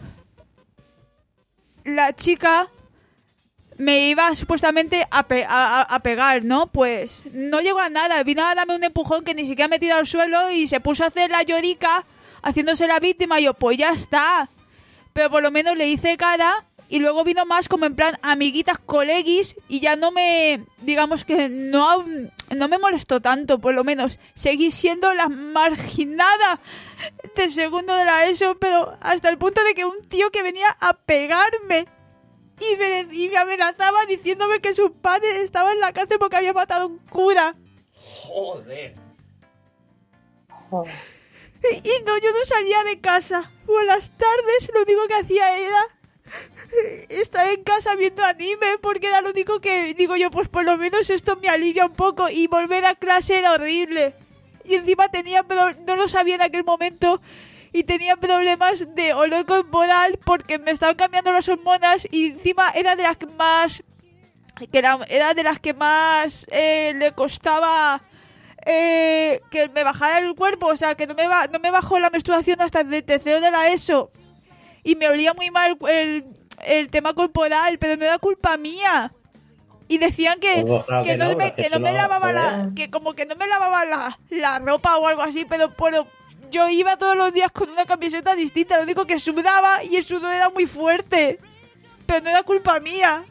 la chica me iba supuestamente a, pe- a, a- a pegar, ¿no? Pues no llegó a nada, vino a darme un empujón que ni siquiera me tiró al suelo y se puso a hacer la llorica haciéndose la víctima. Y yo, pues ya está. Pero por lo menos le hice cara y luego vino más como en plan amiguitas, coleguis y ya no me, digamos que no, no me molestó tanto, por lo menos. Seguí siendo la marginada de segundo de la ESO, pero hasta el punto de que un tío que venía a pegarme y me, y me amenazaba diciéndome que su padre estaba en la cárcel porque había matado a un cura. Joder. Joder. Y, y no, yo no salía de casa. Por las tardes lo único que hacía era estar en casa viendo anime, porque era lo único que digo yo, pues por lo menos esto me alivia un poco. Y volver a clase era horrible. Y encima tenía, pero no lo sabía en aquel momento, y tenía problemas de olor corporal porque me estaban cambiando las hormonas y encima era de las que más que era, era de las que más eh, le costaba eh, que me bajara el cuerpo, o sea, que no me, ba- no me bajó la menstruación hasta el tercero de la ESO y me olía muy mal el, el tema corporal, pero no era culpa mía. Y decían que, Pues claro que, que no, no, me, pero que que no eso me no- lavaba la, joder. que como que no me lavaba la, la ropa o algo así, pero, pero yo iba todos los días con una camiseta distinta, lo único que sudaba y el sudor era muy fuerte, pero no era culpa mía.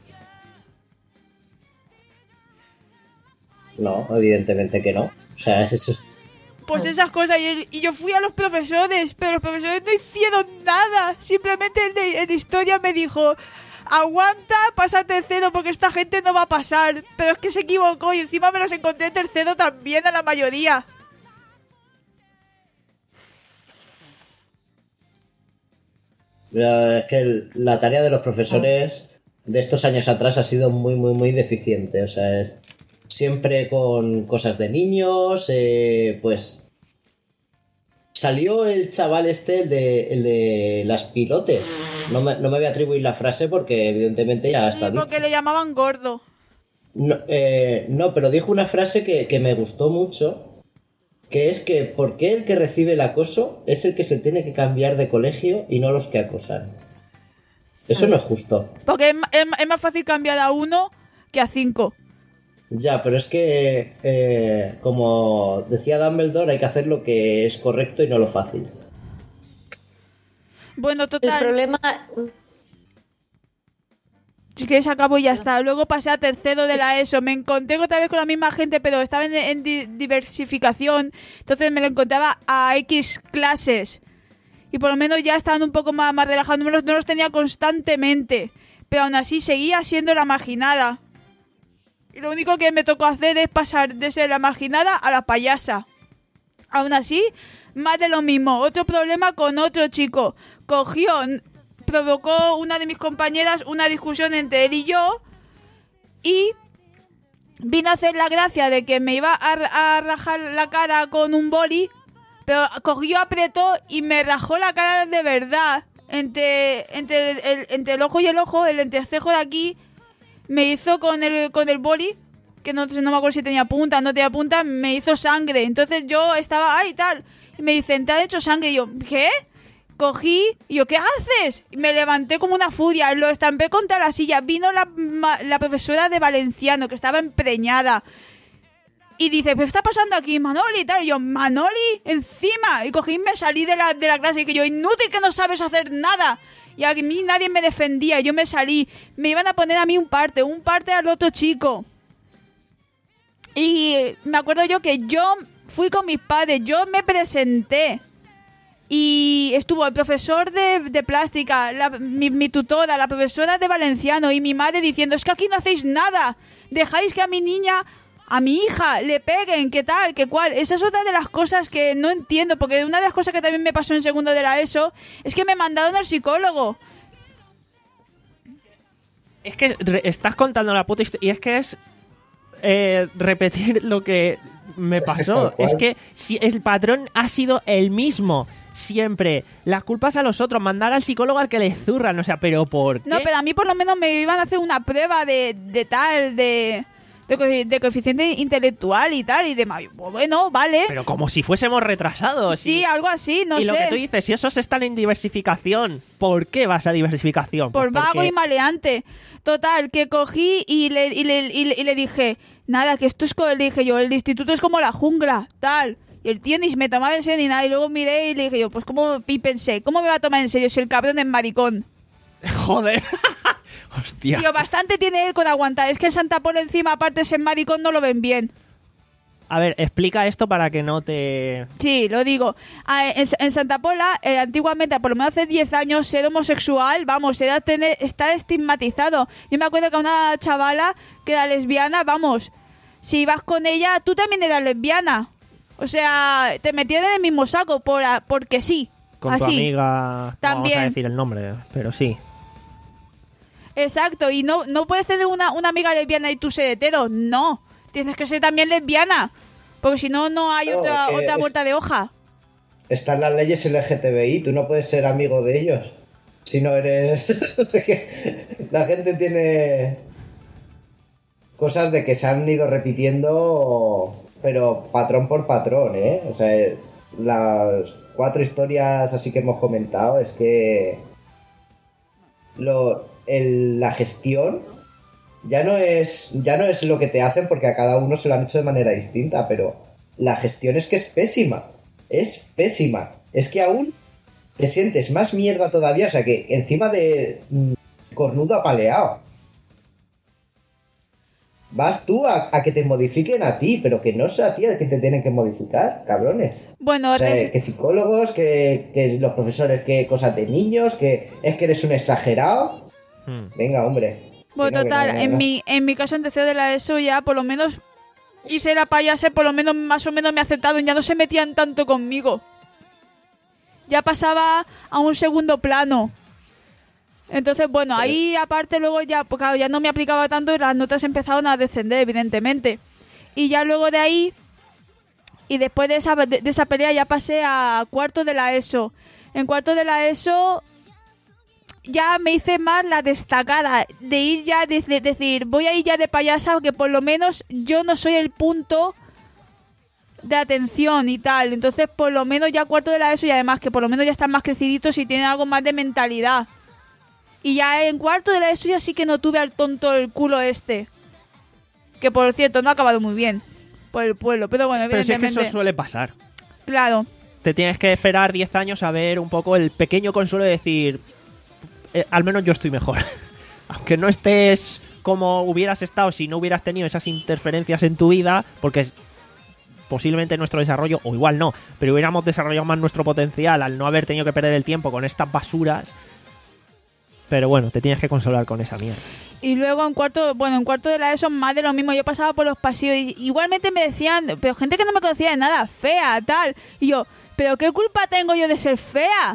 No, evidentemente que no. O sea, es eso. Pues esas cosas, y, el- y yo fui a los profesores, pero los profesores no hicieron nada. Simplemente el de, el de historia me dijo, aguanta, pasa tercero porque esta gente no va a pasar. Pero es que se equivocó y encima me los encontré tercero también a la mayoría. Eh, Es que el- la tarea de los profesores de estos años atrás ha sido muy, muy, muy deficiente. O sea, es siempre con cosas de niños, eh, pues... Salió el chaval este, el de, el de las pilotes. No me, no me voy a atribuir la frase porque evidentemente ya está Sí, porque dicho. le llamaban gordo. No, eh, no, pero dijo una frase que, que me gustó mucho, que es que ¿por qué el que recibe el acoso es el que se tiene que cambiar de colegio y no los que acosan? Eso no es justo. Porque es, es, es más fácil cambiar a uno que a cinco. Ya, pero es que, eh, como decía Dumbledore, hay que hacer lo que es correcto y no lo fácil. Bueno, El total. problema... Si quieres acabo y ya está. Luego pasé a tercero de la ESO. Me encontré otra vez con la misma gente, pero estaba en, en di- diversificación. Entonces me lo encontraba a X clases. Y por lo menos ya estaban un poco más, más relajados. No los, no los tenía constantemente. Pero aún así seguía siendo la marginada. Y lo único que me tocó hacer es pasar de ser la marginada a la payasa. Aún así, más de lo mismo. Otro problema con otro chico. Cogió... provocó una de mis compañeras una discusión entre él y yo y vino a hacer la gracia de que me iba a, a rajar la cara con un boli, pero cogió, apretó y me rajó la cara de verdad entre, entre, el, el, entre el ojo y el ojo, el entrecejo de aquí, me hizo con el, con el boli, que no, no me acuerdo si tenía punta, no tenía punta, me hizo sangre. Entonces yo estaba, ay, tal, y me dicen, te ha hecho sangre, y yo, ¿qué? Cogí y yo, ¿qué haces? Y me levanté como una furia, lo estampé contra la silla. Vino la, la profesora de valenciano, que estaba empreñada, y dice, ¿pero qué está pasando aquí, Manoli? Y tal, y yo, ¿Manoli? Encima. Y cogí y me salí de la, de la clase y dije yo, inútil, que no sabes hacer nada. Y a mí nadie me defendía, yo me salí. Me iban a poner a mí un parte, un parte al otro chico. Y me acuerdo yo que yo fui con mis padres, yo me presenté. Y estuvo el profesor de, de plástica, la, mi, mi tutora, la profesora de valenciano y mi madre diciendo, es que aquí no hacéis nada, dejáis que a mi niña, a mi hija, le peguen, qué tal, qué cual. Esa es otra de las cosas que no entiendo, porque una de las cosas que también me pasó en segundo de la ESO es que me mandaron al psicólogo. Es que re- estás contando la puta historia y es que es eh, repetir lo que me pasó. Tal cual. Es que si el patrón ha sido el mismo siempre. Las culpas a los otros, mandar al psicólogo al que le zurran, o sea, pero ¿por qué? No, pero a mí por lo menos me iban a hacer una prueba de, de tal, de, de, co- de coeficiente intelectual y tal, y de... Bueno, vale. Pero como si fuésemos retrasados. Sí, y, algo así, no y sé. lo que tú dices, si esos están en diversificación, ¿por qué vas a diversificación? Por Pues vago porque- y maleante. Total, que cogí y le, y le, y le, y le dije, nada, que esto es como, le dije yo, el instituto es como la jungla, tal. Y el tío ni me tomaba en serio ni nada. Y luego miré y le dije yo, pues cómo, y pensé, ¿cómo me va a tomar en serio si el cabrón es maricón? Joder. Hostia. Tío, bastante tiene él con aguantar. Es que en Santa Pola encima, aparte de ser maricón, no lo ven bien. A ver, explica esto para que no te... Sí, lo digo. Ah, En, en Santa Pola, eh, antiguamente, por lo menos hace diez años, ser homosexual, vamos, era tener, está estigmatizado. Yo me acuerdo que una chavala que era lesbiana, vamos, si vas con ella, tú también eras lesbiana. O sea, te metían en el mismo saco por, a- porque sí. Con tu así. amiga... No También. vamos a decir el nombre, pero sí. Exacto, y no, no puedes tener una, una amiga lesbiana y tú ser hetero, no. Tienes que ser también lesbiana, porque si no, no hay No, otra, que otra es- vuelta de hoja. Están las leyes L G T B I, tú no puedes ser amigo de ellos. Si no eres... Es que la gente tiene cosas de que se han ido repitiendo, pero patrón por patrón, ¿eh? O sea, las cuatro historias así que hemos comentado es que lo, el- la gestión ya no es ya no es lo que te hacen, porque a cada uno se lo han hecho de manera distinta, pero la gestión es que es pésima. Es pésima. Es que aún te sientes más mierda todavía, o sea que encima de mm, cornudo apaleado. Vas tú a, a que te modifiquen a ti, pero que no sea a ti el que te tienen que modificar, cabrones. Bueno, O sea, ref- que psicólogos, que, que los profesores, que cosas de niños, que es que eres un exagerado. Hmm. Venga, hombre. Bueno, Que no, que total, no, que en no. mi, en mi caso en tercero de la ESO ya por lo menos hice la payase, por lo menos más o menos me aceptaron, ya no se metían tanto conmigo. Ya pasaba a un segundo plano. Entonces, bueno, ahí aparte luego ya, pues claro, ya no me aplicaba tanto y las notas empezaron a descender, evidentemente. Y ya luego de ahí, y después de esa, de, de esa pelea ya pasé a cuarto de la ESO. En cuarto de la ESO ya me hice más la destacada de ir ya, de, de decir, voy a ir ya de payasa, que por lo menos yo no soy el punto de atención y tal. Entonces, por lo menos ya cuarto de la ESO, y además que por lo menos ya están más creciditos y tienen algo más de mentalidad. Y ya en cuarto de la ESO ya sí que no tuve al tonto del culo este. Que por cierto, no ha acabado muy bien por el pueblo, pero bueno, Pero si es que evidentemente... eso suele pasar. Claro. Te tienes que esperar diez años a ver un poco el pequeño consuelo de decir, eh, al menos yo estoy mejor. Aunque no estés como hubieras estado si no hubieras tenido esas interferencias en tu vida, porque es posiblemente nuestro desarrollo, o igual no, pero hubiéramos desarrollado más nuestro potencial al no haber tenido que perder el tiempo con estas basuras. Pero bueno, te tienes que consolar con esa mierda. Y luego en cuarto, bueno, en cuarto de la ESO más de lo mismo. Yo pasaba por los pasillos y igualmente me decían, pero gente que no me conocía de nada, fea, tal. Y yo, ¿pero qué culpa tengo yo de ser fea?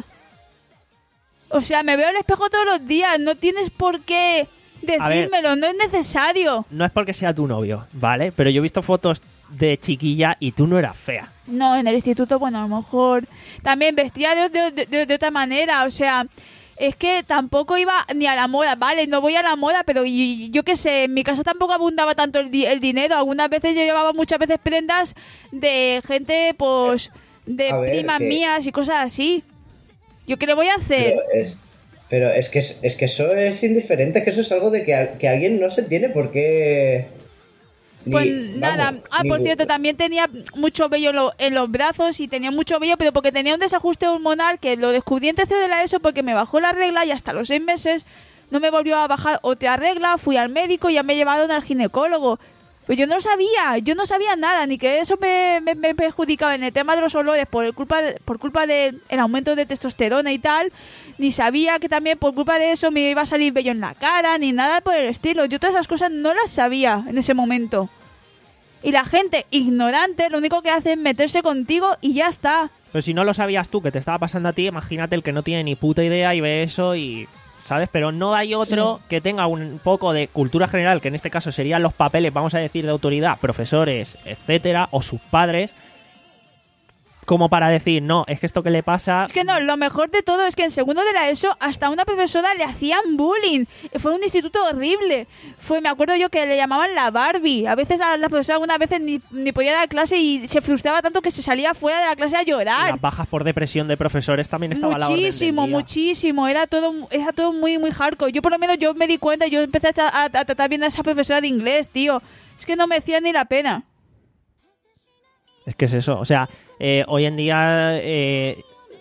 O sea, me veo al espejo todos los días, no tienes por qué decírmelo, ver, no es necesario. No es porque sea tu novio, ¿vale? Pero yo he visto fotos de chiquilla y tú no eras fea. No, en el instituto, bueno, a lo mejor también vestía de, de, de, de otra manera, o sea... Es que tampoco iba ni a la moda, vale, no voy a la moda, pero yo, yo qué sé, en mi casa tampoco abundaba tanto el, di- el dinero. Algunas veces yo llevaba muchas veces prendas de gente, pues, de A ver, primas que... mías y cosas así. ¿Yo qué le voy a hacer? Pero es, pero es, que, es, es que eso es indiferente, que eso es algo de que, que alguien no se tiene por qué... Ni, Pues vamos, nada, ah, por ni... cierto, también tenía mucho vello en, lo, en los brazos y tenía mucho vello, pero porque tenía un desajuste hormonal que lo descubrí en tercero de la ESO porque me bajó la regla y hasta los seis meses no me volvió a bajar otra regla, fui al médico y ya me llevaron al ginecólogo. Pero yo no sabía, yo no sabía nada, ni que eso me, me, me perjudicaba en el tema de los olores por el culpa de, por culpa del aumento de testosterona y tal, ni sabía que también por culpa de eso me iba a salir vello en la cara, ni nada por el estilo. Yo todas esas cosas no las sabía en ese momento. Y la gente ignorante lo único que hace es meterse contigo y ya está. Pero si no lo sabías tú que te estaba pasando a ti, imagínate el que no tiene ni puta idea y ve eso y... ¿Sabes? Pero no hay otro sí. que tenga un poco de cultura general, que en este caso serían los papeles, vamos a decir, de autoridad, profesores, etcétera, o sus padres, como para decir, no, es que esto que le pasa... Es que no, lo mejor de todo es que en segundo de la ESO hasta a una profesora le hacían bullying. Fue un instituto horrible. Fue, me acuerdo yo que le llamaban la Barbie. A veces la, la profesora algunas veces ni, ni podía dar clase y se frustraba tanto que se salía fuera de la clase a llorar. Las bajas por depresión de profesores también estaba a la orden del día. Muchísimo, muchísimo. Era todo, era todo muy, muy hardcore. Yo por lo menos yo me di cuenta, yo empecé a, a, a tratar bien a esa profesora de inglés, tío. Es que no me hacía ni la pena. Es que es eso, o sea, eh, hoy en día eh,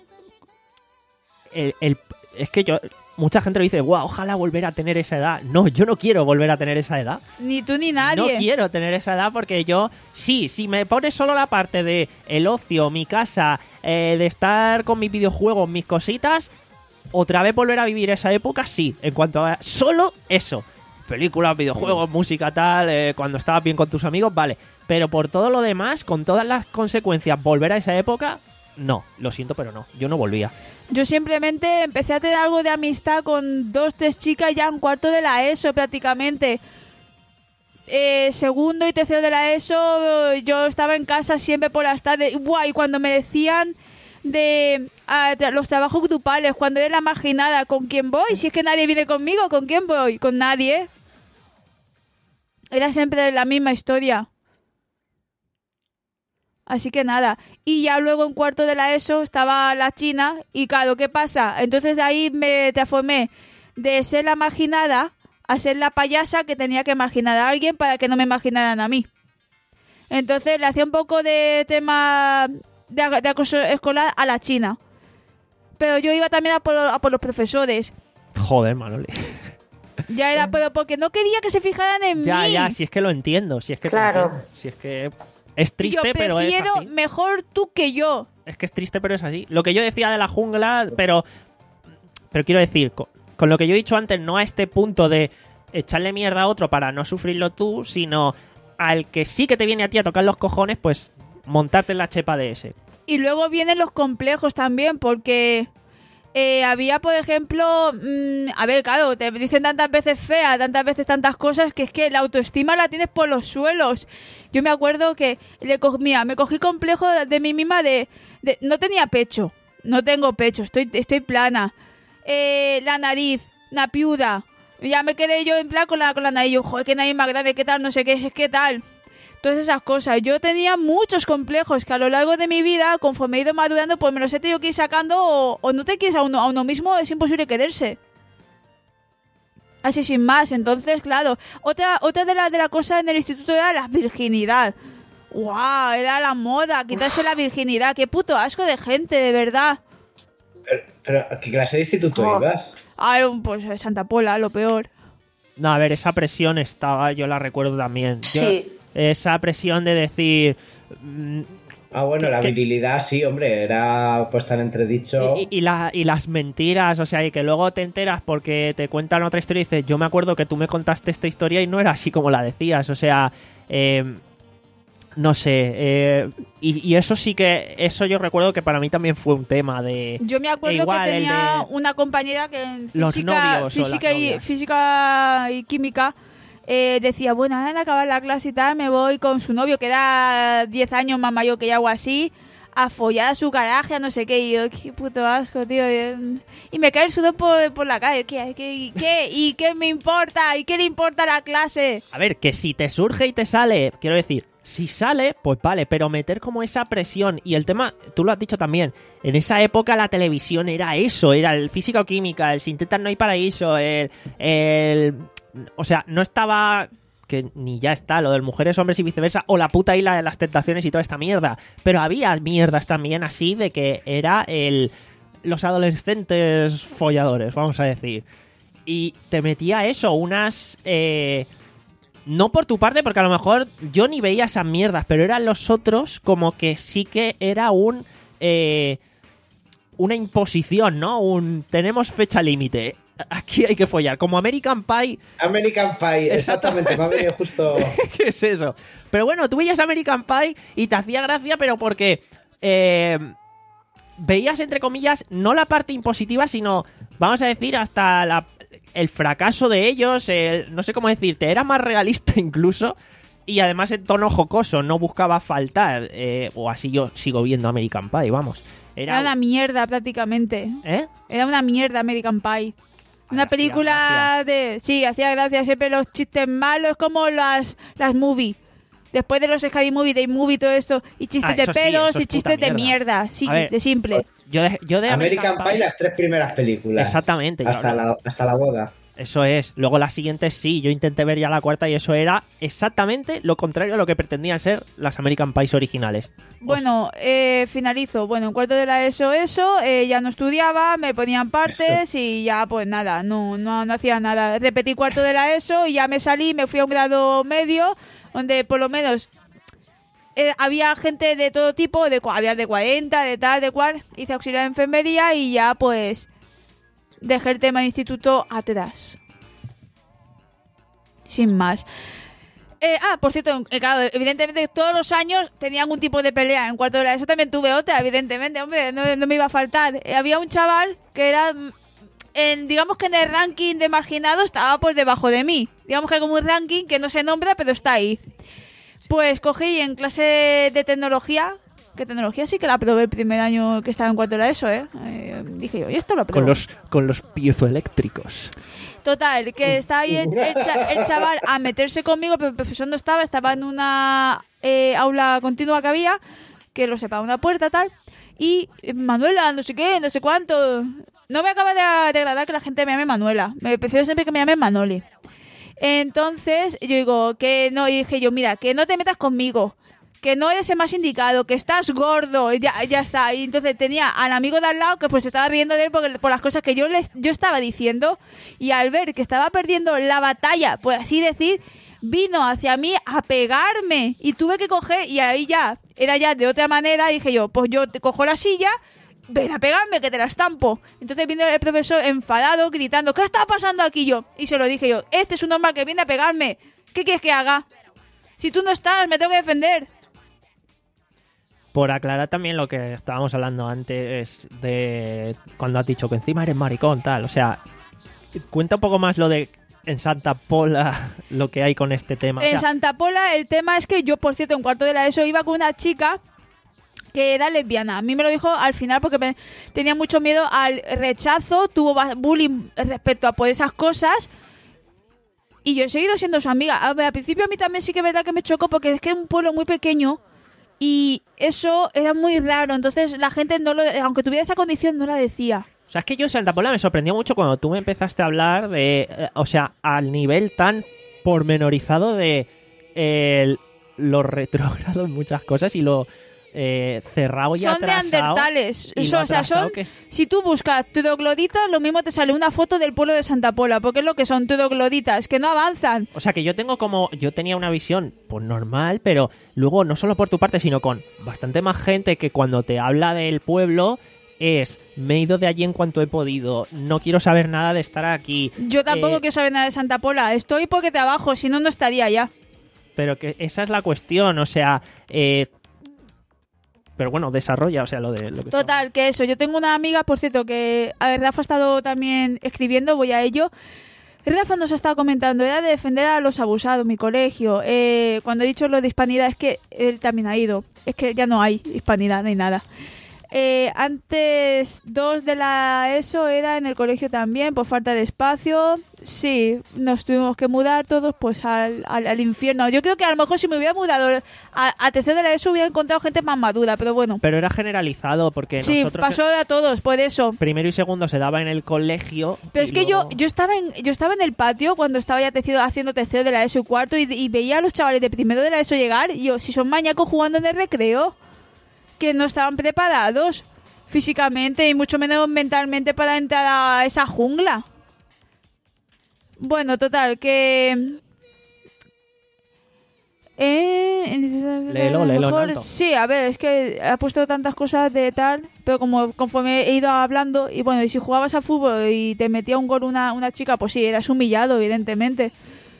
el, el, es que yo mucha gente lo dice, guau, ojalá volver a tener esa edad. No, yo no quiero volver a tener esa edad. Ni tú ni nadie. No quiero tener esa edad porque yo, sí, si me pones solo la parte de el ocio, mi casa, eh, de estar con mis videojuegos, mis cositas, otra vez volver a vivir esa época, sí, en cuanto a solo eso. Películas, videojuegos, música, tal, eh, cuando estabas bien con tus amigos, vale. Pero por todo lo demás, con todas las consecuencias, volver a esa época, no. Lo siento, pero no. Yo no volvía. Yo simplemente empecé a tener algo de amistad con dos, tres chicas ya en cuarto de la ESO prácticamente. Eh, segundo y tercero de la ESO, yo estaba en casa siempre por las tardes. Guay, cuando me decían de a, los trabajos grupales, cuando era la marginada, ¿con quién voy? Si es que nadie viene conmigo, ¿con quién voy? Con nadie. Era siempre la misma historia. Así que nada. Y ya luego en cuarto de la ESO estaba la china. Y claro, ¿qué pasa? Entonces de ahí me transformé de ser la marginada a ser la payasa que tenía que marginar a alguien para que no me marginaran a mí. Entonces le hacía un poco de tema de, de acoso escolar a la china. Pero yo iba también a por, a por los profesores. Joder, Manoli. Ya era, pero porque no quería que se fijaran en ya, mí. Ya, ya, si es que lo entiendo. Si es que claro. Si es que es triste, yo pero es así. prefiero mejor tú que yo. Es que es triste, pero es así. Lo que yo decía de la jungla, pero... Pero quiero decir, con, con lo que yo he dicho antes, no a este punto de echarle mierda a otro para no sufrirlo tú, sino al que sí que te viene a ti a tocar los cojones, pues montarte en la chepa de ese. Y luego vienen los complejos también, porque... Eh, había, por ejemplo, mmm, a ver, claro, te dicen tantas veces fea, tantas veces tantas cosas, que es que la autoestima la tienes por los suelos. Yo me acuerdo que, le co- mira, me cogí complejo de, de mí misma de, de... No tenía pecho, no tengo pecho, estoy, estoy plana. eh, la nariz, napiuda. Ya me quedé yo en plan con la, con la nariz. Yo, joder, qué nariz más grande, qué tal, no sé qué, qué tal. Todas esas cosas. Yo tenía muchos complejos que a lo largo de mi vida, conforme he ido madurando, pues me los he tenido que ir sacando o, o no te quieres a uno, a uno mismo, es imposible quererse. Así sin más. Entonces, claro, otra otra de las de la cosas en el instituto era la virginidad. ¡Guau! Era la moda, quitarse la virginidad. ¡Qué puto asco de gente, de verdad! Pero, pero ¿a qué clase de instituto Oh. ibas? Ah, pues Santa Pola, lo peor. No, a ver, esa presión estaba, yo la recuerdo también. Yo- Sí. esa presión de decir... mm, Ah, bueno, la ¿Qué? virilidad sí, hombre, era puesta en entredicho. Y, y, la- y las mentiras, o sea, y que luego te enteras porque te cuentan otra historia y dices, yo me acuerdo que tú me contaste esta historia y no era así como la decías, o sea, eh, no sé, eh, y, y eso sí que, eso yo recuerdo que para mí también fue un tema de... Yo me acuerdo igual, que el tenía de una compañera que en los física, novios o las física, y, novias. física y química eh, decía, bueno, ahora de acabar la clase y tal, me voy con su novio, que era diez años más mayor que ella o así, a follar a su garaje, a no sé qué. Y yo, qué puto asco, tío. Y me cae el sudor por, por la calle. ¿Qué, qué, qué? ¿Y qué me importa? ¿Y qué le importa a la clase? A ver, que si te surge y te sale, quiero decir, si sale, pues vale, pero meter como esa presión y el tema, tú lo has dicho también, en esa época la televisión era eso, era el física o química, el sin tetas no hay paraíso, el, el... O sea, no estaba... que ni ya está, lo de mujeres, hombres y viceversa, o la puta isla de las tentaciones y toda esta mierda. Pero había mierdas también así de que era el... los adolescentes folladores, vamos a decir. Y te metía eso, unas... Eh, no por tu parte, porque a lo mejor yo ni veía esas mierdas, pero eran los otros como que sí que era un... Eh, una imposición, ¿no? Un... tenemos fecha límite. Aquí hay que follar. Como American Pie... American Pie, exactamente, me ha venido justo... ¿Qué es eso? Pero bueno, tú veías American Pie y te hacía gracia, pero porque... Eh, veías, entre comillas, no la parte impositiva, sino, vamos a decir, hasta la, el fracaso de ellos, el, no sé cómo decirte, era más realista incluso, y además en tono jocoso, no buscaba faltar, eh, o así yo sigo viendo American Pie, vamos. Era, Era una mierda prácticamente. ¿Eh? Era una mierda American Pie. Una hacía película de... Sí, hacía gracia siempre los chistes malos como las, las movies. Después de los Scary Movie, Day Movie, todo esto. Y chistes Ah, de eso sí, pelos eso es y chistes puta de mierda. mierda. Sí, A ver, de simple. Yo de, yo de American Pie, las tres primeras películas. Exactamente, yo Hasta, no- la, hasta la boda. Eso es. Luego las siguientes sí, yo intenté ver ya la cuarta y eso era exactamente lo contrario a lo que pretendían ser las American Pies originales. Bueno, eh, finalizo. Bueno, en cuarto de la ESO, eso, eh, ya no estudiaba, me ponían partes y ya pues nada, no, no, no hacía nada. Repetí cuarto de la ESO y ya me salí, me fui a un grado medio, donde por lo menos eh, había gente de todo tipo, de, cua- había de cuarenta, de tal, de cual. Hice auxiliar de enfermería y ya pues dejé el tema de instituto atrás. Sin más. Eh, ah, por cierto, eh, claro, evidentemente todos los años tenía algún tipo de pelea. En cuarto de la ESO también tuve otra, evidentemente, hombre, no, no me iba a faltar. Eh, había un chaval que era, mm, en, digamos que en el ranking de marginado estaba por debajo de mí. Digamos que hay como un ranking que no se nombra, pero está ahí. Pues cogí en clase de tecnología, que tecnología sí que la probé el primer año que estaba en cuarto de la ESO, ¿eh? eh dije yo, y esto lo pruebo. Con los, con los piezoeléctricos. Total, que estaba ahí el, el cha- el chaval a meterse conmigo, pero el profesor no estaba, estaba en una eh, aula continua que había, que lo sepa, una puerta tal, y eh, Manuela, no sé qué, no sé cuánto. No me acaba de, de agradar que la gente me llame Manuela, me prefiero siempre que me llamen Manoli. Entonces yo digo que no, y dije yo, mira, que no te metas conmigo, que no eres el más indicado, que estás gordo, y ya, ya está. Y entonces tenía al amigo de al lado que pues estaba riendo de él porque, por las cosas que yo les, yo estaba diciendo, y al ver que estaba perdiendo la batalla, por así decir, vino hacia mí a pegarme y tuve que coger, y ahí ya, era ya de otra manera, dije yo, pues yo te cojo la silla, ven a pegarme que te la estampo. Entonces vino el profesor enfadado, gritando, ¿qué está pasando aquí yo? Y se lo dije yo, este es un hombre que viene a pegarme, ¿qué quieres que haga? Si tú no estás, me tengo que defender. Por aclarar también lo que estábamos hablando antes de cuando has dicho que encima eres maricón, tal. O sea, cuenta un poco más lo de en Santa Pola, lo que hay con este tema. O En sea, Santa Pola el tema es que yo, por cierto, en cuarto de la ESO iba con una chica que era lesbiana. A mí me lo dijo al final porque me, tenía mucho miedo al rechazo, tuvo bullying respecto a pues, esas cosas. Y yo he seguido siendo su amiga. A ver, al principio a mí también sí que es verdad que me chocó porque es que es un pueblo muy pequeño y eso era muy raro. Entonces la gente, no lo, aunque tuviera esa condición, no la decía. O sea, es que yo Santa Pola me sorprendió mucho cuando tú me empezaste a hablar de... Eh, o sea, al nivel tan pormenorizado de eh, lo retrógrado en muchas cosas y lo... Eh, cerrado y son atrasado. neandertales. Y Eso, o sea, son, que es... si tú buscas trogloditas, lo mismo te sale una foto del pueblo de Santa Pola, porque es lo que son trogloditas, que no avanzan. O sea, que yo tengo como... Yo tenía una visión, pues normal, pero luego no solo por tu parte, sino con bastante más gente que cuando te habla del pueblo es... Me he ido de allí en cuanto he podido. No quiero saber nada de estar aquí. Yo tampoco eh... quiero saber nada de Santa Pola. Estoy porque trabajo, si no, no estaría ya. Pero que esa es la cuestión, o sea... Eh... Pero bueno, desarrolla, o sea, lo de... Lo que Total, estaba... que eso. Yo tengo una amiga, por cierto, que a ver, Rafa ha estado también escribiendo, voy a ello. Rafa nos ha estado comentando, era de defender a los abusados, mi colegio. Eh, cuando he dicho lo de hispanidad, es que él también ha ido. Es que ya no hay hispanidad, no hay nada. Eh, antes, dos de la ESO era en el colegio también, por falta de espacio. Sí, nos tuvimos que mudar todos pues al, al, al infierno. Yo creo que a lo mejor si me hubiera mudado a, a tercero de la ESO hubiera encontrado gente más madura, pero bueno. Pero era generalizado porque sí, nosotros... pasó a todos, por eso. Primero y segundo se daba en el colegio. Pero es que luego... yo yo estaba en yo estaba en el patio cuando estaba ya tercero, haciendo tercero de la ESO y cuarto y, y veía a los chavales de primero de la ESO llegar y yo, si son mañacos jugando en el recreo, que no estaban preparados físicamente y mucho menos mentalmente para entrar a esa jungla. Bueno, total, que... Eh, léelo, léelo en alto. Sí, a ver, es que ha puesto tantas cosas de tal, pero como conforme he ido hablando, y bueno, y si jugabas a fútbol y te metía un gol una, una chica, pues sí, eras humillado, evidentemente.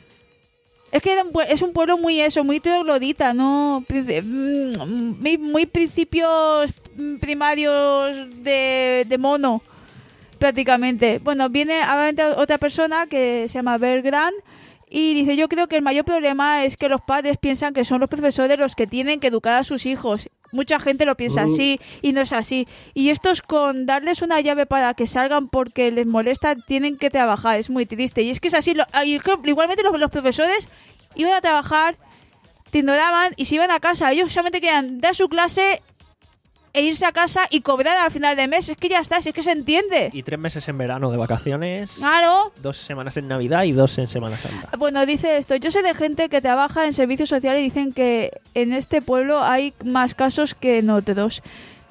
Es que es un pueblo muy eso, muy troglodita, ¿no? Muy, muy principios primarios de, de mono, prácticamente. Bueno, viene ahora otra persona que se llama Belgrand y dice, yo creo que el mayor problema es que los padres piensan que son los profesores los que tienen que educar a sus hijos. Mucha gente lo piensa uh. así y no es así. Y estos con darles una llave para que salgan porque les molesta tienen que trabajar. Es muy triste. Y es que es así. Lo, igualmente los, los profesores iban a trabajar, te ignoraban y se iban a casa. Ellos solamente querían dar su clase e irse a casa y cobrar al final de mes. Es que ya está, es que se entiende. Y tres meses en verano de vacaciones. Claro. Dos semanas en Navidad y dos en Semana Santa. Bueno, dice esto. Yo sé de gente que trabaja en servicios sociales y dicen que en este pueblo hay más casos que en otros.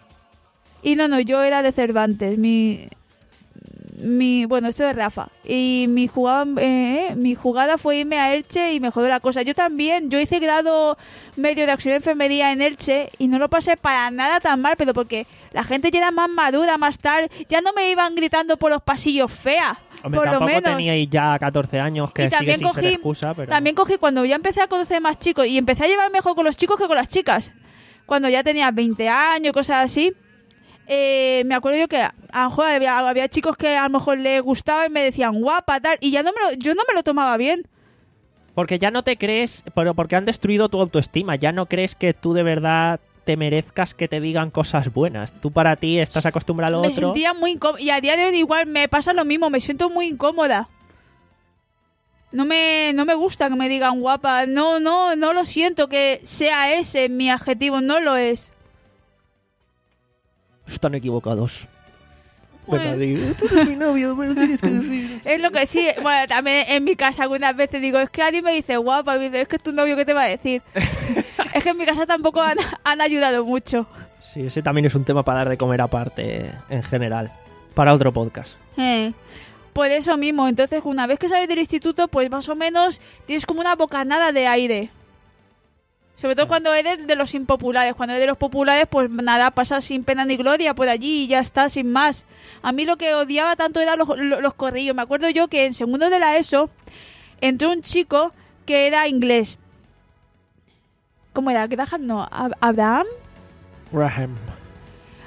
Y no, no, yo era de Cervantes. Mi... mi bueno, esto es Rafa. Y mi jugada, eh, mi jugada fue irme a Elche y me jodió la cosa. Yo también, yo hice grado medio de auxiliar de enfermería en Elche y no lo pasé para nada tan mal, pero porque la gente ya era más madura, más tal, ya no me iban gritando por los pasillos fea. Hombre, por lo tampoco menos. teníais ya catorce años, que y también sigue sin cogí, ser excusa, pero... también cogí cuando ya empecé a conocer más chicos y empecé a llevar mejor con los chicos que con las chicas. Cuando ya tenía veinte años, cosas así. Eh, me acuerdo yo que a lo mejor había, había chicos que a lo mejor les gustaba y me decían guapa, tal, y ya no me lo, yo no me lo tomaba bien. Porque ya no te crees, pero porque han destruido tu autoestima, ya no crees que tú de verdad te merezcas que te digan cosas buenas. Tú para ti estás acostumbrado a lo me otro. Me sentía muy incómoda, y a día de hoy igual me pasa lo mismo, me siento muy incómoda. No me, no me gusta que me digan guapa, no, no, no lo siento que sea ese mi adjetivo, no lo es. Están equivocados. Bueno. Venga, tú eres mi novio, me lo tienes que decir. Es lo que sí, bueno, también en mi casa algunas veces digo, es que alguien me dice guapa, y me dice, es que es tu novio, ¿qué te va a decir? Es que en mi casa tampoco han, han ayudado mucho. Sí, ese también es un tema para dar de comer aparte, en general. Para otro podcast. Eh, por eso mismo, entonces una vez que sales del instituto, pues más o menos tienes como una bocanada de aire. Sobre todo cuando eres de los impopulares. Cuando eres de los populares, pues nada, pasas sin pena ni gloria por allí y ya está, sin más. A mí lo que odiaba tanto eran los, los, los corrillos. Me acuerdo yo que en segundo de la ESO entró un chico que era inglés. ¿Cómo era? ¿Graham? No, ¿Abraham? Graham.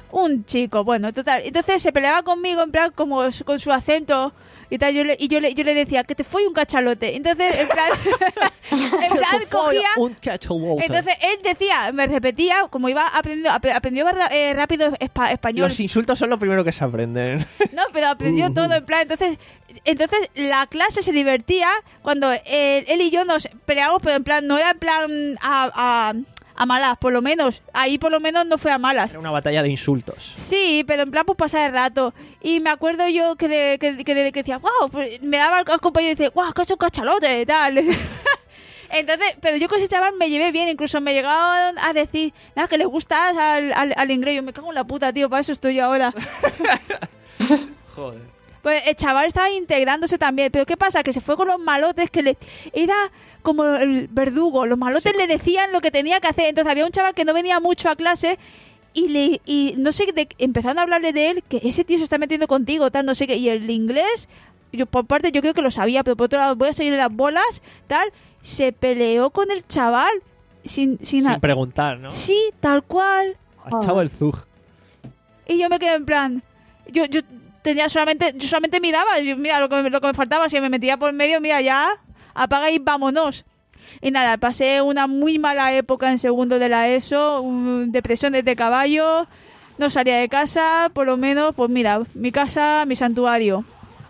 Un chico, bueno, total. Entonces se peleaba conmigo en plan como con su acento y tal. Yo le, y yo le, yo le decía que te fue un cachalote. Entonces, en plan, en plan cogía. Un cachalote. Entonces él decía, me repetía, como iba aprendiendo, ap- aprendió eh, rápido espa- español. Los insultos son lo primero que se aprenden. No, pero aprendió Uh. todo en plan. Entonces, entonces la clase se divertía cuando él, él y yo nos peleábamos, pero en plan, no era en plan a, a, a malas, por lo menos. Ahí por lo menos no fue a malas. Era una batalla de insultos. Sí, pero en plan pues pasar el rato. Y me acuerdo yo que, de, que, que, de, que decía, wow, pues, me daba al al compañero y dice, wow, que es un cachalote y tal. Entonces, pero yo con ese chaval me llevé bien, incluso me llegaban a decir, nada, que le gustas al, al, al inglés. Yo me cago en la puta, tío, para eso estoy yo ahora. Joder. Pues el chaval estaba integrándose también, pero ¿qué pasa? Que se fue con los malotes, que le era como el verdugo, los malotes Sí. le decían lo que tenía que hacer. Entonces había un chaval que no venía mucho a clase y le y no sé, de, empezaron a hablarle de él, que ese tío se está metiendo contigo, tal, no sé qué, y el inglés, yo por parte yo creo que lo sabía, pero por otro lado voy a seguir las bolas, tal, se peleó con el chaval sin sin, Sin a- preguntar, ¿no? sí, tal cual. Al chavo el zug. Y yo me quedé en plan, yo yo tenía solamente, yo solamente miraba, yo, mira lo que, me, lo que me faltaba, si me metía por medio, mira ya, apaga y vámonos. Y nada, pasé una muy mala época en segundo de la ESO, un- depresiones de caballo, no salía de casa, por lo menos, pues mira, mi casa, mi santuario.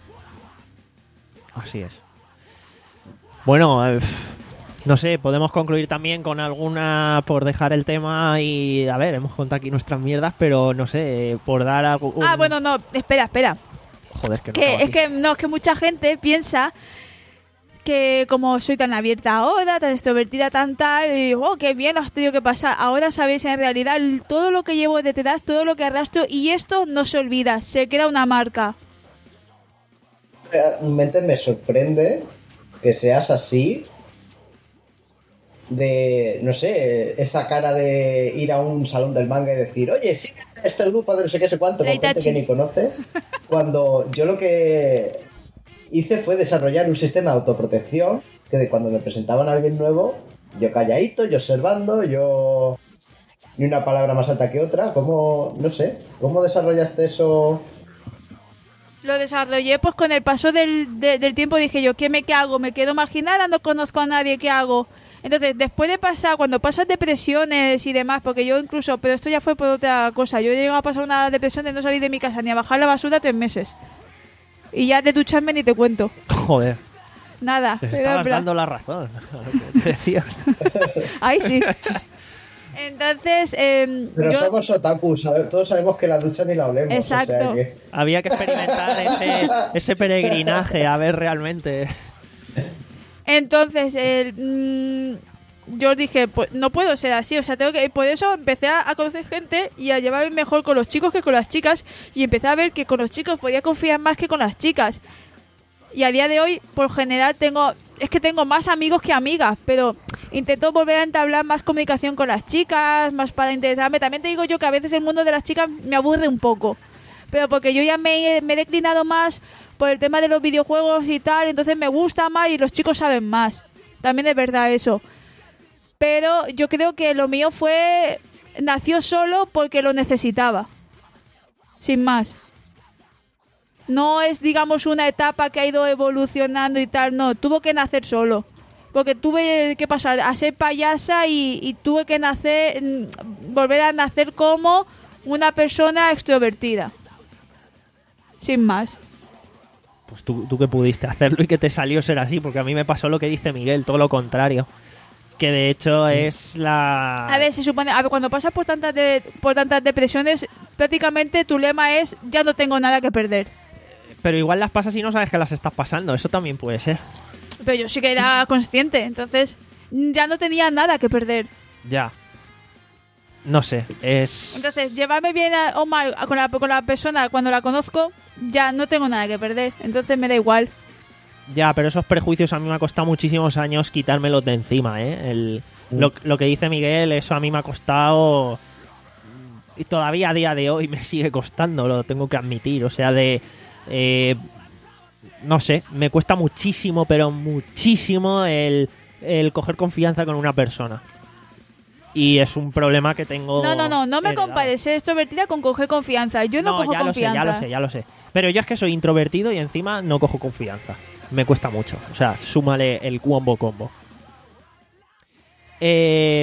Así es. Bueno, eh, no sé, podemos concluir también con alguna, por dejar el tema y, a ver, hemos contado aquí nuestras mierdas, pero no sé, por dar algo... un- Ah, bueno, no, espera, espera. Joder, que no Que, acabo es aquí. que no, es que mucha gente piensa que como soy tan abierta ahora, tan extrovertida, tan tal, y oh, qué bien has tenido que pasar. Ahora sabéis en realidad el- todo lo que llevo detrás, todo lo que arrastro, y esto no se olvida, se queda una marca. Realmente me sorprende que seas así, de, no sé, esa cara de ir a un salón del manga y decir, oye, sí, este grupo de no sé qué, sé cuánto, con gente Leitachi. que ni conoces, cuando yo lo que hice fue desarrollar un sistema de autoprotección, que de cuando me presentaban a alguien nuevo, yo calladito, yo observando, yo ni una palabra más alta que otra. ¿Cómo, no sé, cómo desarrollaste eso? Lo desarrollé pues con el paso del, de- del tiempo, dije yo, ¿qué me qué hago? ¿Me quedo marginada? No conozco a nadie, ¿qué hago? Entonces, después de pasar, cuando pasas depresiones y demás, porque yo incluso, pero esto ya fue por otra cosa, yo he llegado a pasar una depresión de no salir de mi casa ni a bajar la basura tres meses. Y ya de ducharme ni te cuento. Joder, Nada. les Era en estabas plan- dando la razón a lo que te decían. Ahí sí. Entonces, eh, Pero yo... somos otakus, ¿sabe? Todos sabemos que la ducha ni la olemos. Exacto. O sea que... Había que experimentar ese, ese peregrinaje, a ver realmente... Entonces, el, mm, yo dije, pues no puedo ser así, o sea, tengo que... Por eso empecé a, a conocer gente y a llevarme mejor con los chicos que con las chicas, y empecé a ver que con los chicos podía confiar más que con las chicas. Y a día de hoy, por general, tengo... Es que tengo más amigos que amigas, pero intento volver a entablar más comunicación con las chicas, más para interesarme. También te digo yo que a veces el mundo de las chicas me aburre un poco, pero porque yo ya me, he- me he declinado más por el tema de los videojuegos y tal, entonces me gusta más y los chicos saben más. También es verdad eso. Pero yo creo que lo mío fue... Nació solo porque lo necesitaba. Sin más. No es, digamos, una etapa que ha ido evolucionando y tal, no. Tuvo que nacer solo. Porque tuve que pasar a ser payasa y, y tuve que nacer... mm, Volver a nacer como una persona extrovertida. Sin más. Pues tú, tú que pudiste hacerlo y que te salió ser así, porque a mí me pasó lo que dice Miguel, todo lo contrario. Que de hecho es la... A ver, se supone, a ver, cuando pasas por tantas de, por tantas depresiones, prácticamente tu lema es ya no tengo nada que perder. Pero igual las pasas y no sabes que las estás pasando, eso también puede ser. Pero yo sí que era consciente, entonces ya no tenía nada que perder. Ya. No sé, es... Entonces, llevarme bien a- o mal con la, con la persona cuando la conozco, ya no tengo nada que perder. Entonces me da igual. Ya, pero esos prejuicios a mí me ha costado muchísimos años quitármelos de encima, ¿eh? El, lo, lo que dice Miguel, eso a mí me ha costado... Y todavía a día de hoy me sigue costando, lo tengo que admitir. O sea, de... eh, no sé, me cuesta muchísimo, pero muchísimo el, el coger confianza con una persona. y es un problema que tengo. No, no, no, no me heredado. compares, ser extrovertida con coger confianza. Yo no, cojo ya confianza. Lo sé, ya lo sé, ya lo sé. Pero yo es que soy introvertido y encima no cojo confianza. Me cuesta mucho. O sea, súmale el combo combo. Eh,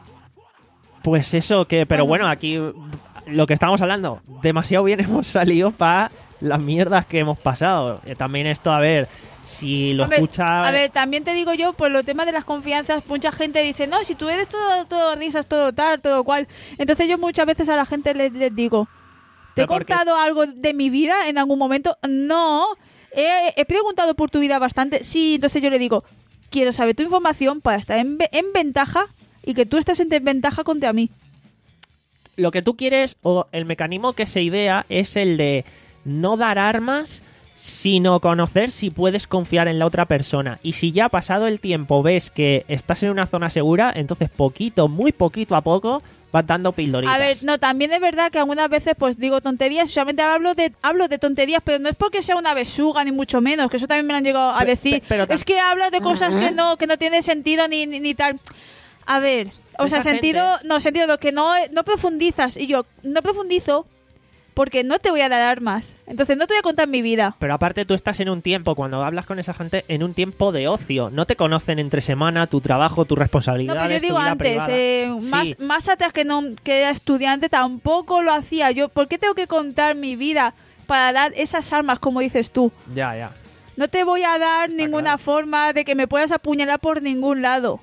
pues eso que... Pero bueno. bueno, aquí lo que estábamos hablando, demasiado bien hemos salido para las mierdas que hemos pasado. Eh, también esto, a ver... Si lo Hombre, escucha... A ver, también te digo yo, por los temas de las confianzas, mucha gente dice, no, si tú eres todo, todo risas, todo tal, todo cual. Entonces yo muchas veces a la gente les, les digo, ¿te he contado algo de mi vida en algún momento? No. He, he preguntado por tu vida bastante. Sí, entonces yo le digo, quiero saber tu información para estar en, en ventaja y que tú estés en desventaja contra mí. Lo que tú quieres, o el mecanismo que se idea, es el de no dar armas, sino conocer si puedes confiar en la otra persona. Y si ya pasado el tiempo ves que estás en una zona segura, entonces poquito, muy poquito a poco, vas dando pildoritas. A ver, no, también es verdad que algunas veces pues digo tonterías, solamente hablo de hablo de tonterías, pero no es porque sea una besuga ni mucho menos, que eso también me lo han llegado a Pe- decir. pe- pero tam- es que hablo de cosas que no que no tienen sentido ni, ni, ni tal. A ver, o sea, Esa sentido, gente- no, sentido lo que no no profundizas y yo no profundizo porque no te voy a dar armas. Entonces no te voy a contar mi vida. Pero aparte tú estás en un tiempo, cuando hablas con esa gente, en un tiempo de ocio. No te conocen entre semana, tu trabajo, tus No, responsabilidades, pero yo digo tu vida antes, privada. eh, Sí, más, más atrás que no que era estudiante tampoco lo hacía. Yo, ¿por qué tengo que contar mi vida para dar esas armas, como dices tú? Ya, ya. No te voy a dar Está ninguna claro. forma de que me puedas apuñalar por ningún lado.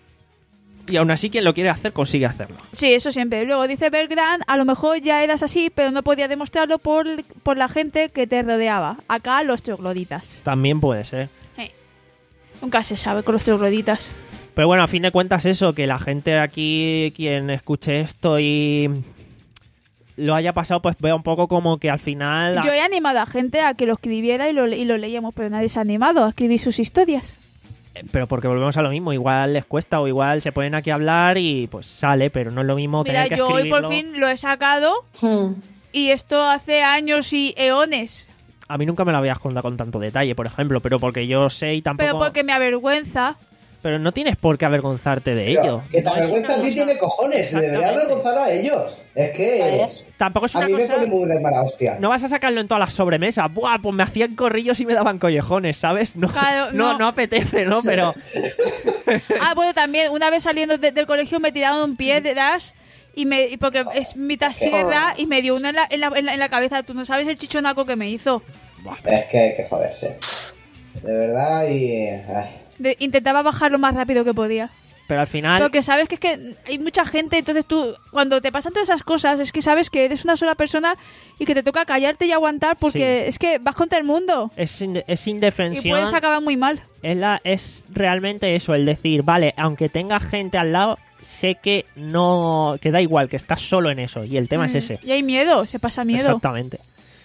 Y aún así, quien lo quiere hacer, consigue hacerlo. Sí, eso siempre. Luego dice Berggrant, a lo mejor ya eras así, pero no podía demostrarlo por, por la gente que te rodeaba. Acá los trogloditas. También puede ser. Eh, Nunca se sabe con los trogloditas. Pero bueno, a fin de cuentas eso, que la gente aquí, quien escuche esto y lo haya pasado, pues vea un poco como que al final... Yo he animado a gente a que lo escribiera y lo, y lo leíamos, pero nadie se ha animado a escribir sus historias. Pero porque volvemos a lo mismo, igual les cuesta o igual se ponen aquí a hablar y pues sale, pero no es lo mismo Mira, tener que yo hoy escribirlo. por fin lo he sacado Hmm. y esto hace años y eones. A mí nunca me lo habías contado con tanto detalle, por ejemplo, pero porque yo sé y tampoco... Pero porque me avergüenza. Pero no tienes por qué avergonzarte de Pero, ello. que te No es avergüenza a una ti cosa- tiene cojones, se debería Exactamente. avergonzar a ellos. Es que ¿Ves? Tampoco es a una mí me cosa... pone muy de mala hostia. No vas a sacarlo en todas las sobremesas. Buah, pues me hacían corrillos y me daban collejones, ¿sabes? No, Claro, no, no. no apetece, ¿no? Pero... Ah, bueno, también una vez saliendo de- del colegio me tiraron un pie de das y me y porque es mitad sierra y me dio uno en la, en, la, en, la, en la cabeza. Tú no sabes el chichonaco que me hizo. Es que hay que joderse. De verdad y... ay. De- intentaba bajar lo más rápido que podía. Pero al final... Porque sabes que es que hay mucha gente, entonces tú, cuando te pasan todas esas cosas, es que sabes que eres una sola persona y que te toca callarte y aguantar porque Sí. es que vas contra el mundo. Es, inde- es Y indefensión. puedes acabar muy mal. Es, la, es realmente eso, el decir, vale, aunque tenga gente al lado, sé que no... que da igual, que estás solo en eso. Y el tema es Mm, ese. Y hay miedo, se pasa miedo. Exactamente.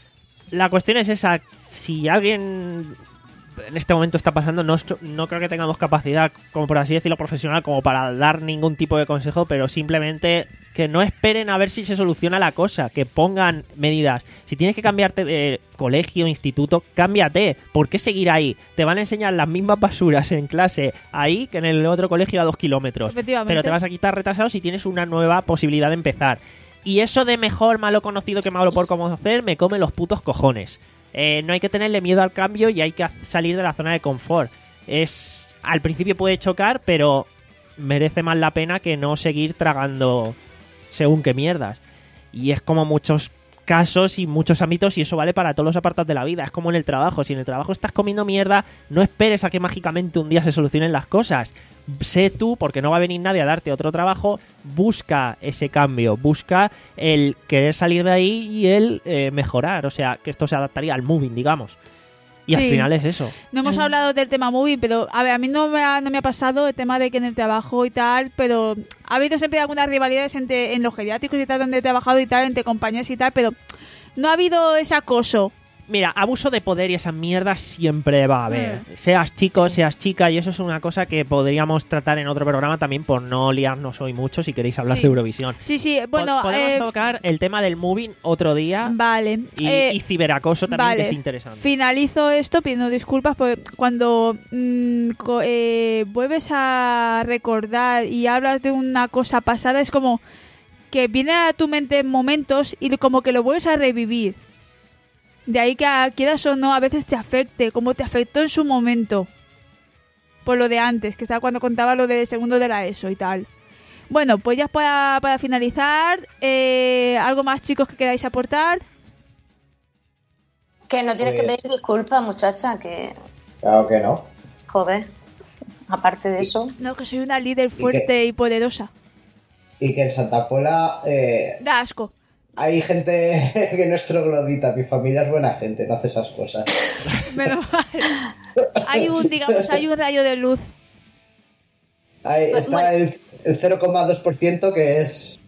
La cuestión es esa, si alguien en este momento está pasando, no, est- no creo que tengamos capacidad, como por así decirlo, profesional, como para dar ningún tipo de consejo, pero simplemente que no esperen a ver si se soluciona la cosa, que pongan medidas. Si tienes que cambiarte de colegio, instituto, cámbiate. ¿Por qué seguir ahí? Te van a enseñar las mismas basuras en clase ahí que en el otro colegio a dos kilómetros. Efectivamente. Pero te vas a quitar retrasados si tienes una nueva posibilidad de empezar. Y eso de mejor malo conocido que malo por cómo hacer, me come los putos cojones. Eh, no hay que tenerle miedo al cambio y hay que haz- salir de la zona de confort. Es al principio puede chocar, pero merece más la pena que no seguir tragando según qué mierdas. Y es como muchos casos y muchos ámbitos, y eso vale para todos los apartados de la vida. Es como en el trabajo. Si en el trabajo estás comiendo mierda, no esperes a que mágicamente un día se solucionen las cosas. Sé tú, porque no va a venir nadie a darte otro trabajo, busca ese cambio, busca el querer salir de ahí y el eh, mejorar. O sea, que esto se adaptaría al moving, digamos. Y al Sí. final es eso. No hemos Mm. hablado del tema moving, pero a ver, a mí no me, ha, no me ha pasado el tema de que en el trabajo y tal, pero ha habido siempre algunas rivalidades entre, en los geriátricos y tal, donde he trabajado y tal, entre compañías y tal, pero no ha habido ese acoso. Mira, abuso de poder y esa mierda siempre va a haber. Mm. Seas chico, seas chica, y eso es una cosa que podríamos tratar en otro programa también por no liarnos hoy mucho si queréis hablar sí. de Eurovisión. Sí, sí, bueno... Podemos eh, tocar el tema del moving otro día. Vale. Y, eh, y ciberacoso también, vale. que es interesante. Finalizo esto pidiendo disculpas porque cuando mmm, co- eh, vuelves a recordar y hablas de una cosa pasada es como que viene a tu mente momentos y como que lo vuelves a revivir. De ahí que quieras o no, a veces te afecte, como te afectó en su momento. Por lo de antes, que estaba cuando contaba lo de segundo de la ESO y tal. Bueno, pues ya para, para finalizar, eh, ¿algo más, chicos, que queráis aportar? Que no tienes Pues... que pedir disculpas, muchacha, que... Claro que no. Joder, aparte de eso... No, que soy una líder fuerte y, y poderosa. Y que en Santa Pola... Eh... Da asco. Hay gente que no es troglodita, mi familia es buena gente, no hace esas cosas. Menos mal. Hay un, digamos, hay un rayo de luz. Ahí Pues está bueno. el, el cero coma dos por ciento que es...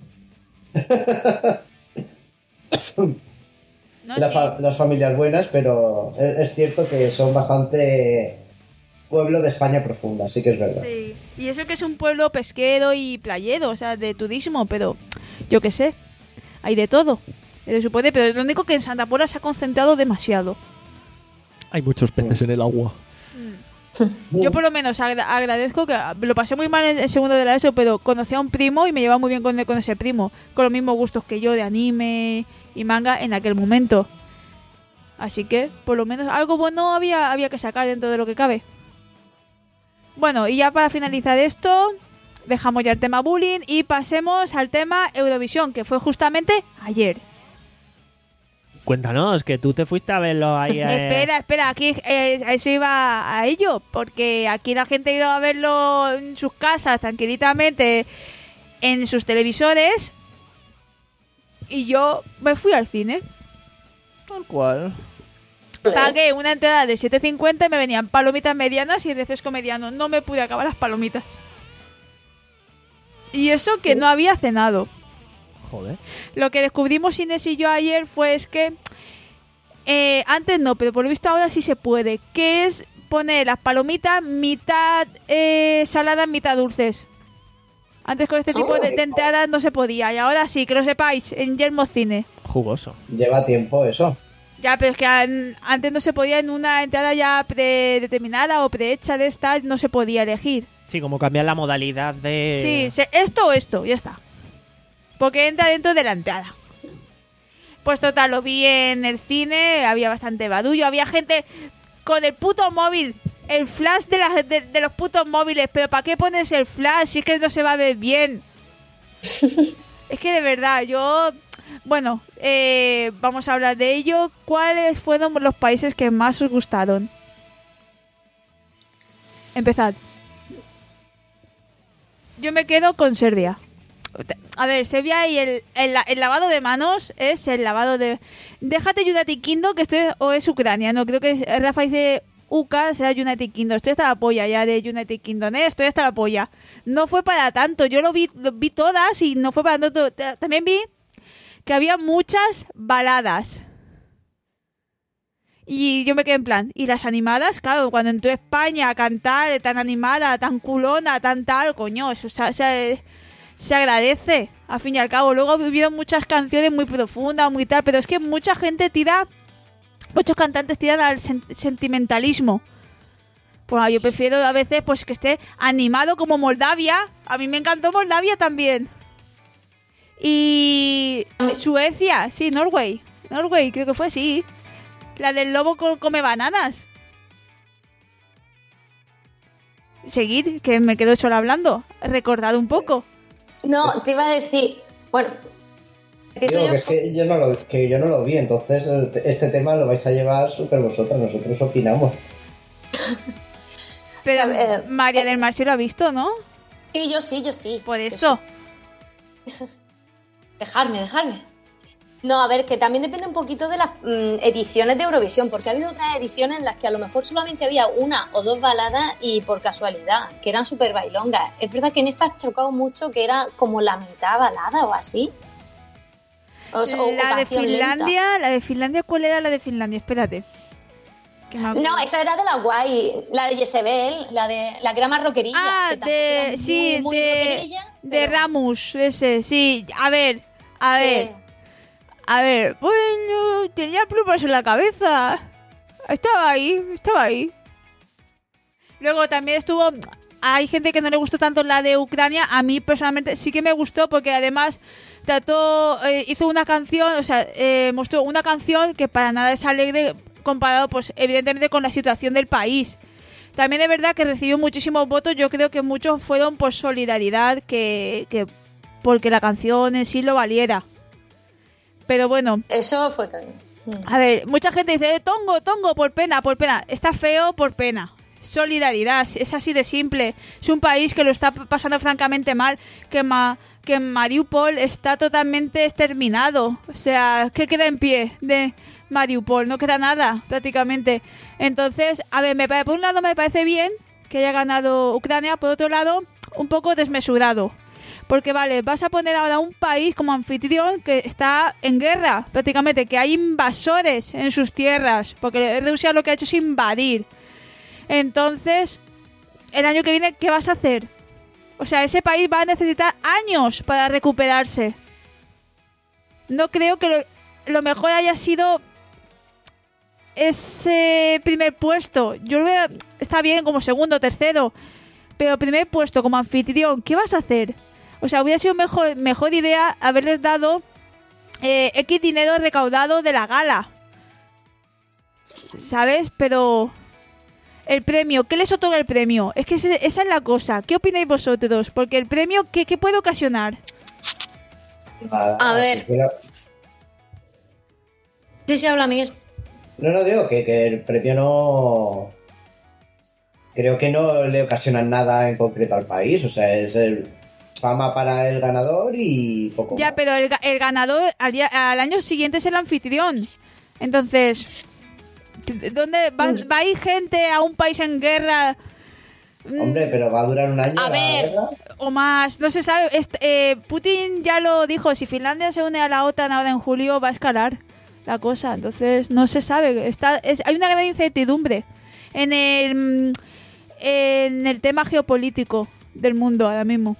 No, la sí. fa- las familias buenas, pero es, es cierto que son bastante pueblo de España profunda, sí que es verdad. Sí. Y eso que es un pueblo pesquero y playero, o sea, de turismo, pero yo qué sé. Hay de todo. Se supone, pero lo único que en Santa Pola se ha concentrado demasiado. Hay muchos peces en el agua. Yo por lo menos agra- agradezco que lo pasé muy mal en el segundo de la ESO, pero conocí a un primo y me llevaba muy bien con, con ese primo, con los mismos gustos que yo de anime y manga en aquel momento. Así que por lo menos algo bueno había, había que sacar dentro de lo que cabe. Bueno, y ya para finalizar esto, dejamos ya el tema bullying y pasemos al tema Eurovisión, que fue justamente ayer. Cuéntanos, que tú te fuiste a verlo ahí. Eh... Espera, espera, aquí eh, eso iba a ello, porque aquí la gente ha ido a verlo en sus casas tranquilitamente, en sus televisores, y yo me fui al cine. Tal cual. Pagué una entrada de siete cincuenta y me venían palomitas medianas y refresco mediano. No me pude acabar las palomitas. Y eso que no había cenado. Joder. Lo que descubrimos Inés y yo ayer fue es que eh, antes no, pero por lo visto ahora sí se puede, que es poner las palomitas mitad eh, saladas, mitad dulces. Antes con este tipo de, de entradas no se podía, y ahora sí, que lo sepáis, en Yermo Cine. Jugoso. Lleva tiempo eso. Ya, pero es que an- antes no se podía en una entrada ya predeterminada o prehecha de estas, no se podía elegir. Sí, como cambiar la modalidad de... Sí, se- esto o esto, ya está. Porque entra dentro de la entrada. Pues total, lo vi en el cine, había bastante badullo, había gente con el puto móvil, el flash de, la, de, de los putos móviles, pero ¿para qué pones el flash si es que no se va a ver bien? Es que de verdad, yo... Bueno, eh, vamos a hablar de ello. ¿Cuáles fueron los países que más os gustaron? Empezad. Yo me quedo con Serbia. A ver, Serbia y el, el, el lavado de manos es el lavado de... Déjate United Kingdom, que estoy... O es Ucrania, no, creo que es, Rafa dice U K, será United Kingdom. Estoy hasta la polla ya de United Kingdom, ¿eh? Estoy hasta la polla. No fue para tanto, yo lo vi, lo vi todas y no fue para tanto. También vi que había muchas baladas. Y yo me quedé en plan, ¿y las animadas? Claro, cuando entró a España a cantar tan animada, tan culona, tan tal, coño, eso se, se, se agradece, al fin y al cabo. Luego hubieron muchas canciones muy profundas, muy tal, pero es que mucha gente tira, muchos cantantes tiran al sen- sentimentalismo. Pues yo prefiero a veces pues que esté animado como Moldavia. A mí me encantó Moldavia también. Y Suecia, sí, Norway. Norway, creo que fue, sí. La del lobo co- come bananas. Seguid, que me quedo sola hablando. Recordad un poco. No, te iba a decir... Bueno... empiezo Digo yo. que es que yo no lo, que yo no lo vi, entonces este tema lo vais a llevar súper vosotros, nosotros opinamos. Pero Eh, María eh, del Mar sí lo ha visto, ¿no? Sí, yo sí, yo sí. Por Yo esto. sí. Dejarme, dejarme. No, a ver, que también depende un poquito de las mm, ediciones de Eurovisión, porque ha habido otras ediciones en las que a lo mejor solamente había una o dos baladas y por casualidad, que eran súper bailongas. Es verdad que en esta ha chocado mucho que era como la mitad balada o así. O, o, la o de canción Finlandia, lenta. la de Finlandia, ¿cuál era la de Finlandia? Espérate. Que me acuerdo. No, esa era de la guay, la de Jezebel, la de la que era más rockerilla. Ah, que tampoco de era sí, muy, muy de, rockerilla, de pero- Ramus, ese, sí. A ver, a ver, Sí. a ver. Bueno, tenía plumas en la cabeza. Estaba ahí, estaba ahí. Luego también estuvo. Hay gente que no le gustó tanto la de Ucrania. A mí personalmente sí que me gustó porque además trató, eh, hizo una canción, o sea, eh, mostró una canción que para nada es alegre comparado, pues, evidentemente con la situación del país. También es verdad que recibió muchísimos votos. Yo creo que muchos fueron por solidaridad, que, que porque la canción en sí lo valiera. Pero bueno, Eso fue que... a ver, mucha gente dice, eh, tongo, tongo, por pena, por pena. Está feo por pena. Solidaridad, es así de simple. Es un país que lo está pasando francamente mal, que, ma, que Mariupol está totalmente exterminado. O sea, ¿qué queda en pie de Mariupol? No queda nada, prácticamente. Entonces, a ver, me, pare- por un lado me parece bien que haya ganado Ucrania, por otro lado, un poco desmesurado. Porque, vale, vas a poner ahora un país como anfitrión que está en guerra, prácticamente, que hay invasores en sus tierras, porque Rusia lo que ha hecho es invadir. Entonces, el año que viene, ¿qué vas a hacer? O sea, ese país va a necesitar años para recuperarse. No creo que lo, lo mejor haya sido ese primer puesto. Yo lo veo, está bien como segundo o tercero, pero primer puesto como anfitrión, ¿qué vas a hacer? O sea, hubiera sido mejor, mejor idea haberles dado eh, X dinero recaudado de la gala. ¿Sabes? Pero el premio, ¿qué les otorga el premio? Es que ese, esa es la cosa. ¿Qué opináis vosotros? Porque el premio, ¿qué, qué puede ocasionar? Nada, A ver. pero- Sí, sí, habla Miguel. No, no digo que, que el premio no. Creo que no le ocasiona nada en concreto al país. O sea, es el fama para el ganador y poco Ya, más. pero el, ga- el ganador al, día- al año siguiente es el anfitrión. Entonces, ¿dónde va, va a ir gente a un país en guerra? mm, Hombre, pero va a durar un año. A la ver. guerra. O más, no se sabe. Est- eh, Putin ya lo dijo, si Finlandia se une a la OTAN ahora en julio va a escalar la cosa. Entonces, no se sabe. Está, es, hay una gran incertidumbre en el, mm, en el tema geopolítico del mundo ahora mismo.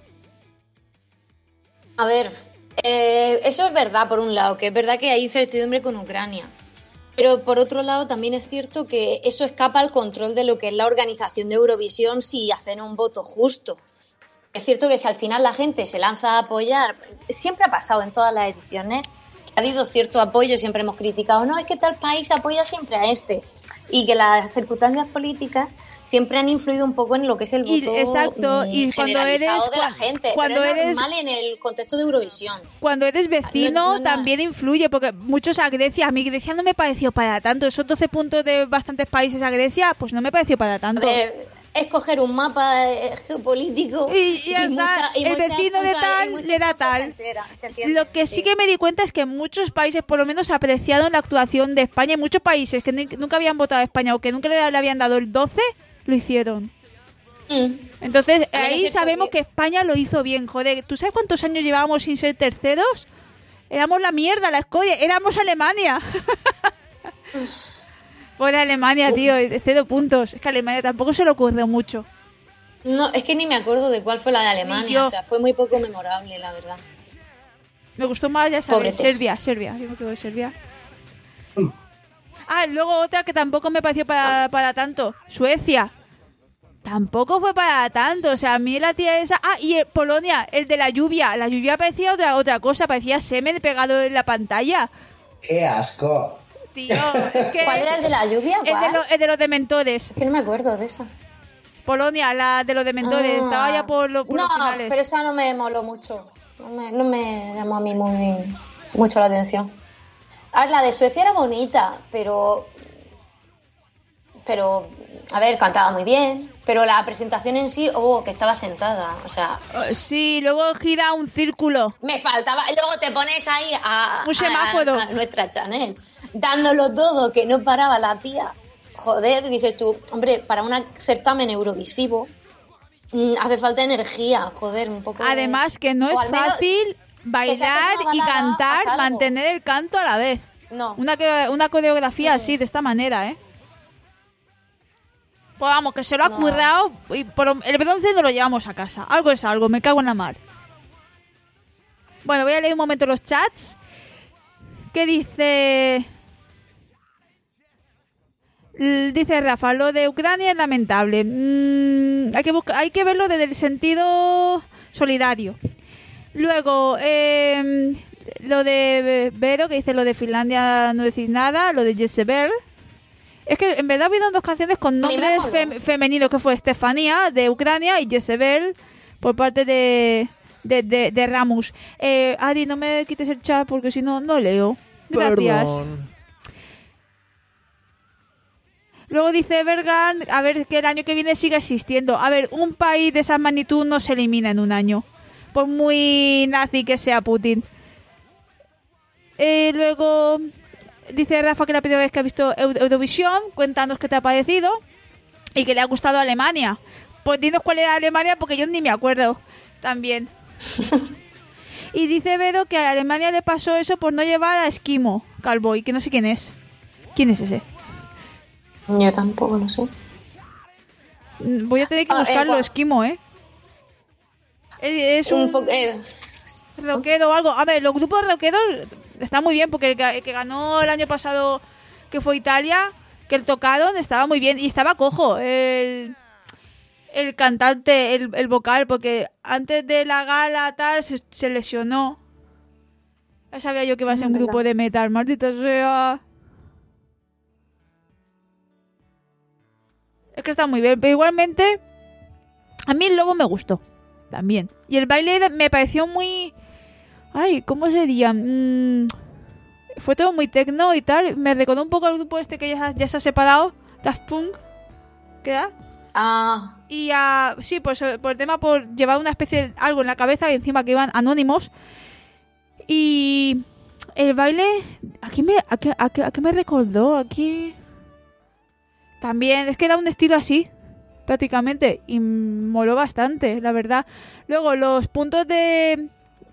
A ver, eh, eso es verdad por un lado, que es verdad que hay incertidumbre con Ucrania. Pero por otro lado también es cierto que eso escapa al control de lo que es la organización de Eurovisión si hacen un voto justo. Es cierto que si al final la gente se lanza a apoyar, siempre ha pasado en todas las ediciones, ha habido cierto apoyo, siempre hemos criticado, no, es que tal país apoya siempre a este. Y que las circunstancias políticas siempre han influido un poco en lo que es el Y- voto exacto, mm, y cuando generalizado eres- de la cua- gente. cuando pero es eres- normal en el contexto de Eurovisión. Cuando eres vecino No- no nada. también influye, porque muchos a Grecia, a mí Grecia no me pareció para tanto. Esos doce puntos de bastantes países a Grecia, pues no me pareció para A tanto. ver, es coger un mapa eh, geopolítico Y ya está, mucha- y el muchas vecino de puntas- tal y muchas le da puntas tal. se entera, se entiende, Lo que sí que me di cuenta es que muchos países por lo menos apreciaron la actuación de España, y muchos países que ni- nunca habían votado a España o que nunca le, le habían dado el doce, lo hicieron. Mm. Entonces También es ahí cierto sabemos que- que España lo hizo bien, joder. ¿Tú sabes cuántos años llevábamos sin ser terceros? Éramos la mierda, la escoria, éramos Alemania. Por Alemania, tío, cero puntos. Es que a Alemania tampoco se le ocurrió mucho. No, es que ni me acuerdo de cuál fue la de Ni Alemania. yo. O sea, fue muy poco memorable, la verdad. Me gustó más, ya sabes, Pobretes. Serbia, Serbia. Yo me quedo de Serbia. Ah, luego otra que tampoco me pareció para, para tanto. Suecia. Tampoco fue para tanto. O sea, a mí la tía esa... Ah, y el- Polonia, el de la lluvia. La lluvia parecía otra, otra cosa. Parecía semen pegado en la pantalla. ¡Qué asco! Tío, es que... ¿Cuál era el de la lluvia? el de, ¿Cuál? lo- el de los dementores. Es que no me acuerdo de esa. Polonia, la de los dementores. Ah. Estaba ya por, lo- por no, los finales. pero esa no me moló mucho. No me, no me llamó a mí muy, mucho la atención. A ver, la de Suecia era bonita, pero... Pero, a ver, cantaba muy bien. Pero la presentación en sí, oh, que estaba sentada. O sea, Eh, Sí, luego gira un círculo. me faltaba. Luego te pones ahí a, Un semáforo. a- a nuestra Chanel, dándolo todo, que no paraba la tía. Joder, dices tú, hombre, para un certamen eurovisivo mm, hace falta energía, joder, un poco. de- Además que no o es al menos- fácil bailar una y balada, cantar, haz algo. mantener el canto a la vez. No. Una, co- una coreografía Mm. así, de esta manera, ¿eh? Pues vamos, que se lo ha No. currado y por lo- el bronce no lo llevamos a casa. Algo es algo, me cago en la mar. Bueno, voy a leer un momento los chats. ¿Qué dice? L- Dice Rafa, lo de Ucrania es lamentable. Mm, hay, que busca- hay que verlo desde el sentido solidario. Luego, eh, lo de Vero, que dice lo de Finlandia no decís nada. Lo de Jezebel. Es que en verdad ha habido dos canciones con A mí me nombres moló. fem- femeninos, que fue Estefanía de Ucrania y Jezebel por parte de, de, de, de Ramus. Eh, Adi, no me quites el chat porque si no, no leo. Gracias. Perdón. Luego dice Bergan, a ver, que el año que viene siga existiendo. A ver, un país de esa magnitud no se elimina en un año. Por muy nazi que sea Putin. Eh, luego dice Rafa que la primera vez que ha visto Eu- Eurovisión. Cuéntanos qué te ha parecido. Y que le ha gustado Alemania. Pues dinos cuál era Alemania porque yo ni me acuerdo. También. Y dice Vero que a Alemania le pasó eso por no llevar a Esquimo Cowboy, que no sé quién es. ¿Quién es ese? Yo tampoco lo sé. Mm, Voy a tener que Ah, eh, buscarlo, gua- Esquimo, ¿eh? Eh, Es un, Un poco, eh, rockero o algo. A ver, los grupos rockeros están muy bien porque el que, el que ganó el año pasado, que fue Italia, que el tocaron, estaba muy bien. Y estaba cojo el, el cantante, el, el vocal, porque antes de la gala tal se, se lesionó. Ya sabía yo que iba a ser un Es grupo verdad. de metal, maldita sea. Es que está muy bien, pero igualmente a mí el lobo me gustó también. Y el baile me pareció muy... Ay, ¿cómo sería? Mm, fue todo muy tecno y tal. Me recordó un poco al grupo este que ya, ya se ha separado, Daft Punk. ¿Queda? ah, Y a... Sí, pues por el tema, por llevar una especie de algo en la cabeza y encima que iban anónimos. Y el baile... ¿A qué me, a qué, a qué- a qué me recordó? Aquí... También, es que era un estilo así, prácticamente, y moló bastante, la verdad. Luego, los puntos de...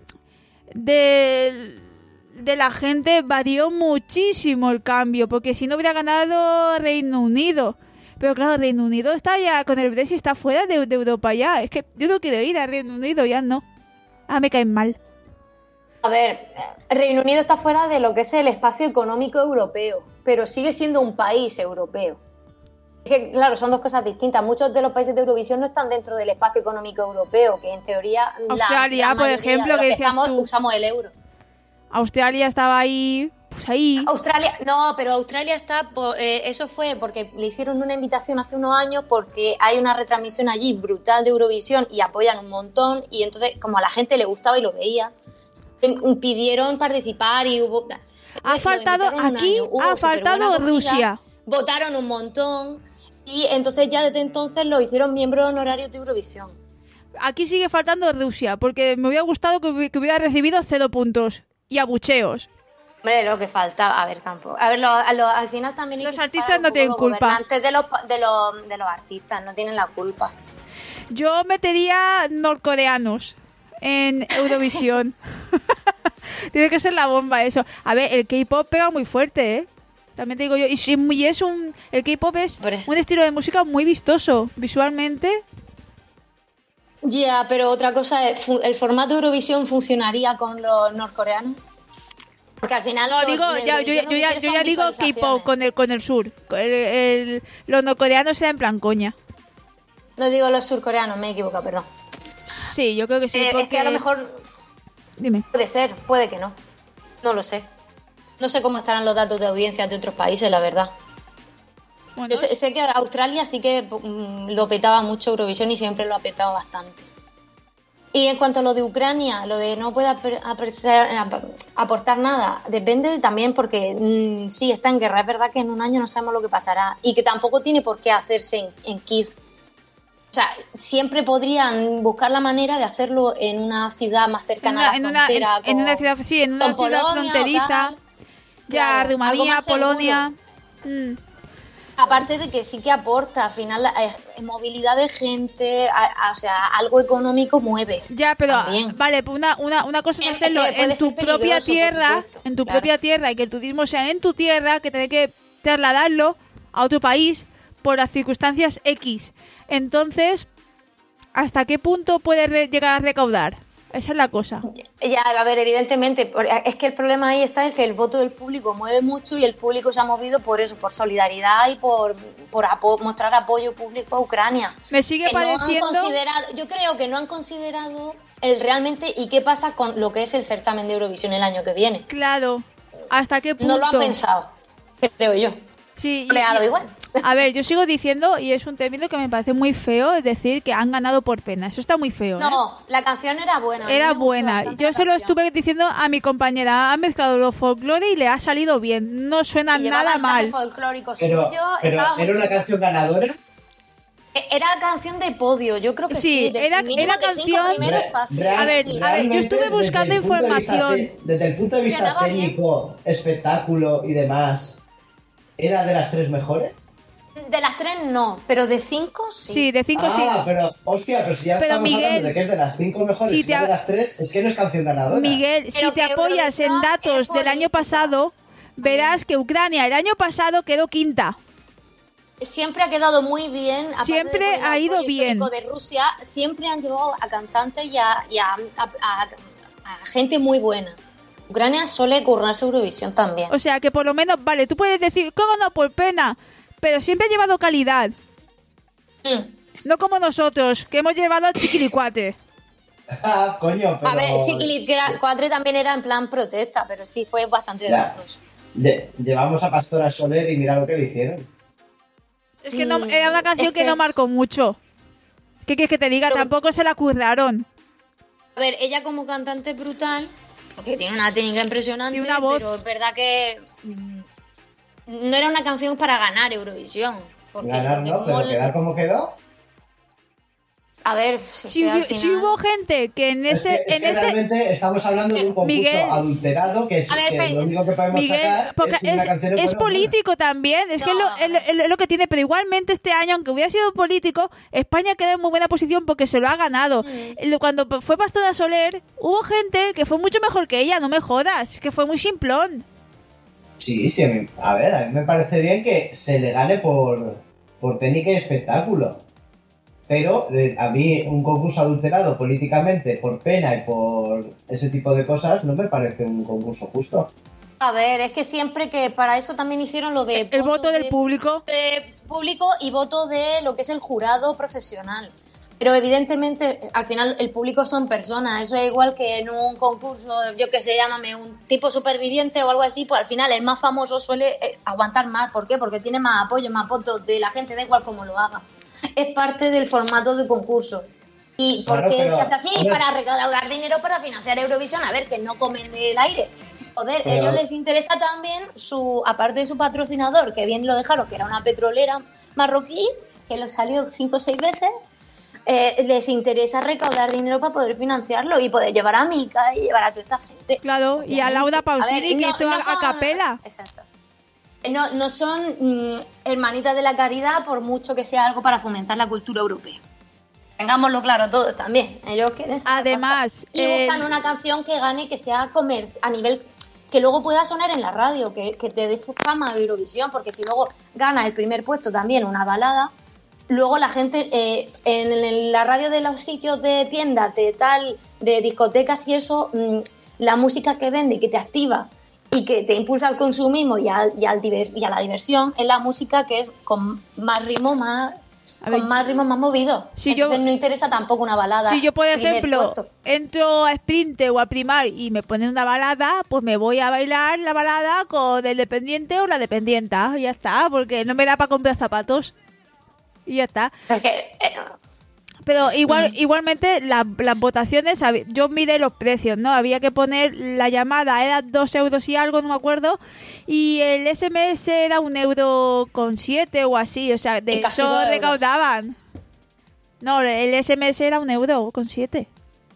de... de la gente varió muchísimo el cambio, porque si no hubiera ganado Reino Unido. Pero claro, Reino Unido está ya, con el Brexit está fuera de, de Europa ya. Es que yo no quiero ir a Reino Unido, ya no. Ah, me caen mal. a ver, Reino Unido está fuera de lo que es el espacio económico europeo, pero sigue siendo un país europeo. Es que, claro, son dos cosas distintas. Muchos de los países de Eurovisión no están dentro del espacio económico europeo, que en teoría la- Australia, la por mayoría ejemplo, de los que que decías estamos tú. usamos el euro. Australia estaba ahí, pues ahí. Australia, no, pero Australia está, por, eh, eso fue porque le hicieron una invitación hace unos años porque hay una retransmisión allí brutal de Eurovisión y apoyan un montón y entonces como a la gente le gustaba y lo veía, em, pidieron participar y hubo... Ha entonces, lo faltado, invitaron un aquí año, hubo ha superbuena faltado acogida, Rusia. votaron un montón y entonces ya desde entonces lo hicieron miembros honorarios de Eurovisión. Aquí sigue faltando Rusia, porque me hubiera gustado que, hubi- que hubiera recibido cero puntos y abucheos. Hombre, lo que falta, a ver, tampoco. A ver, lo- a lo- al final también hay Los que artistas separar un no poco tienen los culpa. gobernantes de los, pa- de, los, de los artistas, no tienen la culpa. Yo metería norcoreanos en Eurovisión. Tiene que ser la bomba eso. A ver, el K-pop pega muy fuerte, ¿eh? También te digo yo. Y, si- y es un... El K-pop es Hombre. un estilo de música muy vistoso. Visualmente. Ya, pero otra cosa es, fu- ¿el formato Eurovisión funcionaría con los norcoreanos? Porque al final... No, los digo, de ya, yo, Eurovisión yo lo ya, que yo quieren ya son digo K-pop visualizaciones. con el, con el sur. El- el- los norcoreanos eran en plan coña. No digo los surcoreanos, me he equivocado, perdón. Sí, yo creo que sí. Eh, porque... Es que a lo mejor Dime. puede ser, puede que no. No lo sé. No sé cómo estarán los datos de audiencia de otros países, la verdad. Bueno, Yo sé, sé que Australia sí que mm, lo petaba mucho Eurovisión y siempre lo ha petado bastante. Y en cuanto a lo de Ucrania, lo de no puede apre- apreciar- ap- aportar nada, depende también porque mm, sí, está en guerra. Es verdad que en un año no sabemos lo que pasará y que tampoco tiene por qué hacerse en, en Kiev. O sea, siempre podrían buscar la manera de hacerlo en una ciudad más en cercana una, a la en, una, frontera. en, en con- una ciudad, sí, en una con ciudad Polonia o fronteriza. tal. Ya, Claro, algo Rumanía, más seguro. Polonia. Mm. Aparte de que sí que aporta, al final, eh, movilidad de gente, a, a, o sea, algo económico mueve. Ya, pero también. vale, pues una, una, una cosa es Es hacerlo que puede en tu ser propia peligroso, por tierra, supuesto, en tu claro. propia tierra, y que el turismo sea en tu tierra, que tener que trasladarlo a otro país por las circunstancias X. Entonces, ¿hasta qué punto puede re- llegar a recaudar? Esa es la cosa. Ya, a ver, evidentemente, por- es que el problema ahí está en que el voto del público mueve mucho y el público se ha movido por eso, por solidaridad y por, por apo- mostrar apoyo público a Ucrania. Me sigue Que no han pareciendo... considerado, yo creo que no han considerado el realmente y qué pasa con lo que es el certamen de Eurovisión el año que viene. Claro, ¿hasta qué punto? No lo han pensado, creo yo. Sí, y- Creado y- igual. A ver, yo sigo diciendo, y es un término que me parece muy feo, es decir, que han ganado por pena. Eso está muy feo, ¿eh? No, la canción era buena. a mí Era me gustó buena. bastante Yo la se lo canción. estuve diciendo a mi compañera. Ha mezclado los folclore y le ha salido bien. No suena Y llevaba nada el traje mal. folclórico Pero, suyo, pero estaba muy ¿era una chulo. canción ganadora? Era canción de podio, yo creo que Sí, sí. de- era- mínimo era de cinco canción- primeros Re- fácil. real- A ver, Sí. a ver, yo estuve realmente, buscando desde el punto de vista información. te- desde el punto de vista Funcionaba bien. técnico, espectáculo y demás, ¿era de las tres mejores? De las tres no, pero de cinco sí. Sí, de cinco sí. Ah, pero, hostia, pero si ya Pero, estamos Miguel, hablando de que es de las cinco mejores si y te no ha- de las tres, es que no es canción ganadora. Miguel, Pero si te que apoyas en Eurovisión datos es del año política. pasado, verás que Ucrania el año pasado quedó quinta. Siempre ha quedado muy bien. aparte Siempre de por el ha ido apoyo bien. histórico de Rusia, siempre han llevado a cantantes y a, y a- a- a- a gente muy buena. Ucrania suele currarse Eurovisión también. O sea, que por lo menos, vale, tú puedes decir que ha ganado por pena, pero siempre ha llevado calidad. Mm. No como nosotros, que hemos llevado al chiquilicuate. Ah, coño, pero... A ver, Chiquilit cuatro también era en plan protesta, pero sí fue bastante Ya. gracioso. Lle- Llevamos a Pastora Soler y mira lo que le hicieron. Es que no, Mm, era una canción es que, que- no marcó mucho. ¿Qué quieres que te diga? Lo que- Tampoco se la curraron. A ver, ella como cantante es brutal, porque tiene una técnica impresionante, Y una voz. pero es verdad que mm, no era una canción para ganar Eurovisión. Porque Ganar lo que no, pero mola- quedar como quedó. A ver, Si, que al hubi- si final- hubo gente que en Es ese... que, es en que ese realmente estamos hablando de un concurso Miguel, adulterado que, es, a ver, que pero- lo único que podemos Miguel, sacar porque es si una es, canción es buena o mala. político también, es que es lo, No. es, es lo que tiene, pero igualmente este año, aunque hubiera sido político, España quedó en muy buena posición porque se lo ha ganado. Mm. Lo- Cuando fue Pastora Soler, hubo gente que fue mucho mejor que ella, no me jodas, que fue muy simplón. Sí, sí, a mí- a ver, a mí me parece bien que se le gane por, por técnica y espectáculo. Pero eh, a mí un concurso adulterado políticamente por pena y por ese tipo de cosas no me parece un concurso justo. A ver, es que siempre que para eso también hicieron lo de El voto del de- público. de público y voto de lo que es el jurado profesional. Pero evidentemente, al final, el público son personas. Eso es igual que en un concurso, yo que sé, llámame un tipo superviviente o algo así, pues al final el más famoso suele eh, aguantar más. ¿Por qué? Porque tiene más apoyo, más votos de la gente, da igual cómo lo haga. Es parte del formato de concurso. ¿Y por Claro, qué pero, se hace así? hombre. Para recaudar dinero para financiar Eurovisión. A ver, que no comen del aire. Joder, a Pero- ellos les interesa también, su aparte de su patrocinador, que bien lo dejaron, que era una petrolera marroquí, que lo salió cinco o seis veces, eh, les interesa recaudar dinero para poder financiarlo y poder llevar a Mika y llevar a toda esta gente. Claro, y a Obviamente. Laura A ver, Pausini, que no- hizo no a, a son- capela. Exacto. No, no son mm, hermanitas de la caridad por mucho que sea algo para fomentar la cultura europea. Tengámoslo claro todos también. Ellos quieren ser Además, y el- buscan una canción que gane, que sea comer a nivel que luego pueda sonar en la radio, que, que te dé fama a Eurovisión, porque si luego gana el primer puesto también una balada, luego la gente eh, en, en la radio de los sitios de tiendas, de tal, de discotecas y eso, mm, la música que vende y que te activa y que te impulsa al consumismo y, al, y, al diver- y a la diversión es la música que es con más ritmo, más A con ver, más ritmo, más movido. si yo- Entonces no interesa tampoco una balada. Si yo, por primer ejemplo, puesto. entro a Sprint o a Primar y me ponen una balada, pues me voy a bailar la balada con el dependiente o la dependienta. Y ya está, porque no me da para comprar zapatos. Y ya está. Es que, eh, Pero igual, igualmente la- las votaciones, hab- yo miré los precios, ¿no? Había que poner la llamada, era dos euros y algo, no me acuerdo, y el S M S era un euro con siete o así, o sea, de Y casi eso dos euros. recaudaban. No, el S M S era un euro con siete.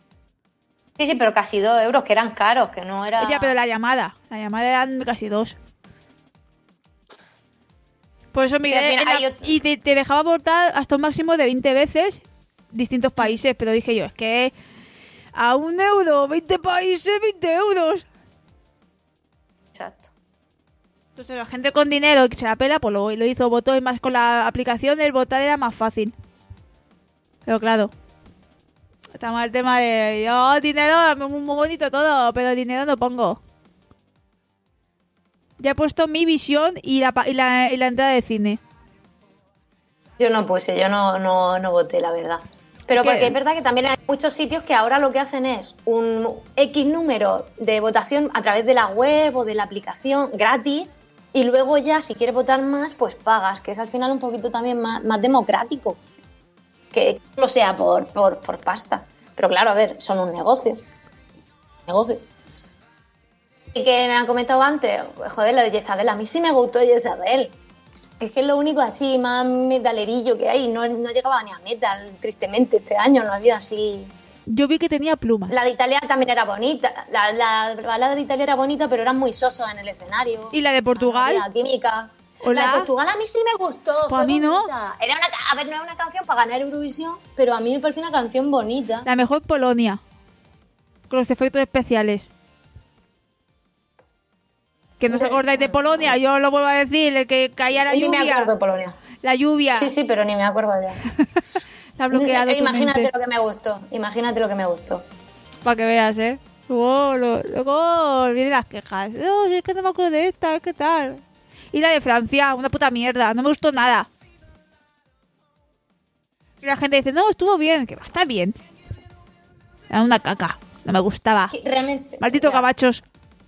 sí, sí, pero casi dos euros, que eran caros, que no era... Ya, pero la llamada, la llamada eran casi dos. Por eso miré, al final en la- hay otro- y te, te dejaba votar hasta un máximo de veinte veces distintos países, pero dije yo, es que a un euro, veinte países, veinte euros. Exacto. Entonces la gente con dinero que se la pela, pues lo, lo hizo, votó, y más con la aplicación el votar era más fácil. Pero claro, está mal el tema de, yo dinero, muy, muy bonito todo, pero dinero no pongo. Ya he puesto mi visión y la, pa- y la, y la entrada de cine. Yo no puse, yo no, no, no voté, la verdad. Pero ¿Qué? porque es verdad que también hay muchos sitios que ahora lo que hacen es un X número de votación a través de la web o de la aplicación gratis y luego ya si quieres votar más, pues pagas, que es al final un poquito también más, más democrático. Que no sea por, por, por pasta. Pero claro, a ver, son un negocio. Negocio. Y que me han comentado antes, joder, lo de Jezabel, a mí sí me gustó Jezabel. Es que es lo único así más metalerillo que hay. No, no llegaba ni a metal, tristemente, este año no había así. Yo vi que tenía plumas. La de Italia también era bonita. La, la balada de Italia era bonita, pero eran muy sosos en el escenario. ¿Y la de Portugal? La química. Hola. La de Portugal a mí sí me gustó. Pues fue a mí no. bonita. Era una, a ver, no era una canción para ganar Eurovisión, pero a mí me pareció una canción bonita. La mejor Polonia. Con los efectos especiales. Que no os acordáis de Polonia, yo lo vuelvo a decir, el que caía la Ni me lluvia. acuerdo de Polonia. La lluvia. Sí, sí, pero ni me acuerdo ya. La ha bloqueado tu Imagínate mente. lo que me gustó. Imagínate lo que me gustó. Para que veas, ¿eh? Luego, lo- luego vienen las quejas. No, es que no me acuerdo de esta, ¿qué tal? Y la de Francia, una puta mierda, no me gustó nada. Y la gente dice, no, estuvo bien, que va, está bien. Era una caca, no me gustaba. Que Realmente. Malditos ya. gabachos.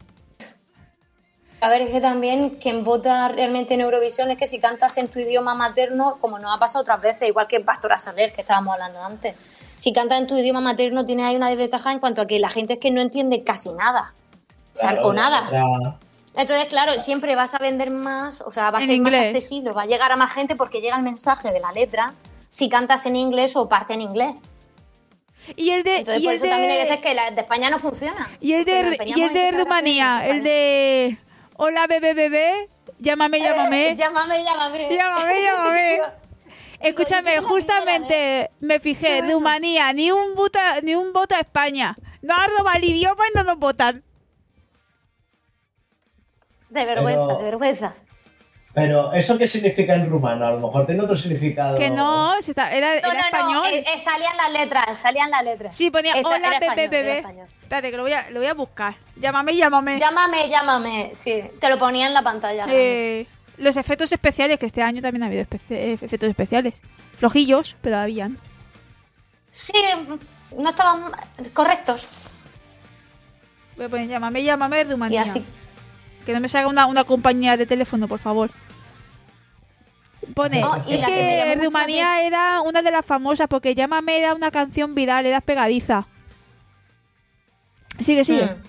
A ver, es que también quien vota realmente en Eurovisión es que si cantas en tu idioma materno, como nos ha pasado otras veces, igual que Pastora Saler, que estábamos hablando antes, si cantas en tu idioma materno tienes ahí una desventaja en cuanto a que la gente es que no entiende casi nada. O sea, Claro, o nada. la- Entonces, claro, siempre vas a vender más, o sea, va a En ser inglés. más accesible, va a llegar a más gente porque llega el mensaje de la letra si cantas en inglés o parte en inglés. Y el de... Entonces, y por el eso también hay de... veces que la de España no funciona. Y el porque nos de, empeñamos y el en que de salga Rumanía, bien en el de... Hola, bebé, bebé, llámame, llámame. Eh, llámame, llámame. Llámame, llámame. Escúchame, Digo, yo justamente me fijé, Rumanía, ni un voto, ni un voto a España. No ha robado el idioma y no nos votan. De vergüenza, Pero- de vergüenza. Pero, ¿eso qué significa en rumano? A lo mejor tiene otro significado. Que no, si está- era, era No, no, español. no, eh, eh, salían las letras, salían las letras. Sí, ponía Esta- hola, era bebé, español, era bebé. español. Espérate, que lo voy a, lo voy a buscar. Llámame, llámame. Llámame, llámame, sí, te lo ponía en la pantalla. Eh, los efectos especiales, que este año también ha habido espe- eh, efectos especiales. Flojillos, pero habían. Sí, no estaban correctos. Voy a poner llámame, llámame, Y Rumanía. así, Que no me salga una, una compañía de teléfono, por favor. Pone, No, y es la que me que llamó mucho Rumanía era una de las famosas, porque Llámame era una canción viral, era pegadiza. Sigue, sigue. Mm.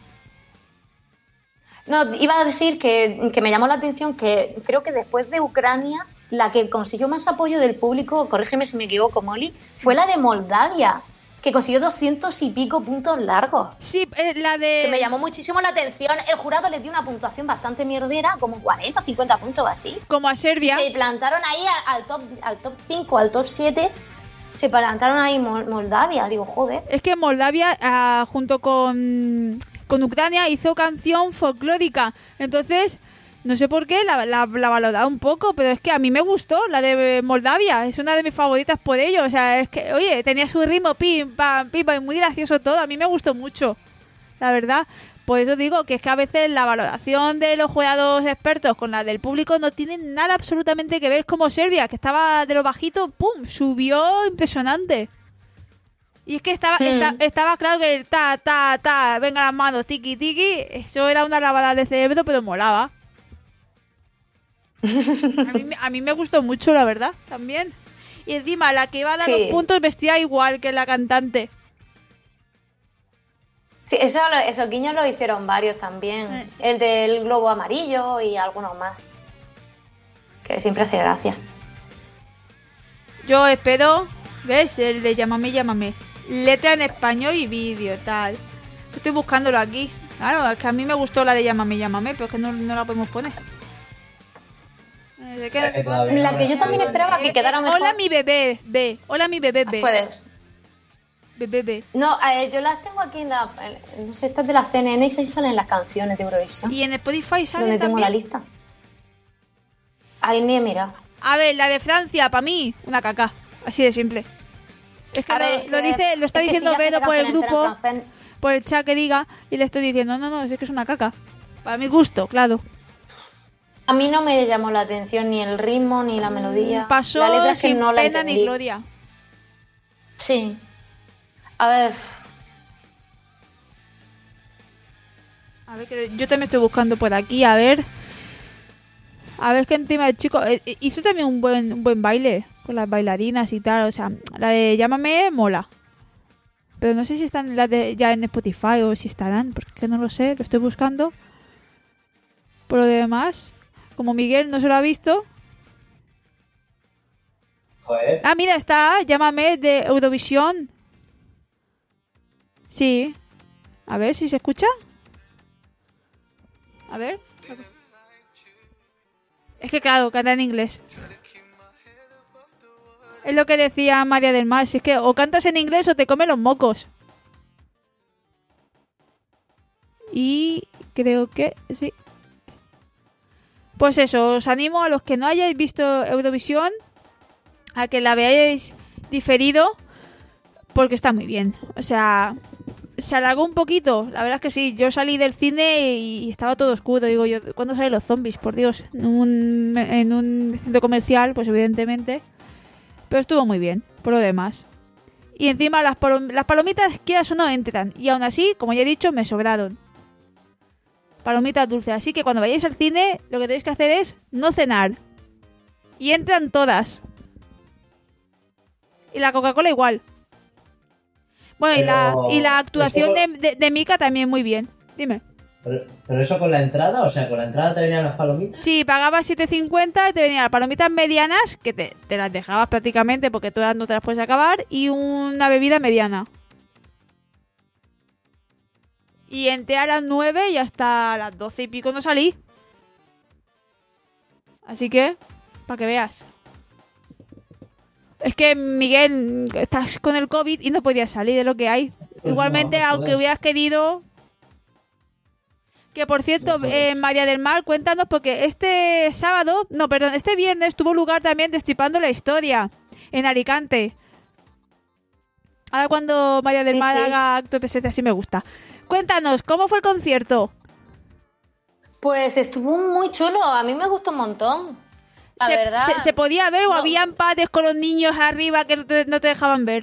No, iba a decir que, que me llamó la atención que creo que después de Ucrania, la que consiguió más apoyo del público, corrígeme si me equivoco, Molly, fue la de Moldavia, que consiguió doscientos y pico puntos largos. Sí, eh, la de... Que me llamó muchísimo la atención. El jurado les dio una puntuación bastante mierdera, como cuarenta o cincuenta puntos o así. Como a Serbia. Se plantaron ahí al, al top al top cinco, al top siete. Se plantaron ahí Mol- Moldavia. Digo, joder. Es que Moldavia, ah, junto con, con Ucrania, hizo canción folclórica. Entonces, no sé por qué, la, la, la valoraba un poco, pero es que a mí me gustó la de Moldavia. Es una de mis favoritas por ello. O sea, es que, oye, tenía su ritmo, pim, pam, pim, pam, muy gracioso todo. A mí me gustó mucho, la verdad. Por eso digo que es que a veces la valoración de los jurados expertos con la del público no tiene nada absolutamente que ver, como Serbia, que estaba de lo bajito, ¡pum!, subió impresionante. Y es que estaba, Hmm. esta- estaba claro que el ta, ta, ta, venga las manos, tiki, tiki, eso era una lavada de cerebro, pero molaba. A mí, me- a mí me gustó mucho, la verdad, también. Y encima, la que iba a dar Sí. los puntos vestía igual que la cantante. Sí, eso, lo- esos guiños lo hicieron varios también. Eh. El del globo amarillo y algunos más. Que siempre hace gracia. Yo espero, ¿ves? El de Llámame, llámame. Letra en español y vídeo, tal. Estoy buscándolo aquí. Claro, es que a mí me gustó la de Llámame, llámame, pero es que no, no la podemos poner. Se queda- Es que todavía La no que me yo también escribo esperaba ni que nada. quedara mejor. Hola mi bebé, B. Hola mi bebé, B. Puedes. Bebé, B. No, eh, yo las tengo aquí en la. en- no sé, estas de la C N N y ahí salen las canciones de Eurovisión. Y en Spotify sale Donde tengo también. la lista. Ahí ni he mirado. A ver, la de Francia, para mí, una caca. Así de simple. Es que A lo, ver, lo que- dice, lo está es que diciendo si ya hace Bedo por el canción entera grupo, en francés, por el chat que diga, y le estoy diciendo, no, no, es que es una caca. Para mi gusto, claro. a mí no me llamó la atención ni el ritmo ni la melodía. Pasó la letra es que sin no la pena ni entendí. gloria. Sí. A ver. A ver, que yo también estoy buscando por aquí, a ver. A ver, que encima el chico eh, eh, hizo también un buen, un buen baile con las bailarinas y tal. O sea, la de Llámame mola. Pero no sé si están las de, ya en Spotify o si estarán, porque no lo sé, lo estoy buscando. Por lo demás, como Miguel no se lo ha visto. Joder. Ah, mira, está Llámame de Eurovisión. Sí. A ver si se escucha. A ver. Es que claro, canta en inglés. Es lo que decía María del Mar. Si es que o cantas en inglés o te comes los mocos. Y creo que sí. Pues eso, os animo a los que no hayáis visto Eurovisión a que la veáis diferido porque está muy bien. O sea, se alargó un poquito. La verdad es que sí, yo salí del cine y estaba todo oscuro. Digo yo, ¿cuándo salen los zombies? Por Dios, en un, en un centro comercial, pues evidentemente. Pero estuvo muy bien, por lo demás. Y encima las, palom- las palomitas, quieras o no, entran. Y aún así, como ya he dicho, me sobraron. Palomitas dulces. Así que cuando vayáis al cine, lo que tenéis que hacer es no cenar. Y entran todas. Y la Coca-Cola igual. Bueno, y, la, Pero- y la actuación eso- de, de, de Mika también muy bien. Dime. Pero, pero eso con la entrada, o sea, con la entrada te venían las palomitas. Sí, pagabas siete cincuenta y te venían las palomitas medianas, que te, te las dejabas prácticamente porque todas no te las puedes acabar, y una bebida mediana. Y entré a las nueve y hasta las doce y pico no salí. Así que, para que veas. Es que, Miguel, estás con el COVID y no podías salir de lo que hay. Pues Igualmente, no, no aunque puedes. hubieras querido... Que por cierto, No puedes. eh, María del Mar, cuéntanos, porque este sábado, no, perdón, este viernes tuvo lugar también Destripando la Historia en Alicante. Ahora cuando María del Sí, Mar sí. haga acto de presencia, así me gusta. Cuéntanos, ¿cómo fue el concierto? Pues estuvo muy chulo. A mí me gustó un montón. La ¿Se, verdad. se- se podía ver o no. habían padres con los niños arriba que no te, no te dejaban ver?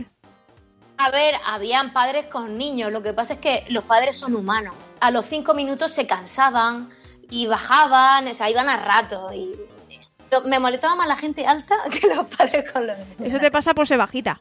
A ver, habían padres con niños. Lo que pasa es que los padres son humanos. A los cinco minutos se cansaban y bajaban, o sea, iban a rato. Y lo- me molestaba más la gente alta que los padres con los niños. Eso te pasa por ser bajita.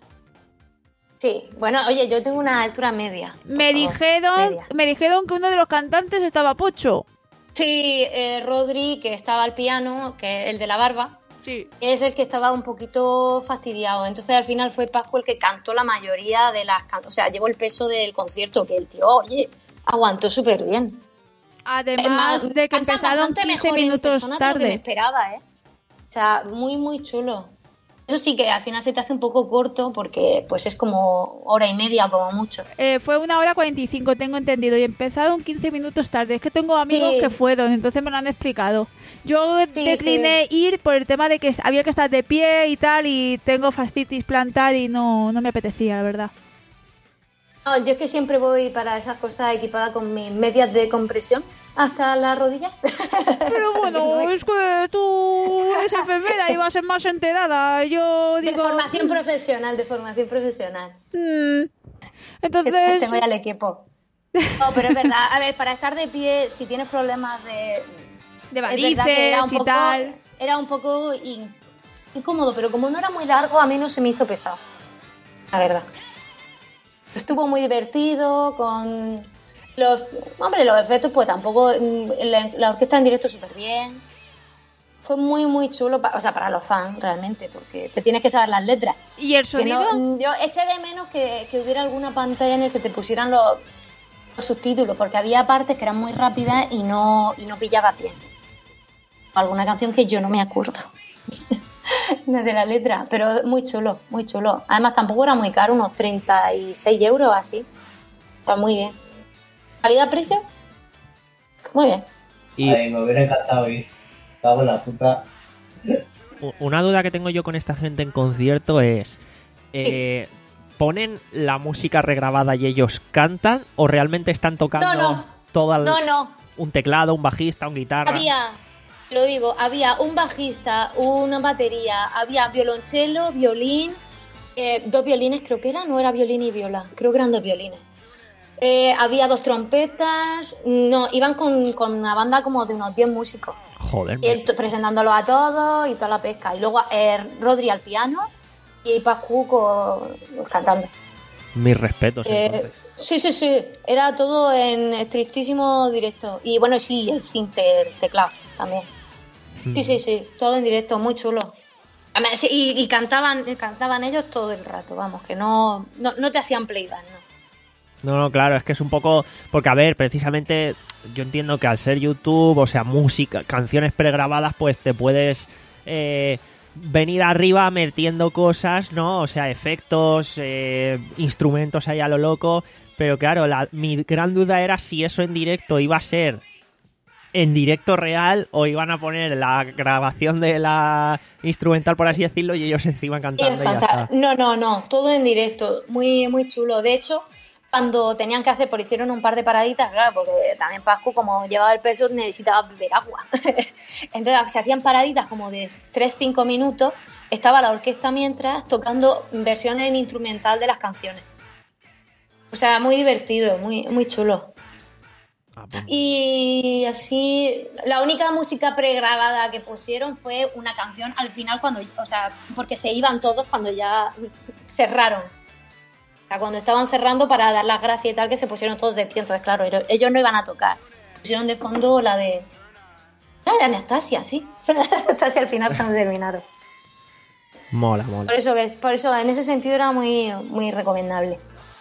Sí, bueno, oye, yo tengo una altura media. por Me favor, dijeron, media. me dijeron que uno de los cantantes estaba pocho. Sí, eh, Rodri, que estaba al piano, que es el de la barba, Sí. es el que estaba un poquito fastidiado. Entonces al final fue Pascu el que cantó la mayoría de las canciones. O sea, llevó el peso del concierto, que el tío, oye, aguantó súper bien. Además Es más, de que canta empezaron bastante quince mejor en minutos persona de lo que me tarde. esperaba, ¿eh? O sea, muy, muy chulo. Eso sí que al final se te hace un poco corto porque pues es como hora y media como mucho. Eh, fue una hora cuarenta y cinco, tengo entendido, y empezaron quince minutos tarde. Es que tengo amigos Sí. que fueron, entonces me lo han explicado. Yo Sí, decliné ir por el tema de que había que estar de pie y tal, y tengo fascitis plantar y no, no me apetecía, la verdad. No, yo es que siempre voy para esas cosas equipada con mis medias de compresión hasta la rodilla. Pero bueno, es que tú eres enfermera y vas a ser más enterada. Yo De digo... formación profesional, de formación profesional. mm, Que entonces... tengo ya el equipo. No, pero es verdad. A ver, para estar de pie, si tienes problemas de... de es verdad varices que era un y poco, tal. Era un poco in- incómodo, pero como no era muy largo, a mí no se me hizo pesado. La verdad. Estuvo muy divertido, con los... Hombre, los efectos, pues tampoco... mm, La, la orquesta en directo súper bien. Fue muy, muy chulo, pa- o sea, para los fans, realmente, porque te tienes que saber las letras. ¿Y el Que sonido? no- yo eché de menos que, que hubiera alguna pantalla en la que te pusieran los, los subtítulos, porque había partes que eran muy rápidas y no, y no pillaba bien. Alguna canción que yo no me acuerdo. de la letra, pero muy chulo, muy chulo. Además tampoco era muy caro, unos treinta y seis euros así. Está muy bien. ¿Calidad-precio? Muy bien. Y Ay, me hubiera encantado ir. Cago en la puta. u- una duda que tengo yo con esta gente en concierto es... Eh, ¿Ponen la música regrabada y ellos cantan o realmente están tocando No, no. todo el- No, no. un teclado, un bajista, un guitarra? Había, lo digo, había un bajista, una batería, había violonchelo, violín, eh, dos violines creo que era, no era violín y viola, creo que eran dos violines. Eh, había dos trompetas, no, iban con, con una banda como de unos diez músicos, Joder, y ent- presentándolos a todos y toda la pesca. Y luego eh, Rodri al piano y Pascu con- cantando. mis respetos. Eh, entonces. sí, sí, sí, era todo en estrictísimo directo. Y bueno, sí, el synth, el teclado también. Sí, sí, sí, todo en directo, muy chulo. Además, sí, Y, y cantaban cantaban ellos todo el rato, vamos, que no, no, no te hacían playback, ¿no? No, no, claro, es que es un poco... Porque, a ver, precisamente yo entiendo que al ser YouTube, o sea, música, canciones pregrabadas, pues te puedes eh, venir arriba metiendo cosas, ¿no? O sea, efectos, eh, instrumentos ahí a lo loco. Pero claro, la, mi gran duda era si eso en directo iba a ser en directo real o iban a poner la grabación de la instrumental, por así decirlo, y ellos encima Y cantando y ya fanta- está. No, no, no, todo en directo, muy, muy chulo. De hecho, cuando tenían que hacer, por hicieron un par de paraditas, claro, porque también Pascu, como llevaba el peso, necesitaba beber agua. Entonces se hacían paraditas como de tres cinco minutos, estaba la orquesta mientras tocando versiones en instrumental de las canciones. O sea, muy divertido, muy, muy chulo. Ah, pues, Y así, la única música pregrabada que pusieron fue una canción al final, cuando, o sea, porque se iban todos cuando ya cerraron. O sea, cuando estaban cerrando para dar las gracias y tal, que se pusieron todos de pie. Entonces, claro, ellos- ellos no iban a tocar. Pusieron de fondo la de... La de Anastasia, sí. Anastasia al final cuando terminaron. mola, mola. Por eso, que, por eso en ese sentido era muy, muy recomendable.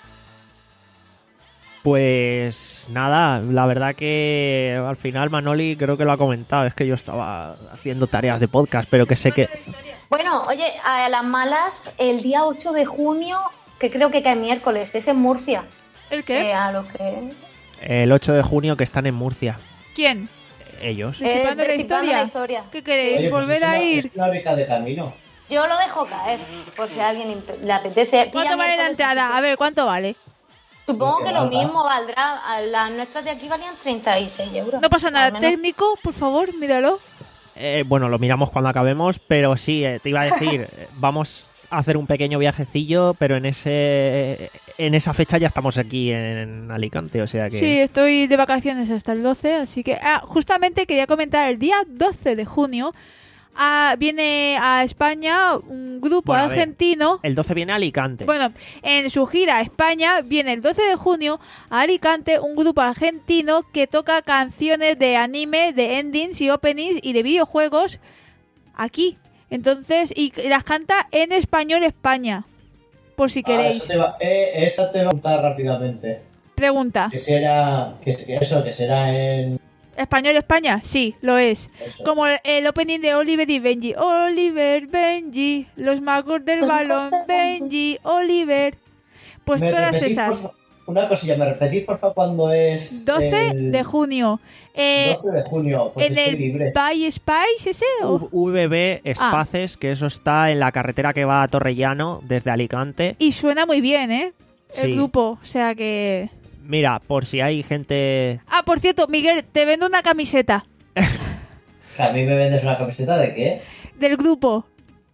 Pues nada, la verdad que al final Manoli creo que lo ha comentado, es que yo estaba haciendo tareas de podcast, pero que sé que... Bueno, oye, a las malas, el día ocho de junio, que creo que cae miércoles, es en Murcia. ¿El qué? Eh, a lo que... El ocho de junio que están en Murcia, ¿Quién? ellos. Participando en la participando en historia. la historia. ¿Qué queréis? Oye, pues ¿Volver es a una- ir? Es una horita de camino. Yo lo dejo caer, por si a alguien le imp- le apetece. ¿Cuánto Pilla vale la miércoles, entrada? así A ver, ¿cuánto vale? que- Supongo Lo que que lo valga. mismo valdrá. A Las nuestras de aquí valían treinta y seis euros. No pasa nada. Al menos. Técnico, por favor, míralo. Eh, bueno, lo miramos cuando acabemos, pero sí, eh, te iba a decir, eh, vamos a hacer un pequeño viajecillo, pero en ese en esa fecha ya estamos aquí en Alicante, o sea que... Sí, estoy de vacaciones hasta el doce, así que... Ah, justamente quería comentar, el día doce de junio ah, viene a España un grupo Bueno, a ver. argentino... El doce viene a Alicante. Bueno, en su gira a España viene el doce de junio a Alicante un grupo argentino que toca canciones de anime, de endings y openings y de videojuegos aquí. Entonces, y las canta en español España, por si Ah, queréis. eso te va, eh, esa te va a contar rápidamente. Pregunta, Que será, que, que eso, que será en... ¿español España? Sí, lo es. Eso. Como el, el opening de Oliver y Benji. Oliver, Benji, los magos del Los balón, magos del Benji, Oliver. Pues ¿Me todas repetís, esas. por fa- Una cosilla, ¿me repetís por favor cuándo es? doce el de junio. Eh, doce de junio, pues en estoy el libre. By Spice ese o- V- VB Espaces, que eso está en la carretera que va a Torrellano desde Alicante. y suena muy bien, ¿eh? El Sí. grupo, o sea que... Mira, por si hay gente... Ah, por cierto, Miguel, te vendo una camiseta ¿A mí me vendes una camiseta de qué? del grupo.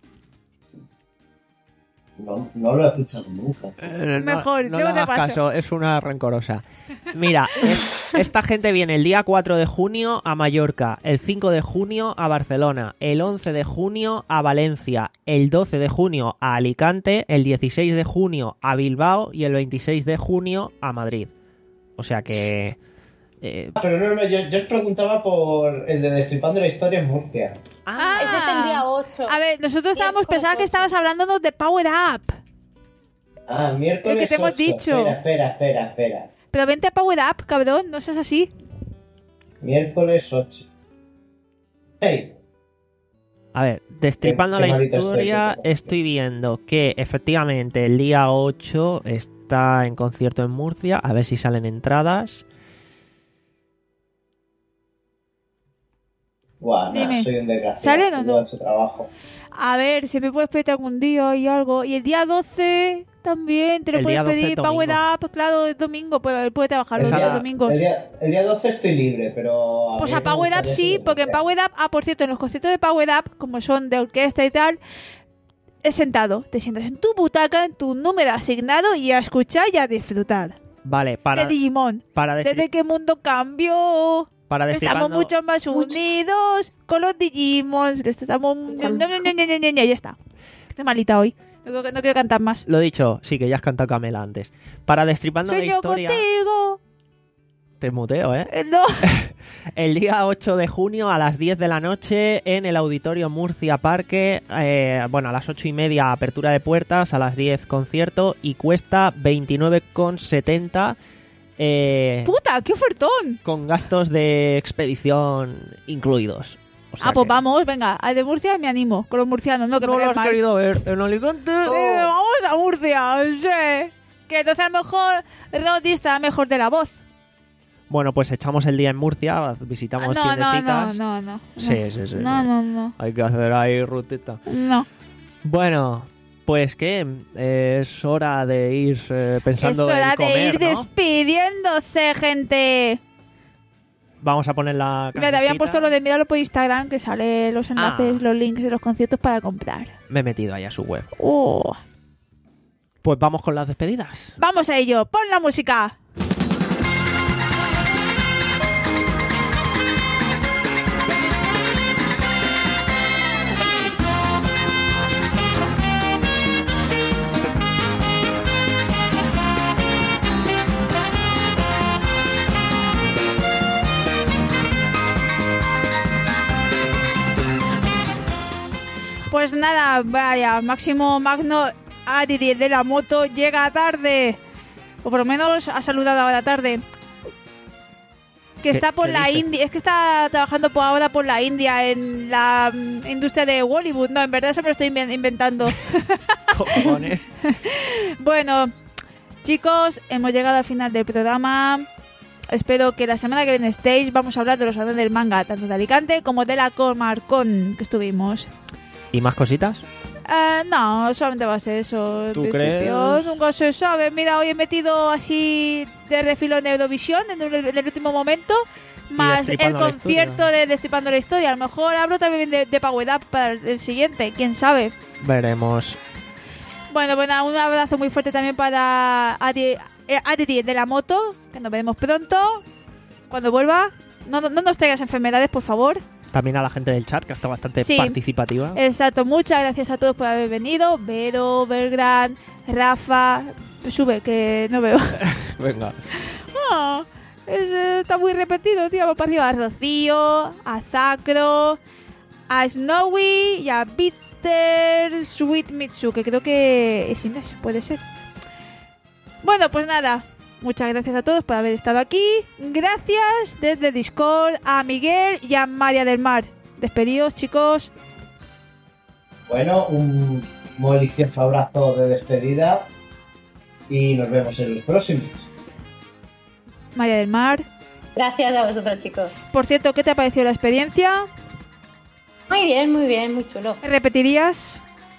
No, no lo he escuchado nunca. Eh, no- Mejor, no, luego le te hagas paso. caso, es una rencorosa. Mira, es- esta gente viene el día cuatro de junio a Mallorca, el cinco de junio a Barcelona, el once de junio a Valencia, el doce de junio a Alicante, el dieciséis de junio a Bilbao y el veintiséis de junio a Madrid. O sea que... eh, Pero no, no, yo, yo os preguntaba por el de Destripando la Historia en Murcia. Ah, Ese es el día ocho. A ver, nosotros estábamos Miércoles pensando que ocho. estabas hablándonos de Power Up. Ah, miércoles El que te hemos ocho. dicho. Espera, espera, espera, espera. Pero vente a Power Up, cabrón, no seas así. Miércoles ocho. Hey, A ver, destripando Qué- qué la malito estoy, historia, qué estoy viendo que efectivamente el día ocho está en concierto en Murcia. A ver si salen entradas. Buah, Dime, no, soy un desgraciado. ¿salen o tengo no? mucho trabajo. A ver, si me puedes pedir algún día y algo. Y el día doce también te lo El puedes día doce pedir. domingo. Power Up, claro, es domingo. Puede, puede trabajar los Esa días la- domingos. El día, el día doce estoy libre, pero... a Pues mí a me Power Up gustaría sí, que porque en fuera. Power Up, ah, por cierto, en los conciertos de Power Up, como son de orquesta y tal, es sentado. Te sientas en tu butaca, en tu número asignado y a escuchar y a disfrutar. Vale, para, De Digimon. para, destri- Desde que el mundo cambió, para estamos destripando... mucho más unidos con los Digimons. Estamos... Ya está. Estoy malita hoy. No, quiero- no quiero cantar más. Lo dicho, sí, que ya has cantado Camela antes. Para destripando la Sueño historia... contigo. Te muteo, ¿eh? Eh, No. El día ocho de junio a las diez de la noche en el Auditorio Murcia Parque. Eh, bueno, a las ocho y media apertura de puertas, a las diez concierto y cuesta veintinueve con setenta eh, Puta, qué ofertón. con gastos de expedición incluidos. O sea Ah, pues que vamos, venga. Al de Murcia me animo. Con los murcianos, no, que no me lo caen has mal. querido ver en Alicante. Eh, vamos a Murcia, sí. Que entonces a lo mejor Rodi está mejor de la voz. Bueno, pues echamos el día en Murcia, visitamos no, no, no, tiendecitas. no, no. Sí, sí, sí. No, no, no. Hay que hacer ahí rutita. No. Bueno, pues que es hora de ir eh, pensando Es hora en comer, de ir ¿no? despidiéndose, gente. Vamos a poner la Mira, te habían cancioncita. puesto lo de mirarlo por Instagram, que sale los enlaces, Ah. los links de los conciertos para comprar. Me he metido ahí a su web. Oh. Pues vamos con las despedidas. Vamos a ello, pon la música. Pues nada, vaya, Máximo Magno Adidi de la moto llega tarde. O por lo menos ha saludado ahora tarde. Que ¿Qué- está por qué la dice? India. Es que está trabajando por ahora por la India en la mm, industria de Bollywood. No, en verdad eso me lo estoy inven- inventando. Cojones. Bueno, chicos, hemos llegado al final del programa. Espero que la semana que viene estéis. Vamos a hablar de los salones del manga, tanto de Alicante como de la Comarcon que estuvimos. ¿Y más cositas? Eh, no, solamente va a ser eso. En ¿Tú principio, crees? nunca se sabe. Mira, hoy he metido así de refilo en Eurovisión en el, en el último momento. Más el Destripando la concierto historia. de Destripando la Historia. A lo mejor hablo también de, de Power Up para el siguiente, quién sabe. Veremos. Bueno, bueno, un abrazo muy fuerte también para Adi, eh, Aditi de la moto, que nos veremos pronto. Cuando vuelva, no, no nos traigas enfermedades, por favor. También a la gente del chat, que está bastante Sí. participativa. Exacto, muchas gracias a todos por haber venido. Vero, Belgrán, Rafa. Sube, que no veo. Venga. Ah, es, eh, está muy repetido, tío. Vamos para arriba. A Rocío, a Sacro, a Snowy y a Bitter Sweet Mitsu, que creo que es Inés, puede ser. Bueno, pues nada. Muchas gracias a todos por haber estado aquí. Gracias desde Discord a Miguel y a María del Mar. Despedidos, chicos. Bueno, un muy delicioso abrazo de despedida y nos vemos en los próximos. María del Mar. Gracias a vosotros, chicos. Por cierto, ¿qué te ha parecido la experiencia? Muy bien, muy bien, muy chulo. ¿Repetirías?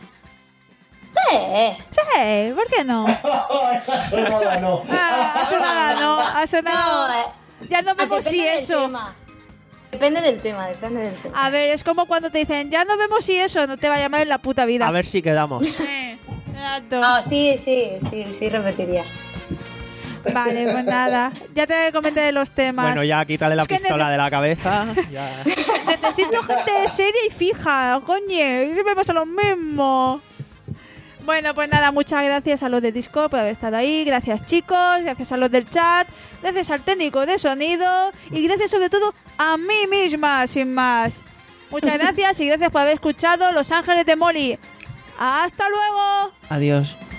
Eh, Sí, ¿por qué no? Esa sonada no. Ah, ha sonado, no, ha sonado. no, eh, Ya no vemos si depende del eso. tema. Depende del tema, depende del tema. A ver, es como cuando te dicen, ya no vemos si eso, no te va a llamar en la puta vida. A ver si quedamos. Eh, exacto. Ah, sí, sí, sí, sí, repetiría. Vale, pues nada. Ya te comentaré los temas. Bueno, ya quítale la Es que pistola nece- de la cabeza. Ya. Necesito gente seria y fija, coño. Siempre pasa lo mismo. Bueno, pues nada, muchas gracias a los de Discord por haber estado ahí. Gracias, chicos. Gracias a los del chat. Gracias al técnico de sonido. Y gracias sobre todo a mí misma, sin más. Muchas gracias y gracias por haber escuchado Los Ángeles de Molly. ¡Hasta luego! Adiós.